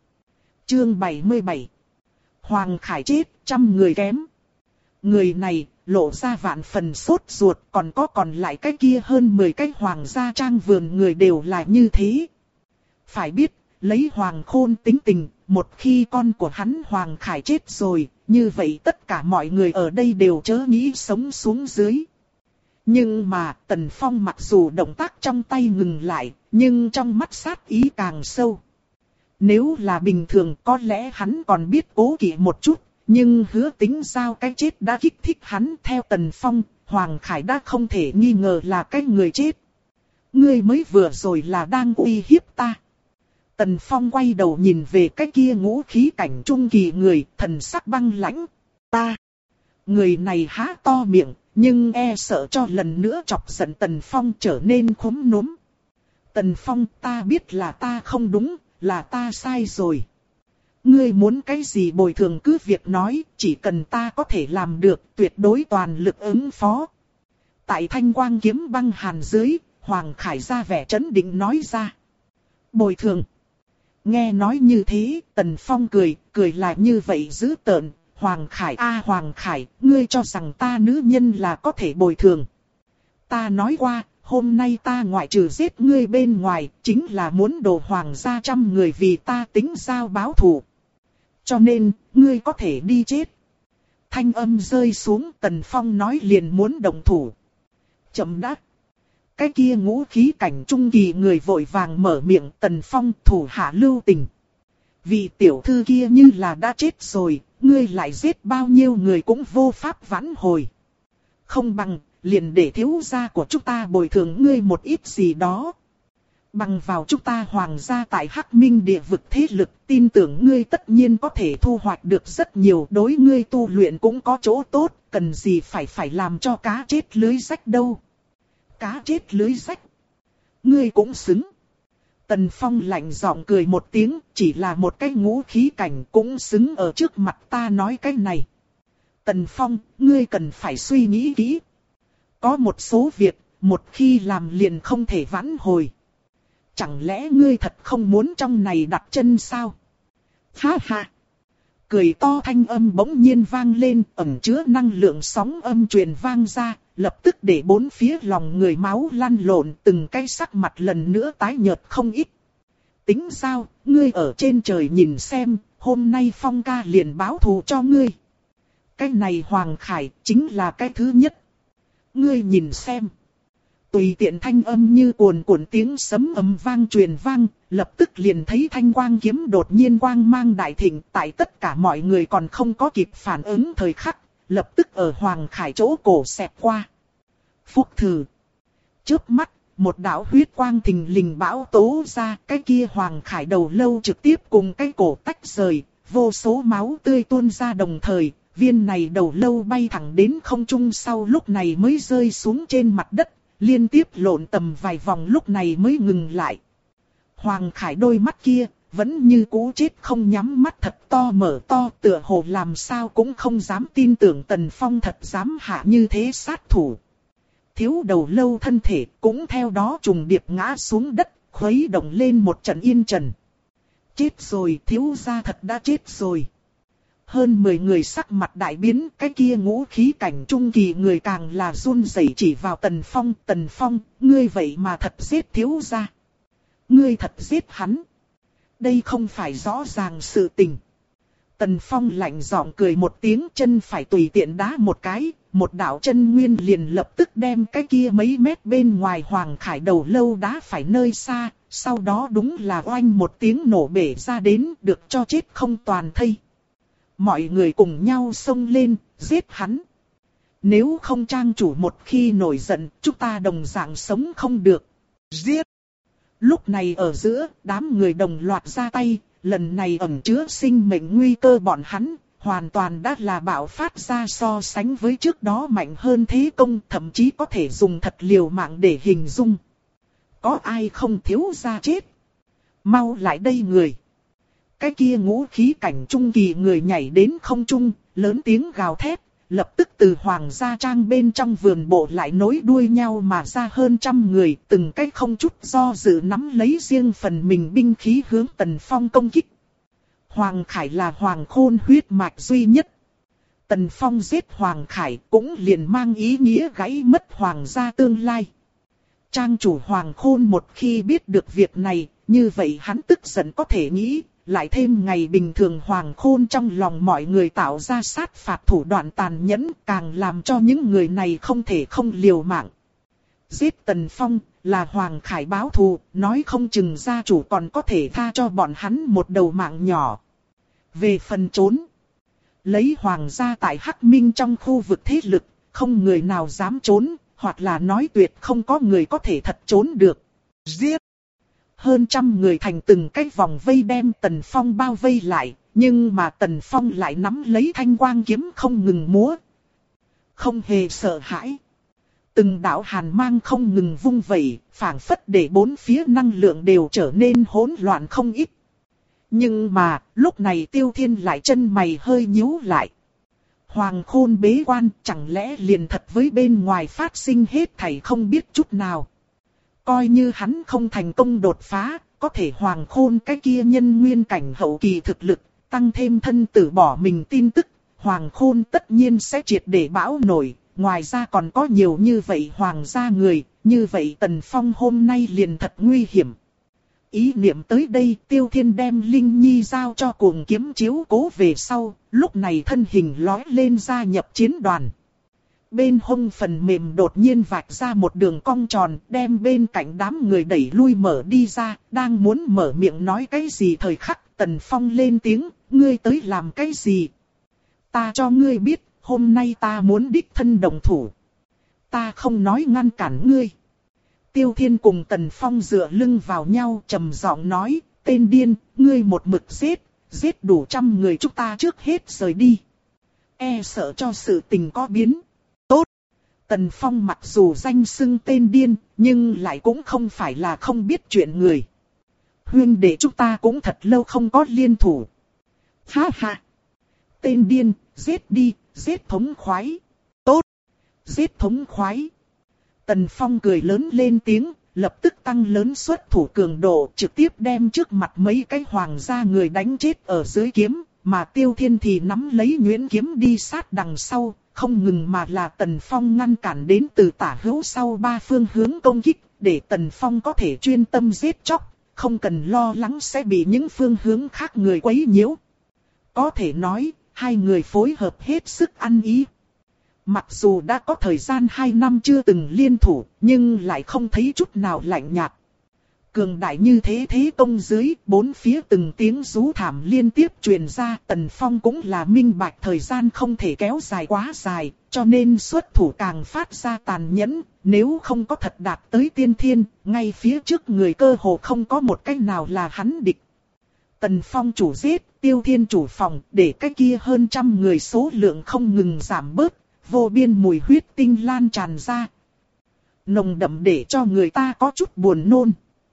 Chương bảy mươi bảy. Hoàng Khải chết, trăm người kém. Người này lộ ra vạn phần sốt ruột, còn có còn lại cái kia hơn mười cái hoàng gia trang vườn người đều là như thế. Phải biết, lấy Hoàng Khôn tính tình, một khi con của hắn Hoàng Khải chết rồi, như vậy tất cả mọi người ở đây đều chớ nghĩ sống xuống dưới. Nhưng mà, Tần Phong mặc dù động tác trong tay ngừng lại, nhưng trong mắt sát ý càng sâu. Nếu là bình thường có lẽ hắn còn biết cố kỵ một chút, nhưng Hứa Tính Giao cái chết đã kích thích hắn. Theo Tần Phong, Hoàng Khải đã không thể nghi ngờ là cái người chết. Ngươi mới vừa rồi là đang uy hiếp ta. Tần Phong quay đầu nhìn về cái kia ngũ khí cảnh trung kỳ người, thần sắc băng lãnh. Ta. Người này há to miệng, nhưng e sợ cho lần nữa chọc giận Tần Phong trở nên khúm núm. Tần Phong, ta biết là ta không đúng, là ta sai rồi. Ngươi muốn cái gì bồi thường cứ việc nói, chỉ cần ta có thể làm được, tuyệt đối toàn lực ứng phó. Tại thanh quang kiếm băng hàn dưới, Hoàng Khải ra vẻ trấn định nói ra. Bồi thường. Nghe nói như thế, Tần Phong cười, cười là như vậy dữ tợn. Hoàng Khải a à, Hoàng Khải, ngươi cho rằng ta nữ nhân là có thể bồi thường. Ta nói qua, hôm nay ta ngoại trừ giết ngươi bên ngoài, chính là muốn đồ hoàng gia trăm người vì ta tính giao báo thù. Cho nên, ngươi có thể đi chết. Thanh âm rơi xuống, Tần Phong nói liền muốn động thủ. Chậm đã. Cái kia ngũ khí cảnh trung kỳ người vội vàng mở miệng. Tần Phong thủ hạ lưu tình. Vị tiểu thư kia như là đã chết rồi, ngươi lại giết bao nhiêu người cũng vô pháp vãn hồi. Không bằng, liền để thiếu gia của chúng ta bồi thường ngươi một ít gì đó. Bằng vào chúng ta hoàng gia tại Hắc Minh địa vực thế lực, tin tưởng ngươi tất nhiên có thể thu hoạch được rất nhiều, đối ngươi tu luyện cũng có chỗ tốt, cần gì phải phải làm cho cá chết lưới rách đâu. Cá chết lưới rách. Ngươi cũng xứng. Tần Phong lạnh giọng cười một tiếng, chỉ là một cái ngũ khí cảnh cũng xứng ở trước mặt ta nói cái này. Tần Phong, ngươi cần phải suy nghĩ kỹ. Có một số việc, một khi làm liền không thể vãn hồi. Chẳng lẽ ngươi thật không muốn trong này đặt chân sao? Ha ha! Cười to thanh âm bỗng nhiên vang lên, ẩn chứa năng lượng sóng âm truyền vang ra, lập tức để bốn phía lòng người máu lăn lộn, từng cái sắc mặt lần nữa tái nhợt không ít. Tính sao, ngươi ở trên trời nhìn xem, hôm nay Phong ca liền báo thù cho ngươi. Cái này Hoàng Khải chính là cái thứ nhất. Ngươi nhìn xem. Tùy tiện thanh âm như cuồn cuộn tiếng sấm ầm vang truyền vang, lập tức liền thấy thanh quang kiếm đột nhiên quang mang đại thịnh, tại tất cả mọi người còn không có kịp phản ứng thời khắc, lập tức ở Hoàng Khải chỗ cổ xẹt qua. Phúc thử. Chớp mắt, một đạo huyết quang thình lình bão tố ra, cái kia Hoàng Khải đầu lâu trực tiếp cùng cái cổ tách rời, vô số máu tươi tuôn ra đồng thời, viên này đầu lâu bay thẳng đến không trung sau lúc này mới rơi xuống trên mặt đất, liên tiếp lộn tầm vài vòng lúc này mới ngừng lại. Hoàng Khải đôi mắt kia, vẫn như cũ chết không nhắm mắt thật to mở to, tựa hồ làm sao cũng không dám tin tưởng Tần Phong thật dám hạ như thế sát thủ. Thiếu đầu lâu thân thể cũng theo đó trùng điệp ngã xuống đất, khuấy động lên một trận yên trần. Chết rồi, thiếu gia thật đã chết rồi. Hơn mười người sắc mặt đại biến, cái kia ngũ khí cảnh trung kỳ người càng là run rẩy chỉ vào Tần Phong. Tần Phong, ngươi vậy mà thật giết thiếu gia. Ngươi thật giết hắn. Đây không phải rõ ràng sự tình. Tần Phong lạnh giọng cười một tiếng, chân phải tùy tiện đá một cái, một đạo chân nguyên liền lập tức đem cái kia mấy mét bên ngoài Hoàng Khải đầu lâu đá phải nơi xa, sau đó đúng là oanh một tiếng nổ bể ra đến, được cho chết không toàn thây. Mọi người cùng nhau xông lên, giết hắn. Nếu không trang chủ một khi nổi giận, chúng ta đồng dạng sống không được. Giết! Lúc này ở giữa, đám người đồng loạt ra tay, lần này ẩn chứa sinh mệnh nguy cơ bọn hắn, hoàn toàn đã là bạo phát ra so sánh với trước đó mạnh hơn thế công, thậm chí có thể dùng thật liều mạng để hình dung. Có ai không thiếu gia chết? Mau lại đây người! Cái kia ngũ khí cảnh trung kỳ người nhảy đến không trung, lớn tiếng gào thét, lập tức từ hoàng gia trang bên trong vườn bộ lại nối đuôi nhau mà ra hơn trăm người, từng cái không chút do dự nắm lấy riêng phần mình binh khí hướng Tần Phong công kích. Hoàng Khải là Hoàng Khôn huyết mạch duy nhất. Tần Phong giết Hoàng Khải cũng liền mang ý nghĩa gãy mất hoàng gia tương lai. Trang chủ Hoàng Khôn một khi biết được việc này, như vậy hắn tức giận có thể nghĩ. Lại thêm ngày bình thường Hoàng Khôn trong lòng mọi người tạo ra sát phạt thủ đoạn tàn nhẫn, càng làm cho những người này không thể không liều mạng. Giết Tần Phong là Hoàng Khải báo thù, nói không chừng gia chủ còn có thể tha cho bọn hắn một đầu mạng nhỏ. Về phần trốn, lấy Hoàng gia tại Hắc Minh trong khu vực thế lực, không người nào dám trốn, hoặc là nói tuyệt không có người có thể thật trốn được. Giết! Hơn trăm người thành từng cái vòng vây đem Tần Phong bao vây lại, nhưng mà Tần Phong lại nắm lấy thanh quang kiếm không ngừng múa. Không hề sợ hãi. Từng đạo hàn mang không ngừng vung vẩy, phảng phất để bốn phía năng lượng đều trở nên hỗn loạn không ít. Nhưng mà, lúc này Tiêu Thiên lại chân mày hơi nhíu lại. Hoàng Khôn bế quan, chẳng lẽ liền thật với bên ngoài phát sinh hết thảy không biết chút nào. Coi như hắn không thành công đột phá, có thể Hoàng Khôn cái kia nhân nguyên cảnh hậu kỳ thực lực, tăng thêm thân tử bỏ mình tin tức, Hoàng Khôn tất nhiên sẽ triệt để bão nổi, ngoài ra còn có nhiều như vậy Hoàng gia người, như vậy Tần Phong hôm nay liền thật nguy hiểm. Ý niệm tới đây, Tiêu Thiên đem Linh Nhi giao cho Cuồng Kiếm chiếu cố về sau, lúc này thân hình lói lên gia nhập chiến đoàn. Bên hông phần mềm đột nhiên vạch ra một đường cong tròn, đem bên cạnh đám người đẩy lui mở đi ra, đang muốn mở miệng nói cái gì thời khắc, Tần Phong lên tiếng, ngươi tới làm cái gì? Ta cho ngươi biết, hôm nay ta muốn đích thân đồng thủ. Ta không nói ngăn cản ngươi. Tiêu Thiên cùng Tần Phong dựa lưng vào nhau trầm giọng nói, tên điên, ngươi một mực giết, giết đủ trăm người chúng ta trước hết rời đi. E sợ cho sự tình có biến. Tốt. Tần Phong mặc dù danh xưng tên điên, nhưng lại cũng không phải là không biết chuyện người. Huynh đệ chúng ta cũng thật lâu không có liên thủ. Ha ha. Tên điên, giết đi, giết thống khoái. Tốt. Giết thống khoái. Tần Phong cười lớn lên tiếng, lập tức tăng lớn xuất thủ cường độ, trực tiếp đem trước mặt mấy cái hoàng gia người đánh chết ở dưới kiếm, mà Tiêu Thiên thì nắm lấy nhuyễn kiếm đi sát đằng sau, không ngừng mà là Tần Phong ngăn cản đến từ tả hữu sau ba phương hướng công kích, để Tần Phong có thể chuyên tâm giết chóc, không cần lo lắng sẽ bị những phương hướng khác người quấy nhiễu. Có thể nói, hai người phối hợp hết sức ăn ý. Mặc dù đã có thời gian hai năm chưa từng liên thủ, nhưng lại không thấy chút nào lạnh nhạt. Cường đại như thế thế công dưới, bốn phía từng tiếng rú thảm liên tiếp truyền ra. Tần Phong cũng là minh bạch thời gian không thể kéo dài quá dài, cho nên xuất thủ càng phát ra tàn nhẫn. Nếu không có thật đạt tới tiên thiên, ngay phía trước người cơ hồ không có một cách nào là hắn địch. Tần Phong chủ giết, Tiêu Thiên chủ phòng, để cái kia hơn trăm người số lượng không ngừng giảm bớt, vô biên mùi huyết tinh lan tràn ra. Nồng đậm để cho người ta có chút buồn nôn.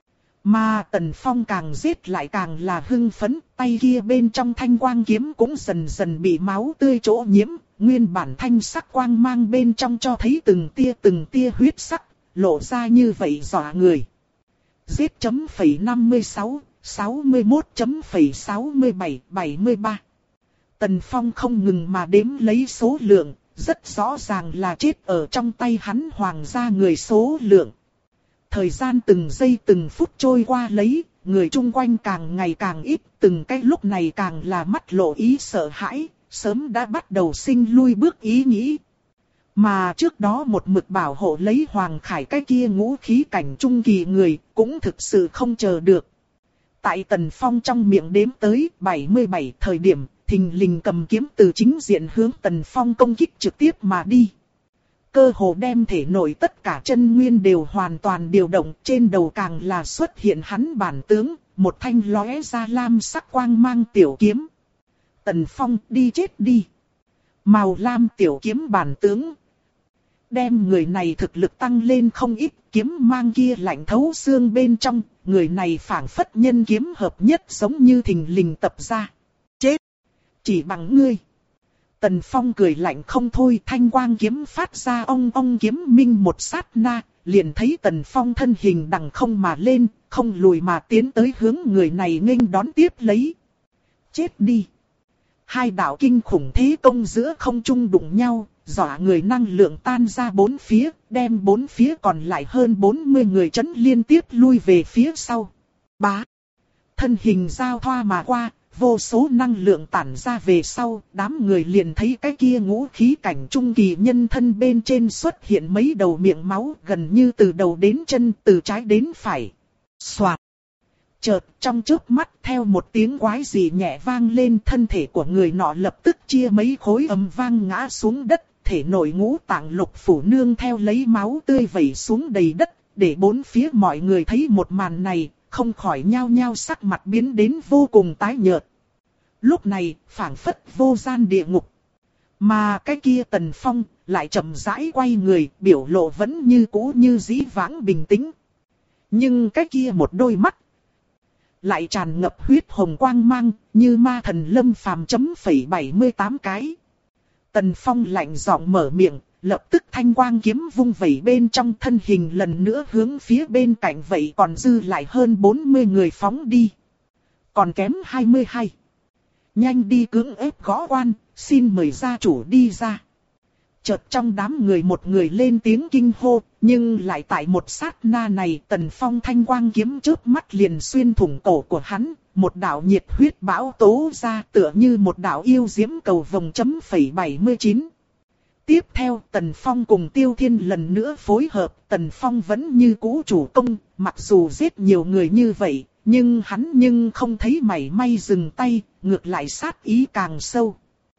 Mà Tần Phong càng giết lại càng là hưng phấn, tay kia bên trong thanh quang kiếm cũng dần dần bị máu tươi chỗ nhiễm, nguyên bản thanh sắc quang mang bên trong cho thấy từng tia từng tia huyết sắc, lộ ra như vậy dọa người. Giết chấm phẩy năm mươi sáu, sáu mươi mốt chấm phẩy sáu mươi bảy, bảy mươi ba. Tần Phong không ngừng mà đếm lấy số lượng, rất rõ ràng là chết ở trong tay hắn hoàng gia người số lượng. Thời gian từng giây từng phút trôi qua lấy, người chung quanh càng ngày càng ít, từng cái lúc này càng là mắt lộ ý sợ hãi, sớm đã bắt đầu sinh lui bước ý nghĩ. Mà trước đó một mực bảo hộ lấy Hoàng Khải cái kia ngũ khí cảnh trung kỳ người, cũng thực sự không chờ được. Tại Tần Phong trong miệng đếm tới bảy mươi bảy thời điểm, thình lình cầm kiếm từ chính diện hướng Tần Phong công kích trực tiếp mà đi. Cơ hồ đem thể nội tất cả chân nguyên đều hoàn toàn điều động, trên đầu càng là xuất hiện hắn bản tướng, một thanh lóe ra lam sắc quang mang tiểu kiếm. Tần Phong đi chết đi. Màu lam tiểu kiếm bản tướng. Đem người này thực lực tăng lên không ít, kiếm mang kia lạnh thấu xương bên trong, người này phảng phất nhân kiếm hợp nhất giống như thình lình tập ra. Chết! Chỉ bằng ngươi. Tần Phong cười lạnh không thôi, thanh quang kiếm phát ra ong ong kiếm minh một sát na, liền thấy Tần Phong thân hình đằng không mà lên, không lùi mà tiến tới hướng người này nghênh đón tiếp lấy. Chết đi! Hai đạo kinh khủng thế công giữa không trung đụng nhau, dọa người năng lượng tan ra bốn phía, đem bốn phía còn lại hơn bốn mươi người chấn liên tiếp lui về phía sau. Bá! Thân hình giao thoa mà qua, vô số năng lượng tản ra về sau, đám người liền thấy cái kia ngũ khí cảnh trung kỳ nhân thân bên trên xuất hiện mấy đầu miệng máu gần như từ đầu đến chân, từ trái đến phải. Soạt! Chợt trong chớp mắt theo một tiếng quái dị nhẹ vang lên, thân thể của người nọ lập tức chia mấy khối ầm vang ngã xuống đất, thể nội ngũ tạng lục phủ nương theo lấy máu tươi vẩy xuống đầy đất, để bốn phía mọi người thấy một màn này, không khỏi nhao nhao sắc mặt biến đến vô cùng tái nhợt. Lúc này, phảng phất vô gian địa ngục. Mà cái kia Tần Phong lại chậm rãi quay người, biểu lộ vẫn như cũ như dĩ vãng bình tĩnh. Nhưng cái kia một đôi mắt lại tràn ngập huyết hồng quang mang, như ma thần lâm phàm chấm phẩy bảy mươi tám cái. Tần Phong lạnh giọng mở miệng, lập tức thanh quang kiếm vung vẩy bên trong, thân hình lần nữa hướng phía bên cạnh vậy còn dư lại hơn bốn mươi người phóng đi. Còn kém hai mươi hai. Nhanh đi cưỡng ép gõ quan, xin mời gia chủ đi ra. Chợt trong đám người một người lên tiếng kinh hô, nhưng lại tại một sát na này, Tần Phong thanh quang kiếm chớp mắt liền xuyên thủng cổ của hắn, một đạo nhiệt huyết bão tố ra, tựa như một đạo yêu diễm cầu vồng chấm phẩy bảy mươi chín. Tiếp theo Tần Phong cùng Tiêu Thiên lần nữa phối hợp, Tần Phong vẫn như cũ chủ công, mặc dù giết nhiều người như vậy, nhưng hắn nhưng không thấy mảy may dừng tay, ngược lại sát ý càng sâu.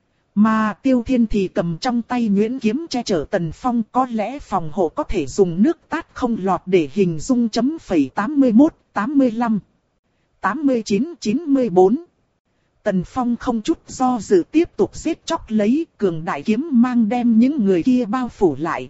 Mà Tiêu Thiên thì cầm trong tay nhuyễn kiếm che chở Tần Phong, có lẽ phòng hộ có thể dùng nước tát không lọt để hình dung chấm phẩy tám mươi mốt, tám mươi lăm, tám mươi chín, chín mươi bốn. Tần Phong không chút do dự tiếp tục giết chóc lấy, cường đại kiếm mang đem những người kia bao phủ lại.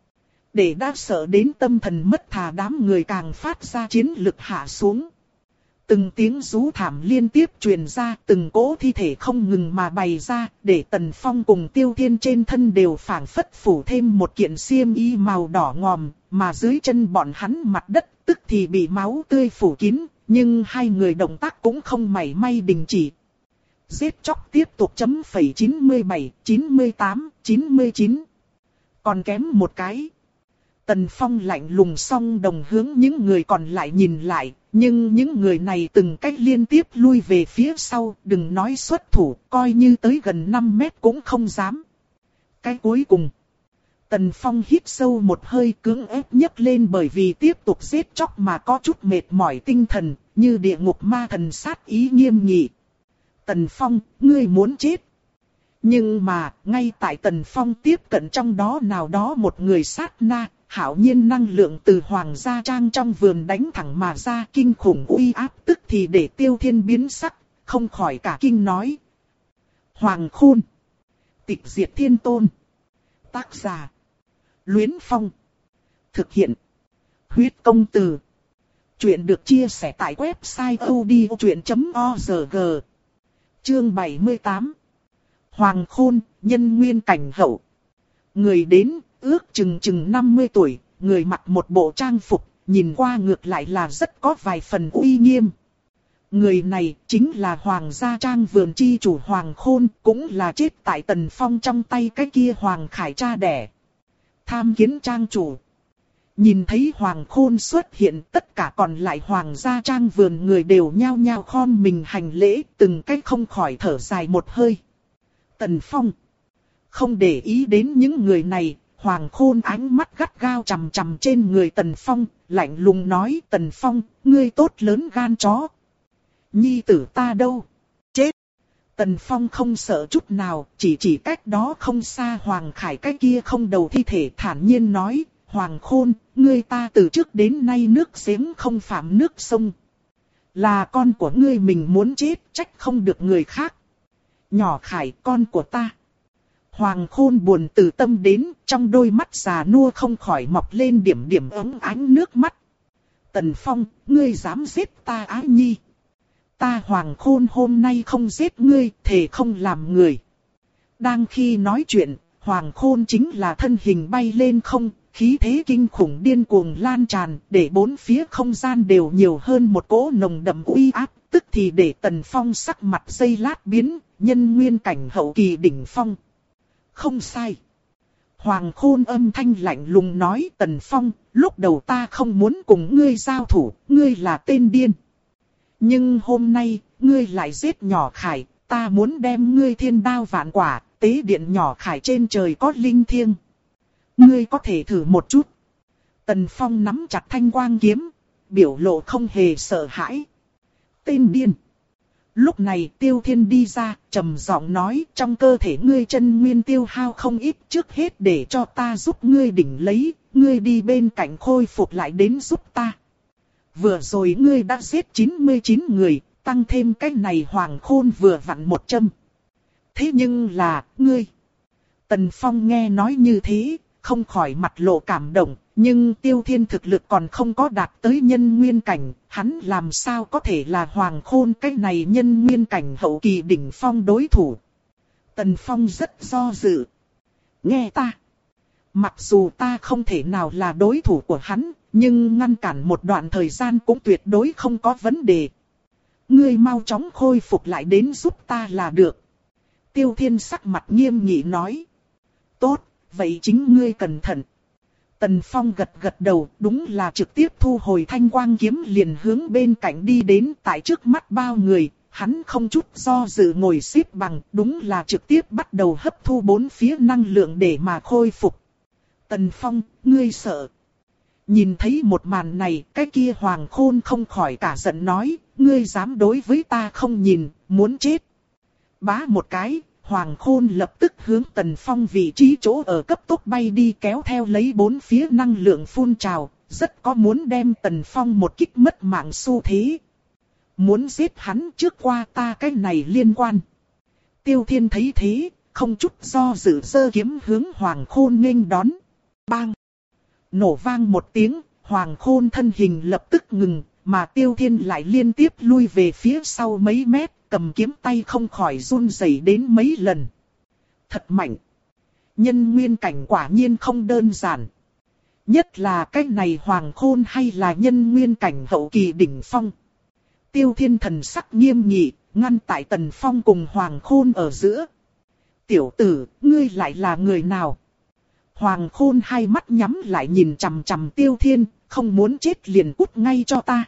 Để đã sợ đến tâm thần mất thà đám người càng phát ra chiến lực hạ xuống. Từng tiếng rú thảm liên tiếp truyền ra, từng cỗ thi thể không ngừng mà bày ra, để Tần Phong cùng Tiêu Thiên trên thân đều phảng phất phủ thêm một kiện xiêm y màu đỏ ngòm, mà dưới chân bọn hắn mặt đất tức thì bị máu tươi phủ kín, nhưng hai người động tác cũng không mảy may đình chỉ. Giết chóc tiếp tục chấm phẩy chín mươi bảy, chín mươi tám, chín mươi chín. Còn kém một cái. Tần Phong lạnh lùng song đồng hướng những người còn lại nhìn lại, nhưng những người này từng cách liên tiếp lui về phía sau, đừng nói xuất thủ, coi như tới gần năm mét cũng không dám. Cái cuối cùng, Tần Phong hít sâu một hơi, cưỡng ép nhấc lên bởi vì tiếp tục giết chóc mà có chút mệt mỏi tinh thần, như địa ngục ma thần sát ý nghiêm nghị. Tần Phong, ngươi muốn chết. Nhưng mà, ngay tại Tần Phong tiếp cận trong đó nào đó một người sát na, hạo nhiên năng lượng từ Hoàng gia trang trong vườn đánh thẳng mà ra, kinh khủng uy áp tức thì để Tiêu Thiên biến sắc, không khỏi cả kinh nói. Hoàng Khôn. Tịch diệt thiên tôn. Tác giả. Luyến Phong. Thực hiện. Huyết công từ. Chuyện được chia sẻ tại website odchuyện chấm org. Chương bảy mươi tám. Hoàng Khôn, nhân nguyên cảnh hậu. Người đến, ước chừng chừng năm mươi tuổi, người mặc một bộ trang phục, nhìn qua ngược lại là rất có vài phần uy nghiêm. Người này chính là Hoàng gia trang vườn chi chủ Hoàng Khôn, cũng là chết tại Tần Phong trong tay cái kia Hoàng Khải cha đẻ. Tham kiến trang chủ. Nhìn thấy Hoàng Khôn xuất hiện, tất cả còn lại Hoàng gia trang vườn người đều nhao nhao khom mình hành lễ, từng cách không khỏi thở dài một hơi. Tần Phong không để ý đến những người này, Hoàng Khôn ánh mắt gắt gao chằm chằm trên người Tần Phong, lạnh lùng nói: Tần Phong, ngươi tốt lớn gan chó. Nhi tử ta đâu? Chết! Tần Phong không sợ chút nào, chỉ chỉ cách đó không xa Hoàng Khải cái kia không đầu thi thể, thản nhiên nói: Hoàng Khôn, ngươi ta từ trước đến nay nước giếng không phạm nước sông. Là con của ngươi mình muốn chết, trách không được người khác. Nhỏ Khải, con của ta. Hoàng Khôn buồn từ tâm đến, trong đôi mắt già nua không khỏi mọc lên điểm điểm ấm ánh nước mắt. Tần Phong, ngươi dám giết ta ái nhi. Ta Hoàng Khôn hôm nay không giết ngươi, thề không làm người. Đang khi nói chuyện, Hoàng Khôn chính là thân hình bay lên không, khí thế kinh khủng điên cuồng lan tràn, để bốn phía không gian đều nhiều hơn một cỗ nồng đậm uy áp, tức thì để Tần Phong sắc mặt giây lát biến, nhân nguyên cảnh hậu kỳ đỉnh phong. Không sai. Hoàng Khôn âm thanh lạnh lùng nói: Tần Phong, lúc đầu ta không muốn cùng ngươi giao thủ, ngươi là tên điên. Nhưng hôm nay, ngươi lại giết nhỏ Khải, ta muốn đem ngươi thiên đao vạn quả, tế điện nhỏ Khải trên trời có linh thiêng. Ngươi có thể thử một chút. Tần Phong nắm chặt thanh quang kiếm, biểu lộ không hề sợ hãi. Tên điên. Lúc này Tiêu Thiên đi ra, trầm giọng nói: trong cơ thể ngươi chân nguyên tiêu hao không ít, trước hết để cho ta giúp ngươi đỉnh lấy, ngươi đi bên cạnh khôi phục lại đến giúp ta. Vừa rồi ngươi đã giết chín mươi chín người, tăng thêm cái này Hoàng Khôn vừa vặn một châm. Thế nhưng là, ngươi... Tần Phong nghe nói như thế, không khỏi mặt lộ cảm động, nhưng Tiêu Thiên thực lực còn không có đạt tới nhân nguyên cảnh, hắn làm sao có thể là Hoàng Khôn cái này nhân nguyên cảnh hậu kỳ đỉnh phong đối thủ. Tần Phong rất do dự. Nghe ta. Mặc dù ta không thể nào là đối thủ của hắn, nhưng ngăn cản một đoạn thời gian cũng tuyệt đối không có vấn đề. Ngươi mau chóng khôi phục lại đến giúp ta là được. Tiêu Thiên sắc mặt nghiêm nghị nói. Tốt, vậy chính ngươi cẩn thận. Tần Phong gật gật đầu, đúng là trực tiếp thu hồi thanh quang kiếm liền hướng bên cạnh đi đến, tại trước mắt bao người, hắn không chút do dự ngồi xếp bằng, đúng là trực tiếp bắt đầu hấp thu bốn phía năng lượng để mà khôi phục. Tần Phong, ngươi sợ. Nhìn thấy một màn này, cái kia Hoàng Khôn không khỏi cả giận nói: ngươi dám đối với ta không nhìn, muốn chết. Bá một cái, Hoàng Khôn lập tức hướng Tần Phong vị trí chỗ ở cấp tốc bay đi, kéo theo lấy bốn phía năng lượng phun trào, rất có muốn đem Tần Phong một kích mất mạng xu thế. Muốn giết hắn trước qua ta cái này liên quan. Tiêu Thiên thấy thế, không chút do dự giơ kiếm hướng Hoàng Khôn nghênh đón. Bang! Nổ vang một tiếng, Hoàng Khôn thân hình lập tức ngừng, mà Tiêu Thiên lại liên tiếp lui về phía sau mấy mét, cầm kiếm tay không khỏi run rẩy đến mấy lần. Thật mạnh! Nhân nguyên cảnh quả nhiên không đơn giản. Nhất là cái này Hoàng Khôn hay là nhân nguyên cảnh hậu kỳ đỉnh phong. Tiêu Thiên thần sắc nghiêm nghị, ngăn tại Tần Phong cùng Hoàng Khôn ở giữa. Tiểu tử, ngươi lại là người nào? Hoàng Khôn hai mắt nhắm lại nhìn chằm chằm Tiêu Thiên, không muốn chết liền cút ngay cho ta.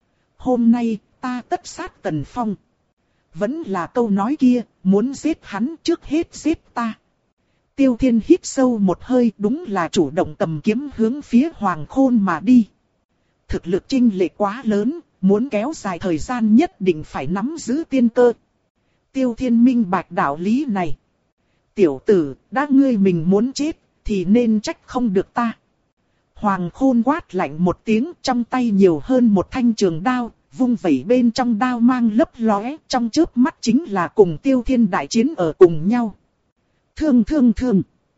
Hôm nay, ta tất sát Tần Phong. Vẫn là câu nói kia, muốn giết hắn trước hết giết ta. Tiêu Thiên hít sâu một hơi, đúng là chủ động cầm kiếm hướng phía Hoàng Khôn mà đi. Thực lực chênh lệch quá lớn, muốn kéo dài thời gian nhất định phải nắm giữ tiên cơ. Tiêu Thiên minh bạch đạo lý này. Tiểu tử, đã ngươi mình muốn chết, thì nên trách không được ta. Hoàng Khôn quát lạnh một tiếng, trong tay nhiều hơn một thanh trường đao, vung vẩy bên trong đao mang lấp lóe, trong chớp mắt chính là cùng Tiêu Thiên đại chiến ở cùng nhau. Thương thương thương.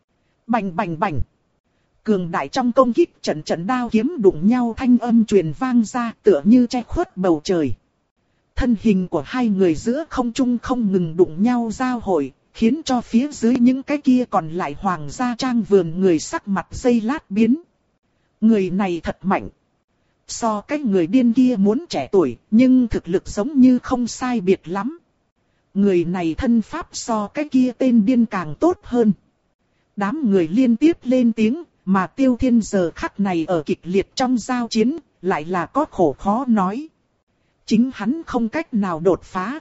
Bành bành bành. Cường đại trong công kích, trận trận đao kiếm đụng nhau, thanh âm truyền vang ra, tựa như che khuất bầu trời. Thân hình của hai người giữa không trung không ngừng đụng nhau giao hội, khiến cho phía dưới những cái kia còn lại hoàng gia trang vườn người sắc mặt giây lát biến. Người này thật mạnh. So cái người điên kia muốn trẻ tuổi, nhưng thực lực giống như không sai biệt lắm. Người này thân pháp so cái kia tên điên càng tốt hơn. Đám người liên tiếp lên tiếng, mà Tiêu Thiên giờ khắc này ở kịch liệt trong giao chiến, lại là có khổ khó nói. Chính hắn không cách nào đột phá.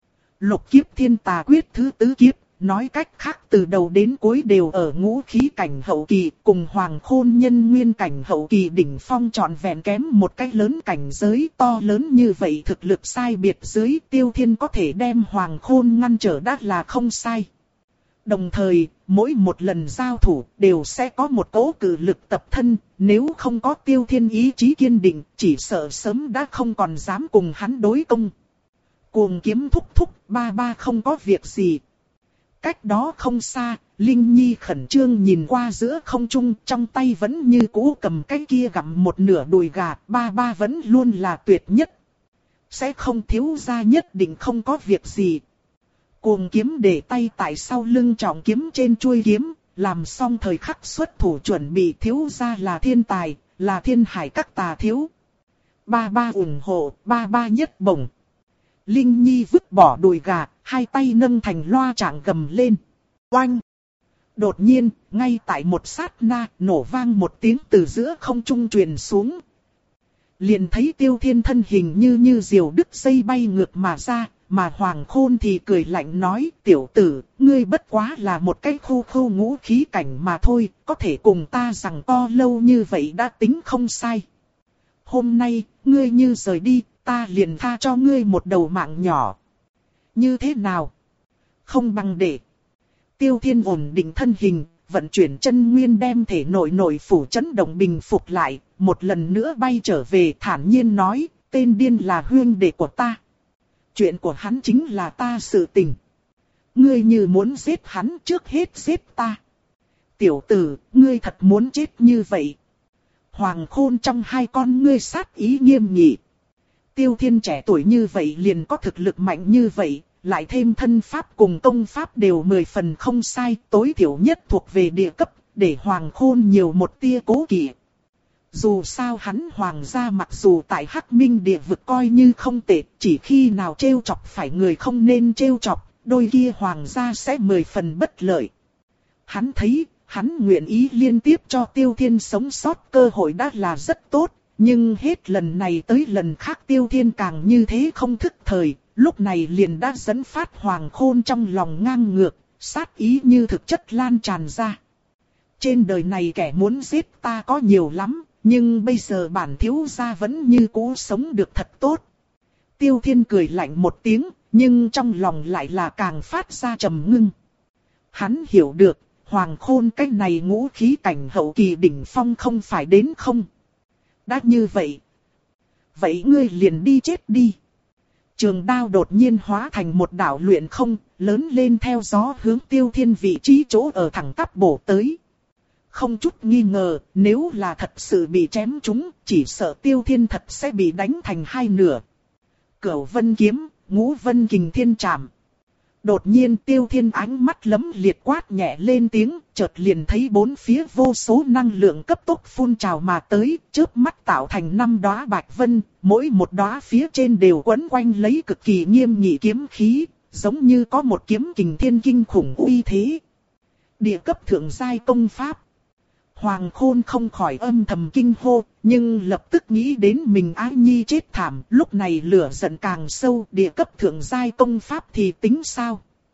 Lục kiếp thiên tà quyết thứ tứ kiếp, nói cách khác từ đầu đến cuối đều ở ngũ khí cảnh hậu kỳ, cùng Hoàng Khôn nhân nguyên cảnh hậu kỳ đỉnh phong trọn vẹn kém một cách lớn cảnh giới to lớn như vậy, thực lực sai biệt dưới, Tiêu Thiên có thể đem Hoàng Khôn ngăn trở đã là không sai. Đồng thời, mỗi một lần giao thủ đều sẽ có một cỗ cự lực tập thân, nếu không có Tiêu Thiên ý chí kiên định, chỉ sợ sớm đã không còn dám cùng hắn đối công. Cuồng kiếm thúc thúc, ba ba không có việc gì. Cách đó không xa, Linh Nhi khẩn trương nhìn qua giữa không trung, trong tay vẫn như cũ cầm cái kia gặm một nửa đùi gà, ba ba vẫn luôn là tuyệt nhất. Sẽ không thiếu gia nhất định không có việc gì. Cuồng kiếm để tay tại sau lưng trọng kiếm trên chuôi kiếm, làm xong thời khắc xuất thủ chuẩn bị, thiếu gia là thiên tài, là thiên hải các tà thiếu. Ba ba ủng hộ, ba ba nhất bổng. Linh Nhi vứt bỏ đùi gà, hai tay nâng thành loa trạng gầm lên. Oanh! Đột nhiên, ngay tại một sát na, nổ vang một tiếng từ giữa không trung truyền xuống. Liền thấy Tiêu Thiên thân hình như như diều đứt dây bay ngược mà ra, mà Hoàng Khôn thì cười lạnh nói, tiểu tử, ngươi bất quá là một cái khu khu ngũ khí cảnh mà thôi, có thể cùng ta rằng co lâu như vậy đã tính không sai. Hôm nay, ngươi như rời đi, ta liền tha cho ngươi một đầu mạng nhỏ. Như thế nào? Không bằng để. Tiêu Thiên ổn định thân hình, vận chuyển chân nguyên đem thể nội nội phủ chấn động bình phục lại, một lần nữa bay trở về thản nhiên nói, tên điên là huynh đệ của ta. Chuyện của hắn chính là ta sự tình. Ngươi như muốn giết hắn trước hết giết ta. Tiểu tử, ngươi thật muốn chết như vậy. Hoàng Khôn trong hai con ngươi sát ý nghiêm nghị. Tiêu Thiên trẻ tuổi như vậy liền có thực lực mạnh như vậy, lại thêm thân pháp cùng công pháp đều mười phần không sai, tối thiểu nhất thuộc về địa cấp, để Hoàng Khôn nhiều một tia cố kỵ. Dù sao hắn Hoàng gia mặc dù tại Hắc Minh địa vực coi như không tệ, chỉ khi nào trêu chọc phải người không nên trêu chọc, đôi kia Hoàng gia sẽ mười phần bất lợi. Hắn thấy, hắn nguyện ý liên tiếp cho Tiêu Thiên sống sót cơ hội đã là rất tốt. Nhưng hết lần này tới lần khác Tiêu Thiên càng như thế không thức thời, lúc này liền đã dẫn phát Hoàng Khôn trong lòng ngang ngược, sát ý như thực chất lan tràn ra. Trên đời này kẻ muốn giết ta có nhiều lắm, nhưng bây giờ bản thiếu gia vẫn như cũ sống được thật tốt. Tiêu Thiên cười lạnh một tiếng, nhưng trong lòng lại là càng phát ra trầm ngưng. Hắn hiểu được, Hoàng Khôn cái này ngũ khí cảnh hậu kỳ đỉnh phong không phải đến không. Đã như vậy. Vậy ngươi liền đi chết đi. Trường đao đột nhiên hóa thành một đạo luyện không, lớn lên theo gió hướng Tiêu Thiên vị trí chỗ ở thẳng tắp bổ tới. Không chút nghi ngờ, nếu là thật sự bị chém trúng, chỉ sợ Tiêu Thiên thật sẽ bị đánh thành hai nửa. Cửu vân kiếm, ngũ vân kình thiên trảm. Đột nhiên Tiêu Thiên ánh mắt lấm liệt quát nhẹ lên tiếng, chợt liền thấy bốn phía vô số năng lượng cấp tốc phun trào mà tới, chớp mắt tạo thành năm đóa bạch vân, mỗi một đóa phía trên đều quấn quanh lấy cực kỳ nghiêm nghị kiếm khí, giống như có một kiếm kình thiên kinh khủng uy thế. Địa cấp thượng giai công pháp. Hoàng Khôn không khỏi âm thầm kinh hô, nhưng lập tức nghĩ đến mình ái nhi chết thảm, lúc này lửa giận càng sâu, địa cấp thượng giai công pháp thì tính sao?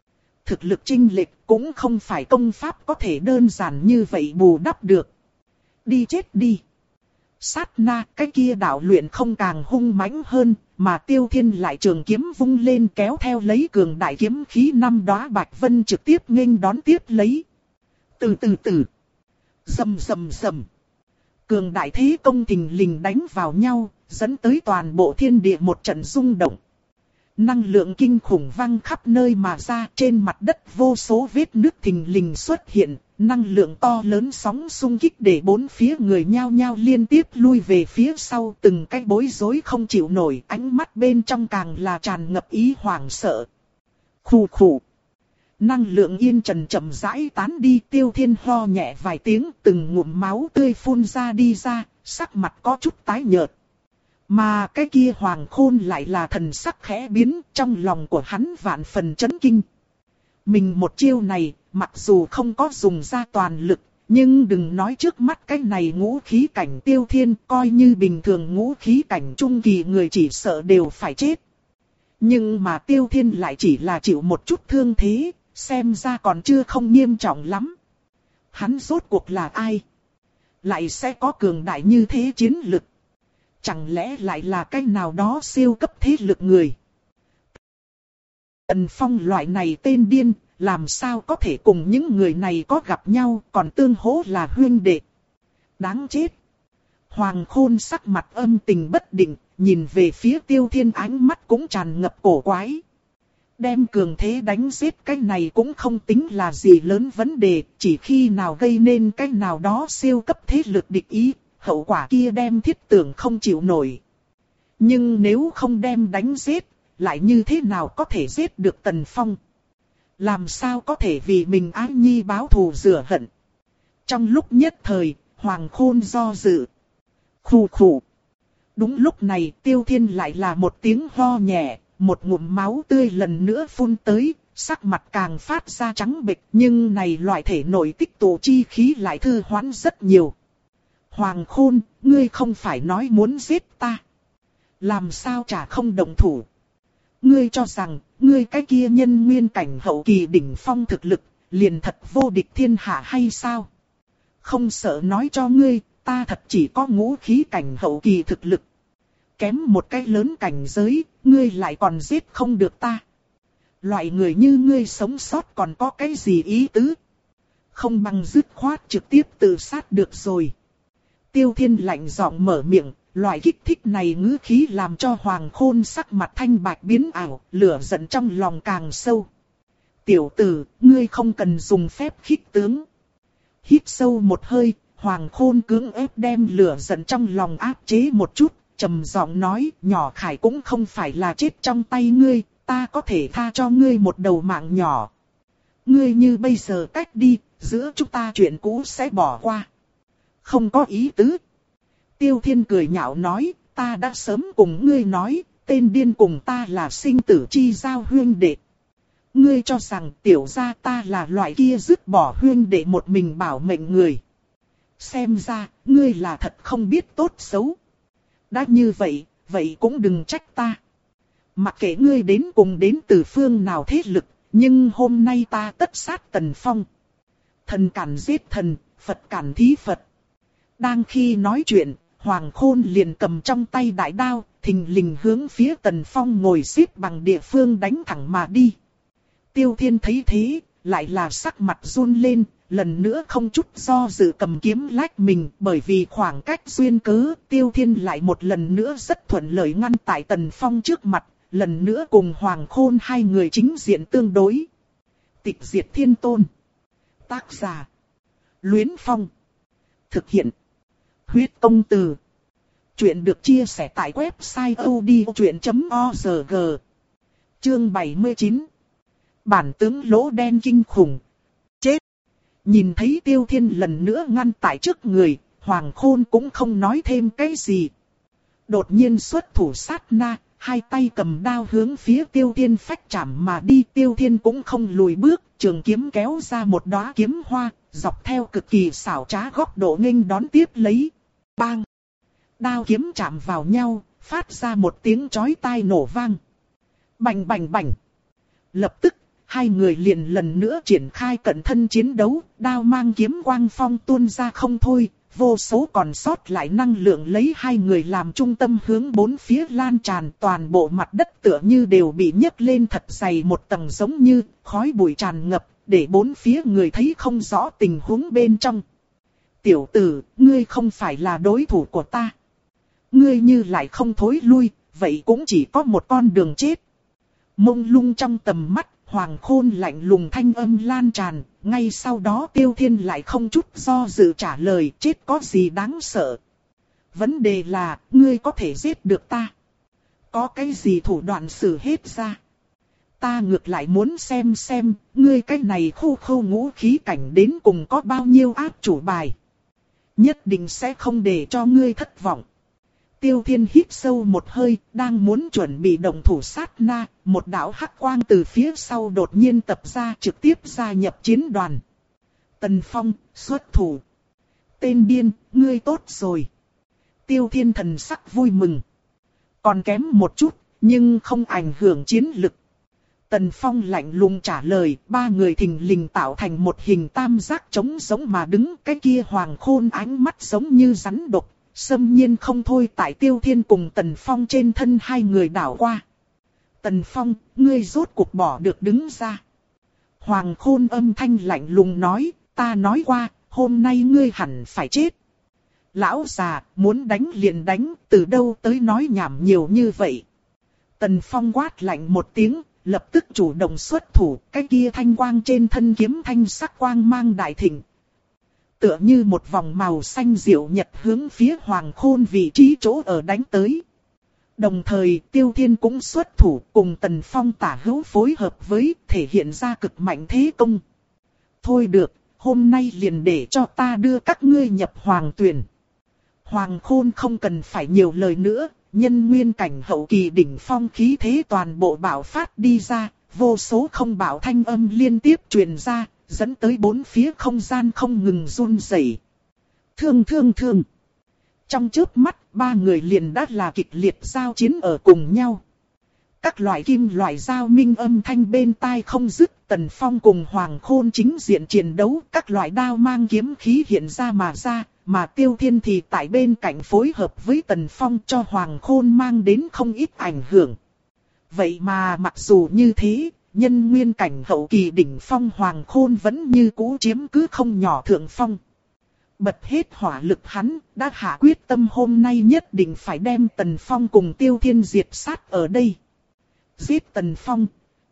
thực lực chênh lệch cũng không phải công pháp có thể đơn giản như vậy bù đắp được. Đi chết đi. Sát na, cái kia đạo luyện không càng hung mãnh hơn, mà Tiêu Thiên lại trường kiếm vung lên kéo theo lấy cường đại kiếm khí năm đóa bạch vân trực tiếp nghênh đón tiếp lấy. Từ từ từ. Rầm rầm rầm. Cường đại thế công thình lình đánh vào nhau, dẫn tới toàn bộ thiên địa một trận rung động. Năng lượng kinh khủng văng khắp nơi mà ra, trên mặt đất vô số vết nứt thình lình xuất hiện, năng lượng to lớn sóng xung kích để bốn phía người nhao nhao liên tiếp lui về phía sau, từng cái bối rối không chịu nổi, ánh mắt bên trong càng là tràn ngập ý hoảng sợ. Khù khù. Năng lượng yên trần chậm rãi tán đi, Tiêu Thiên ho nhẹ vài tiếng, từng ngụm máu tươi phun ra đi ra, sắc mặt có chút tái nhợt. Mà cái kia Hoàng Khôn lại là thần sắc khẽ biến, trong lòng của hắn vạn phần chấn kinh. Mình một chiêu này, mặc dù không có dùng ra toàn lực, nhưng đừng nói trước mắt cái này ngũ khí cảnh Tiêu Thiên, coi như bình thường ngũ khí cảnh trung kỳ người chỉ sợ đều phải chết. Nhưng mà Tiêu Thiên lại chỉ là chịu một chút thương thế, xem ra còn chưa không nghiêm trọng lắm. Hắn rốt cuộc là ai? Lại sẽ có cường đại như thế chiến lực? Chẳng lẽ lại là cái nào đó siêu cấp thế lực người? Tần Phong loại này tên điên, làm sao có thể cùng những người này có gặp nhau, còn tương hỗ là huynh đệ? Đáng chết! Hoàng Khôn sắc mặt âm tình bất định, nhìn về phía Tiêu Thiên ánh mắt cũng tràn ngập cổ quái. Đem cường thế đánh giết cái này cũng không tính là gì lớn vấn đề, chỉ khi nào gây nên cái nào đó siêu cấp thế lực địch ý, hậu quả kia đem thiết tưởng không chịu nổi. Nhưng nếu không đem đánh giết, lại như thế nào có thể giết được Tần Phong? Làm sao có thể vì mình ái nhi báo thù rửa hận? Trong lúc nhất thời, Hoàng Khôn do dự. Khù khù. Đúng lúc này Tiêu Thiên lại là một tiếng ho nhẹ, một ngụm máu tươi lần nữa phun tới, sắc mặt càng phát ra trắng bệch, nhưng này loại thể nội tích tụ chi khí lại thư hoãn rất nhiều. Hoàng Khôn, ngươi không phải nói muốn giết ta. Làm sao chả không động thủ? Ngươi cho rằng, ngươi cái kia nhân nguyên cảnh hậu kỳ đỉnh phong thực lực, liền thật vô địch thiên hạ hay sao? Không sợ nói cho ngươi, ta thật chỉ có ngũ khí cảnh hậu kỳ thực lực. Kém một cái lớn cảnh giới, ngươi lại còn giết không được ta. Loại người như ngươi sống sót còn có cái gì ý tứ? Không bằng dứt khoát trực tiếp tự sát được rồi. Tiêu Thiên lạnh giọng mở miệng, loại kích thích này ngữ khí làm cho Hoàng Khôn sắc mặt thanh bạch biến ảo, lửa giận trong lòng càng sâu. Tiểu tử, ngươi không cần dùng phép khích tướng. Hít sâu một hơi, Hoàng Khôn cưỡng ép đem lửa giận trong lòng áp chế một chút, trầm giọng nói, nhỏ Khải cũng không phải là chết trong tay ngươi, ta có thể tha cho ngươi một đầu mạng nhỏ. Ngươi như bây giờ cách đi, giữa chúng ta chuyện cũ sẽ bỏ qua. Không có ý tứ. Tiêu Thiên cười nhạo nói, ta đã sớm cùng ngươi nói, tên điên cùng ta là sinh tử chi giao huyên đệ. Ngươi cho rằng tiểu gia ta là loại kia dứt bỏ huyên đệ một mình bảo mệnh người. Xem ra, ngươi là thật không biết tốt xấu. Đã như vậy, vậy cũng đừng trách ta. Mặc kệ ngươi đến cùng đến từ phương nào thế lực, nhưng hôm nay ta tất sát Tần Phong. Thần cản giết thần, Phật cản thí Phật. Đang khi nói chuyện, Hoàng Khôn liền cầm trong tay đại đao, thình lình hướng phía Tần Phong ngồi xếp bằng địa phương đánh thẳng mà đi. Tiêu Thiên thấy thế, lại là sắc mặt run lên, lần nữa không chút do dự cầm kiếm lách mình, bởi vì khoảng cách duyên cớ, Tiêu Thiên lại một lần nữa rất thuận lợi ngăn tại Tần Phong trước mặt, lần nữa cùng Hoàng Khôn hai người chính diện tương đối. Tịch diệt thiên tôn. Tác giả. Luyến Phong. Thực hiện. Huyết công từ. Chuyện được chia sẻ tại website o d o chuyện chấm org. Chương bảy mươi chín. Bản tướng lỗ đen kinh khủng. Chết. Nhìn thấy Tiêu Thiên lần nữa ngăn tại trước người, Hoàng Khôn cũng không nói thêm cái gì. Đột nhiên xuất thủ sát na, hai tay cầm đao hướng phía Tiêu Thiên phách chạm mà đi. Tiêu Thiên cũng không lùi bước, trường kiếm kéo ra một đóa kiếm hoa, dọc theo cực kỳ xảo trá góc độ nghênh đón tiếp lấy. Bang! Đao kiếm chạm vào nhau, phát ra một tiếng chói tai nổ vang. Bành bành bành! Lập tức, hai người liền lần nữa triển khai cận thân chiến đấu, đao mang kiếm quang phong tuôn ra không thôi, vô số còn sót lại năng lượng lấy hai người làm trung tâm hướng bốn phía lan tràn, toàn bộ mặt đất tựa như đều bị nhấc lên thật dày một tầng giống như khói bụi tràn ngập, để bốn phía người thấy không rõ tình huống bên trong. Tiểu tử, ngươi không phải là đối thủ của ta. Ngươi như lại không thối lui, vậy cũng chỉ có một con đường chết. Mông lung trong tầm mắt, Hoàng Khôn lạnh lùng thanh âm lan tràn, ngay sau đó Tiêu Thiên lại không chút do dự trả lời, chết có gì đáng sợ. Vấn đề là, ngươi có thể giết được ta. Có cái gì thủ đoạn xử hết ra. Ta ngược lại muốn xem xem, ngươi cái này khu khâu ngũ khí cảnh đến cùng có bao nhiêu áp chủ bài. Nhất định sẽ không để cho ngươi thất vọng. Tiêu Thiên hít sâu một hơi, đang muốn chuẩn bị động thủ sát na, một đạo hắc quang từ phía sau đột nhiên tập ra trực tiếp gia nhập chiến đoàn. Tần Phong, xuất thủ. Tên điên, ngươi tốt rồi. Tiêu Thiên thần sắc vui mừng. Còn kém một chút, nhưng không ảnh hưởng chiến lực. Tần Phong lạnh lùng trả lời, ba người thình lình tạo thành một hình tam giác trống giống mà đứng, cái kia Hoàng Khôn ánh mắt giống như rắn độc, xâm nhiên không thôi tại Tiêu Thiên cùng Tần Phong trên thân hai người đảo qua. Tần Phong, ngươi rốt cuộc bỏ được đứng ra. Hoàng Khôn âm thanh lạnh lùng nói, ta nói qua, hôm nay ngươi hẳn phải chết. Lão già, muốn đánh liền đánh, từ đâu tới nói nhảm nhiều như vậy. Tần Phong quát lạnh một tiếng, lập tức chủ động xuất thủ, cái kia thanh quang trên thân kiếm thanh sắc quang mang đại thịnh. Tựa như một vòng màu xanh diệu nhật hướng phía Hoàng Khôn vị trí chỗ ở đánh tới. Đồng thời Tiêu Thiên cũng xuất thủ cùng Tần Phong tả hữu phối hợp với thể hiện ra cực mạnh thế công. Thôi được, hôm nay liền để cho ta đưa các ngươi nhập Hoàng Tuyển. Hoàng Khôn không cần phải nhiều lời nữa, nhân nguyên cảnh hậu kỳ đỉnh phong khí thế toàn bộ bạo phát đi ra, vô số không bạo thanh âm liên tiếp truyền ra, dẫn tới bốn phía không gian không ngừng run rẩy. Thương thương thương. Trong chớp mắt, ba người liền đã là kịch liệt giao chiến ở cùng nhau. Các loại kim loại giao minh âm thanh bên tai không dứt, Tần Phong cùng Hoàng Khôn chính diện chiến đấu, các loại đao mang kiếm khí hiện ra mà ra, mà Tiêu Thiên thì tại bên cạnh phối hợp với Tần Phong cho Hoàng Khôn mang đến không ít ảnh hưởng. Vậy mà mặc dù như thế, nhân nguyên cảnh hậu kỳ đỉnh phong Hoàng Khôn vẫn như cũ chiếm cứ không nhỏ thượng phong. Bật hết hỏa lực hắn, đã hạ quyết tâm hôm nay nhất định phải đem Tần Phong cùng Tiêu Thiên diệt sát ở đây. Giết Tần Phong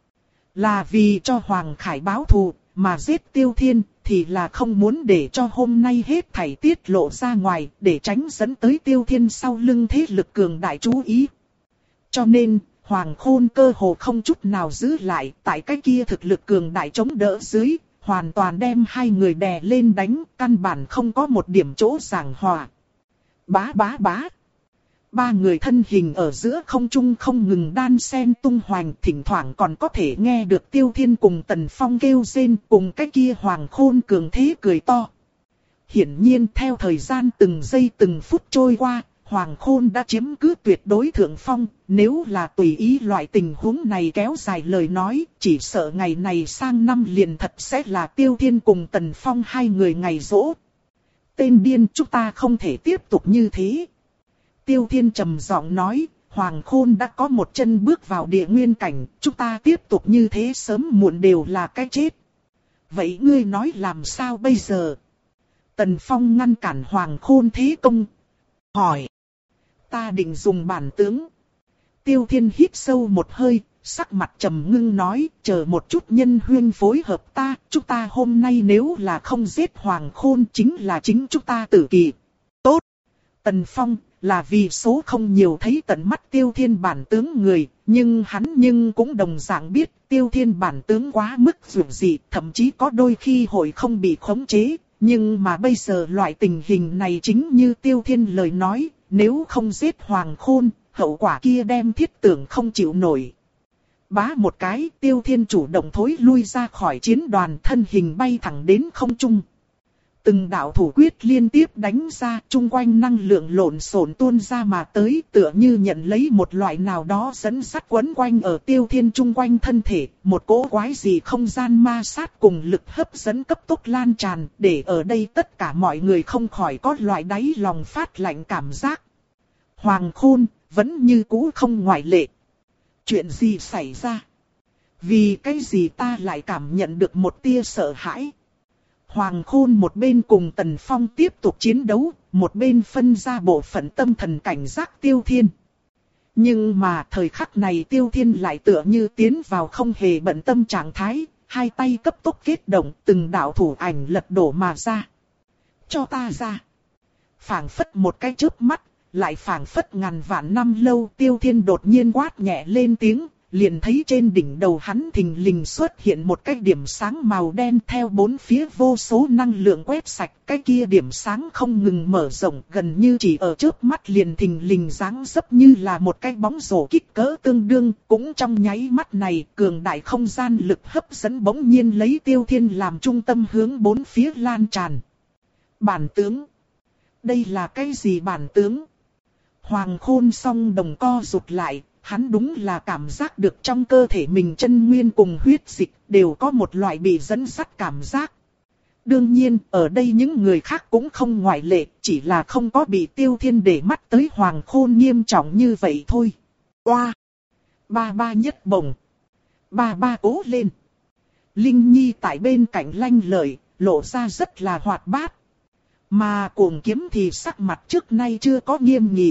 là vì cho Hoàng Khải báo thù, mà giết Tiêu Thiên thì là không muốn để cho hôm nay hết thảy tiết lộ ra ngoài, để tránh dẫn tới Tiêu Thiên sau lưng thế lực cường đại chú ý. Cho nên, Hoàng Khôn cơ hồ không chút nào giữ lại, tại cái kia thực lực cường đại chống đỡ dưới, hoàn toàn đem hai người đè lên đánh, căn bản không có một điểm chỗ giảng hòa. Bá bá bá. Ba người thân hình ở giữa không trung không ngừng đan sen tung hoành, thỉnh thoảng còn có thể nghe được Tiêu Thiên cùng Tần Phong kêu rên, cùng cái kia Hoàng Khôn cường thế cười to. Hiển nhiên theo thời gian từng giây từng phút trôi qua, Hoàng Khôn đã chiếm cứ tuyệt đối thượng phong, nếu là tùy ý loại tình huống này kéo dài lời nói, chỉ sợ ngày này sang năm liền thật sẽ là Tiêu Thiên cùng Tần Phong hai người ngày rỗ. Tên điên, chúng ta không thể tiếp tục như thế. Tiêu Thiên trầm giọng nói, Hoàng Khôn đã có một chân bước vào địa nguyên cảnh, chúng ta tiếp tục như thế sớm muộn đều là cái chết. Vậy ngươi nói làm sao bây giờ? Tần Phong ngăn cản Hoàng Khôn thế công. Hỏi. Ta định dùng bản tướng. Tiêu Thiên hít sâu một hơi, sắc mặt trầm ngưng nói, chờ một chút nhân huyên phối hợp ta, chúng ta hôm nay nếu là không giết Hoàng Khôn chính là chính chúng ta tử kỳ. Tốt. Tần Phong là vì số không nhiều thấy tận mắt Tiêu Thiên bản tướng người, nhưng hắn nhưng cũng đồng dạng biết Tiêu Thiên bản tướng quá mức dữ dị, thậm chí có đôi khi hội không bị khống chế. Nhưng mà bây giờ loại tình hình này chính như Tiêu Thiên lời nói, nếu không giết Hoàng Khôn, hậu quả kia đem thiết tưởng không chịu nổi. Bá một cái, Tiêu Thiên chủ động thối lui ra khỏi chiến đoàn, thân hình bay thẳng đến không trung. từng đạo thủ quyết liên tiếp đánh ra, chung quanh năng lượng lộn xộn tuôn ra mà tới, tựa như nhận lấy một loại nào đó dẫn sắt quấn quanh ở Tiêu Thiên chung quanh thân thể, một cỗ quái gì không gian ma sát cùng lực hấp dẫn cấp tốc lan tràn, để ở đây tất cả mọi người không khỏi có loại đáy lòng phát lạnh cảm giác. Hoàng Khôn, vẫn như cũ không ngoại lệ. Chuyện gì xảy ra? Vì cái gì ta lại cảm nhận được một tia sợ hãi? Hoàng Khôn một bên cùng Tần Phong tiếp tục chiến đấu, một bên phân ra bộ phận tâm thần cảnh giác Tiêu Thiên. Nhưng mà thời khắc này Tiêu Thiên lại tựa như tiến vào không hề bận tâm trạng thái, hai tay cấp tốc kết động, từng đạo thủ ảnh lật đổ mà ra. Cho ta ra. Phảng phất một cái chớp mắt, lại phảng phất ngàn vạn năm lâu. Tiêu Thiên đột nhiên quát nhẹ lên tiếng. Liền thấy trên đỉnh đầu hắn thình lình xuất hiện một cái điểm sáng màu đen, theo bốn phía vô số năng lượng quét sạch. Cái kia điểm sáng không ngừng mở rộng, gần như chỉ ở trước mắt liền thình lình dáng dấp như là một cái bóng rổ kích cỡ tương đương. Cũng trong nháy mắt này, cường đại không gian lực hấp dẫn bỗng nhiên lấy Tiêu Thiên làm trung tâm hướng bốn phía lan tràn. Bản tướng. Đây là cái gì bản tướng? Hoàng Khôn song đồng co rụt lại. Hắn đúng là cảm giác được trong cơ thể mình chân nguyên cùng huyết dịch đều có một loại bị dẫn dắt cảm giác. Đương nhiên, ở đây những người khác cũng không ngoại lệ, chỉ là không có bị Tiêu Thiên để mắt tới Hoàng Khôn nghiêm trọng như vậy thôi. Oa! Ba ba nhất bổng! Ba ba cố lên! Linh Nhi tại bên cạnh lanh lợi, lộ ra rất là hoạt bát. Mà Cuồng Kiếm thì sắc mặt trước nay chưa có nghiêm nghị.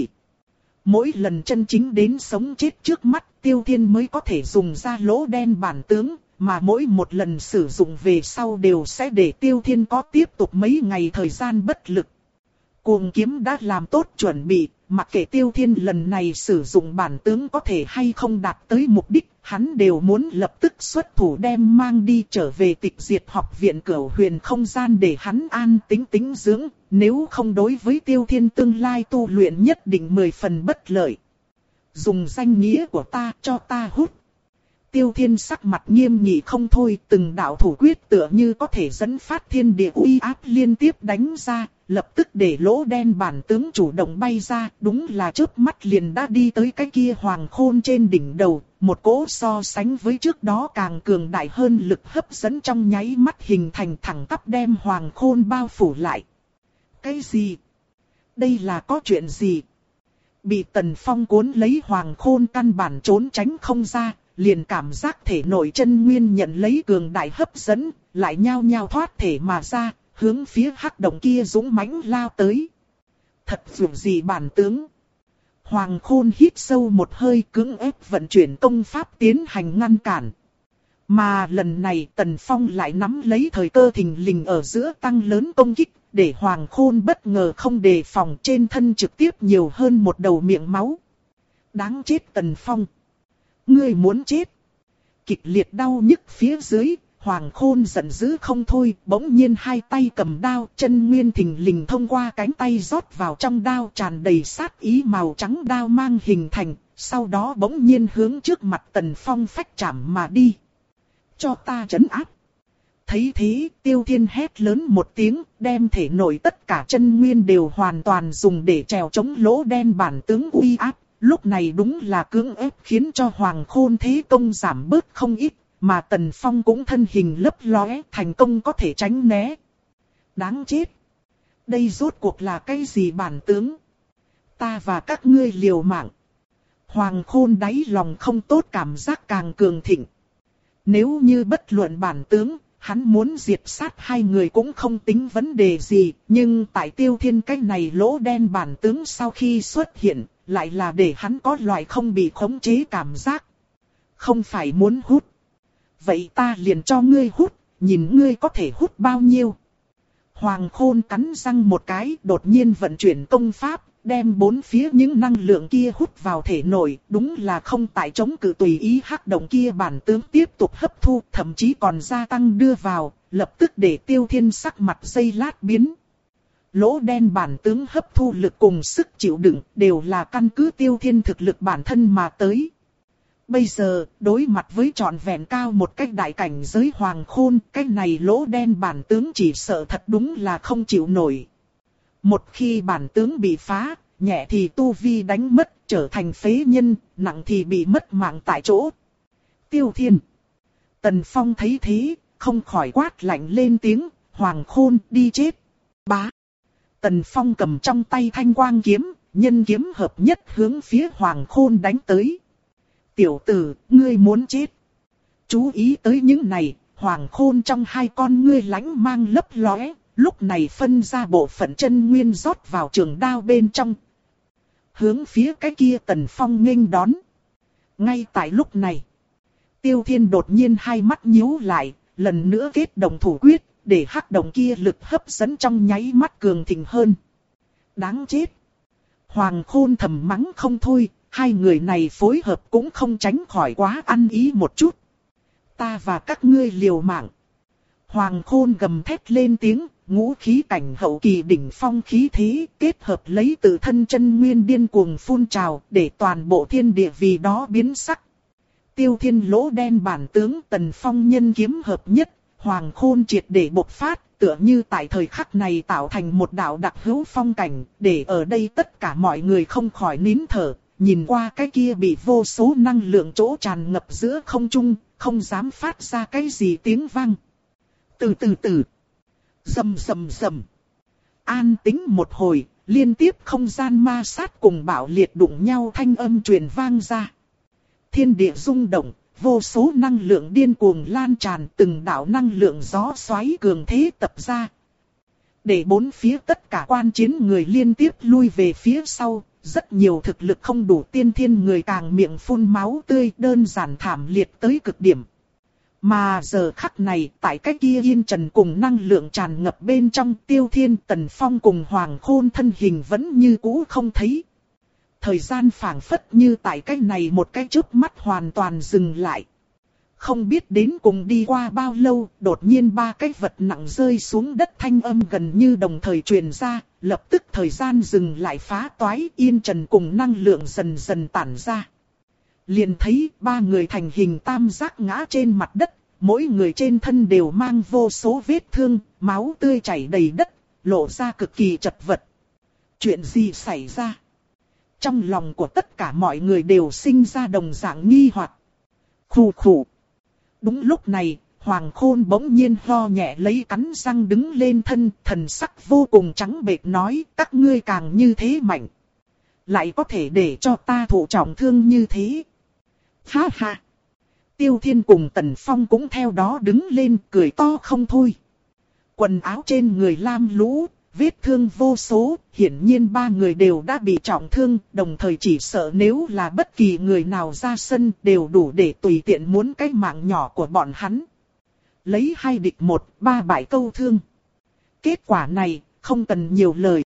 Mỗi lần chân chính đến sống chết trước mắt, Tiêu Thiên mới có thể dùng ra lỗ đen bản tướng, mà mỗi một lần sử dụng về sau đều sẽ để Tiêu Thiên có tiếp tục mấy ngày thời gian bất lực. Cuồng Kiếm đã làm tốt chuẩn bị, mặc kệ Tiêu Thiên lần này sử dụng bản tướng có thể hay không đạt tới mục đích, hắn đều muốn lập tức xuất thủ đem mang đi trở về Tịch Diệt học viện Cửu Huyền không gian để hắn an tĩnh tĩnh dưỡng, nếu không đối với Tiêu Thiên tương lai tu luyện nhất định mười phần bất lợi. Dùng danh nghĩa của ta cho ta hút. Tiêu Thiên sắc mặt nghiêm nghị không thôi, từng đạo thủ quyết tựa như có thể dẫn phát thiên địa uy áp liên tiếp đánh ra, lập tức để lỗ đen bản tướng chủ động bay ra, đúng là chớp mắt liền đã đi tới cái kia Hoàng Khôn trên đỉnh đầu, một cỗ so sánh với trước đó càng cường đại hơn lực hấp dẫn trong nháy mắt hình thành thẳng tắp đem Hoàng Khôn bao phủ lại. Cái gì? Đây là có chuyện gì? Bị Tần Phong cuốn lấy Hoàng Khôn căn bản trốn tránh không ra, liền cảm giác thể nội chân nguyên nhận lấy cường đại hấp dẫn, lại nhao nhao thoát thể mà ra, hướng phía hắc động kia dũng mãnh lao tới. Thật dường gì bản tướng? Hoàng Khôn hít sâu một hơi, cưỡng ép vận chuyển công pháp tiến hành ngăn cản. Mà lần này Tần Phong lại nắm lấy thời cơ thình lình ở giữa tăng lớn công kích, để Hoàng Khôn bất ngờ không đề phòng, trên thân trực tiếp nhiều hơn một đầu miệng máu. Đáng chết Tần Phong! Ngươi muốn chết! Kịch liệt đau nhức phía dưới, Hoàng Khôn giận dữ không thôi, bỗng nhiên hai tay cầm đao, chân nguyên thình lình thông qua cánh tay rót vào trong đao, tràn đầy sát ý màu trắng đao mang hình thành, sau đó bỗng nhiên hướng trước mặt Tần Phong phách chạm mà đi. Cho ta trấn áp! Thấy thế, Tiêu Thiên hét lớn một tiếng, đem thể nội tất cả chân nguyên đều hoàn toàn dùng để trèo chống lỗ đen bản tướng uy áp. Lúc này đúng là cưỡng ép khiến cho Hoàng Khôn thế công giảm bớt không ít, mà Tần Phong cũng thân hình lấp lóe, thành công có thể tránh né. Đáng chết! Đây rốt cuộc là cái gì bản tướng? Ta và các ngươi liều mạng. Hoàng Khôn đáy lòng không tốt, cảm giác càng cường thịnh. Nếu như bất luận bản tướng, hắn muốn diệt sát hai người cũng không tính vấn đề gì, nhưng tại Tiêu Thiên cái này lỗ đen bản tướng sau khi xuất hiện, lại là để hắn có loại không bị khống chế cảm giác. Không phải muốn hút. Vậy ta liền cho ngươi hút, nhìn ngươi có thể hút bao nhiêu. Hoàng Khôn cắn răng một cái, đột nhiên vận chuyển công pháp, đem bốn phía những năng lượng kia hút vào thể nội, đúng là không tại chống cự tùy ý hắc động kia bản tướng tiếp tục hấp thu, thậm chí còn gia tăng đưa vào, lập tức để Tiêu Thiên sắc mặt giây lát biến. Lỗ đen bản tướng hấp thu lực cùng sức chịu đựng đều là căn cứ Tiêu Thiên thực lực bản thân mà tới. Bây giờ, đối mặt với trọn vẹn cao một cách đại cảnh giới Hoàng Khôn, cái này lỗ đen bản tướng chỉ sợ thật đúng là không chịu nổi. Một khi bản tướng bị phá, nhẹ thì tu vi đánh mất, trở thành phế nhân, nặng thì bị mất mạng tại chỗ. Tiêu Thiên. Tần Phong thấy thế, không khỏi quát lạnh lên tiếng, Hoàng Khôn đi chết. Bá. Tần Phong cầm trong tay thanh quang kiếm, nhân kiếm hợp nhất hướng phía Hoàng Khôn đánh tới. Tiểu tử, ngươi muốn chết. Chú ý tới những này, Hoàng Khôn trong hai con ngươi lánh mang lấp lóe, lúc này phân ra bộ phận chân nguyên rót vào trường đao bên trong. Hướng phía cái kia Tần Phong nghênh đón. Ngay tại lúc này, Tiêu Thiên đột nhiên hai mắt nhíu lại, lần nữa kết đồng thủ quyết, để hắc đồng kia lực hấp dẫn trong nháy mắt cường thịnh hơn. Đáng chết. Hoàng Khôn thầm mắng không thôi, hai người này phối hợp cũng không tránh khỏi quá ăn ý một chút. Ta và các ngươi liều mạng. Hoàng Khôn gầm thét lên tiếng, ngũ khí cảnh hậu kỳ đỉnh phong khí thế, kết hợp lấy tự thân chân nguyên điên cuồng phun trào, để toàn bộ thiên địa vì đó biến sắc. Tiêu Thiên lỗ đen bản tướng Tần Phong nhân kiếm hợp nhất, Hoàng Khôn triệt để bộc phát, tựa như tại thời khắc này tạo thành một đạo đặc hữu phong cảnh, để ở đây tất cả mọi người không khỏi nín thở, nhìn qua cái kia bị vô số năng lượng chỗ tràn ngập giữa không trung, không dám phát ra cái gì tiếng vang. Từ từ từ, rầm rầm rầm, an tĩnh một hồi, liên tiếp không gian ma sát cùng bạo liệt đụng nhau thanh âm truyền vang ra. Thiên địa rung động, vô số năng lượng điên cuồng lan tràn, từng đạo năng lượng gió xoáy cường thế tập ra. Để bốn phía tất cả quan chiến người liên tiếp lui về phía sau, rất nhiều thực lực không đủ tiên thiên người càng miệng phun máu tươi, đơn giản thảm liệt tới cực điểm. Mà giờ khắc này, tại cái kia yên trần cùng năng lượng tràn ngập bên trong, Tiêu Thiên, Tần Phong cùng Hoàng Khôn thân hình vẫn như cũ không thấy. Thời gian phảng phất như tại cái này một cái chớp mắt hoàn toàn dừng lại. Không biết đến cùng đi qua bao lâu, đột nhiên ba cái vật nặng rơi xuống đất, thanh âm gần như đồng thời truyền ra, lập tức thời gian dừng lại phá toái, yên trần cùng năng lượng dần dần tản ra. Liền thấy ba người thành hình tam giác ngã trên mặt đất, mỗi người trên thân đều mang vô số vết thương, máu tươi chảy đầy đất, lộ ra cực kỳ chật vật. Chuyện gì xảy ra? Trong lòng của tất cả mọi người đều sinh ra đồng dạng nghi hoặc. Khù khù. Đúng lúc này, Hoàng Khôn bỗng nhiên ho nhẹ lấy cắn răng đứng lên thân, thần sắc vô cùng trắng bệch nói, các ngươi càng như thế mạnh, lại có thể để cho ta thụ trọng thương như thế. Ha ha. Tiêu Thiên cùng Tần Phong cũng theo đó đứng lên cười to không thôi. Quần áo trên người lam lũ, vết thương vô số, hiển nhiên ba người đều đã bị trọng thương, đồng thời chỉ sợ nếu là bất kỳ người nào ra sân đều đủ để tùy tiện muốn cái mạng nhỏ của bọn hắn. Lấy hai địch một, ba bại câu thương. Kết quả này, không cần nhiều lời.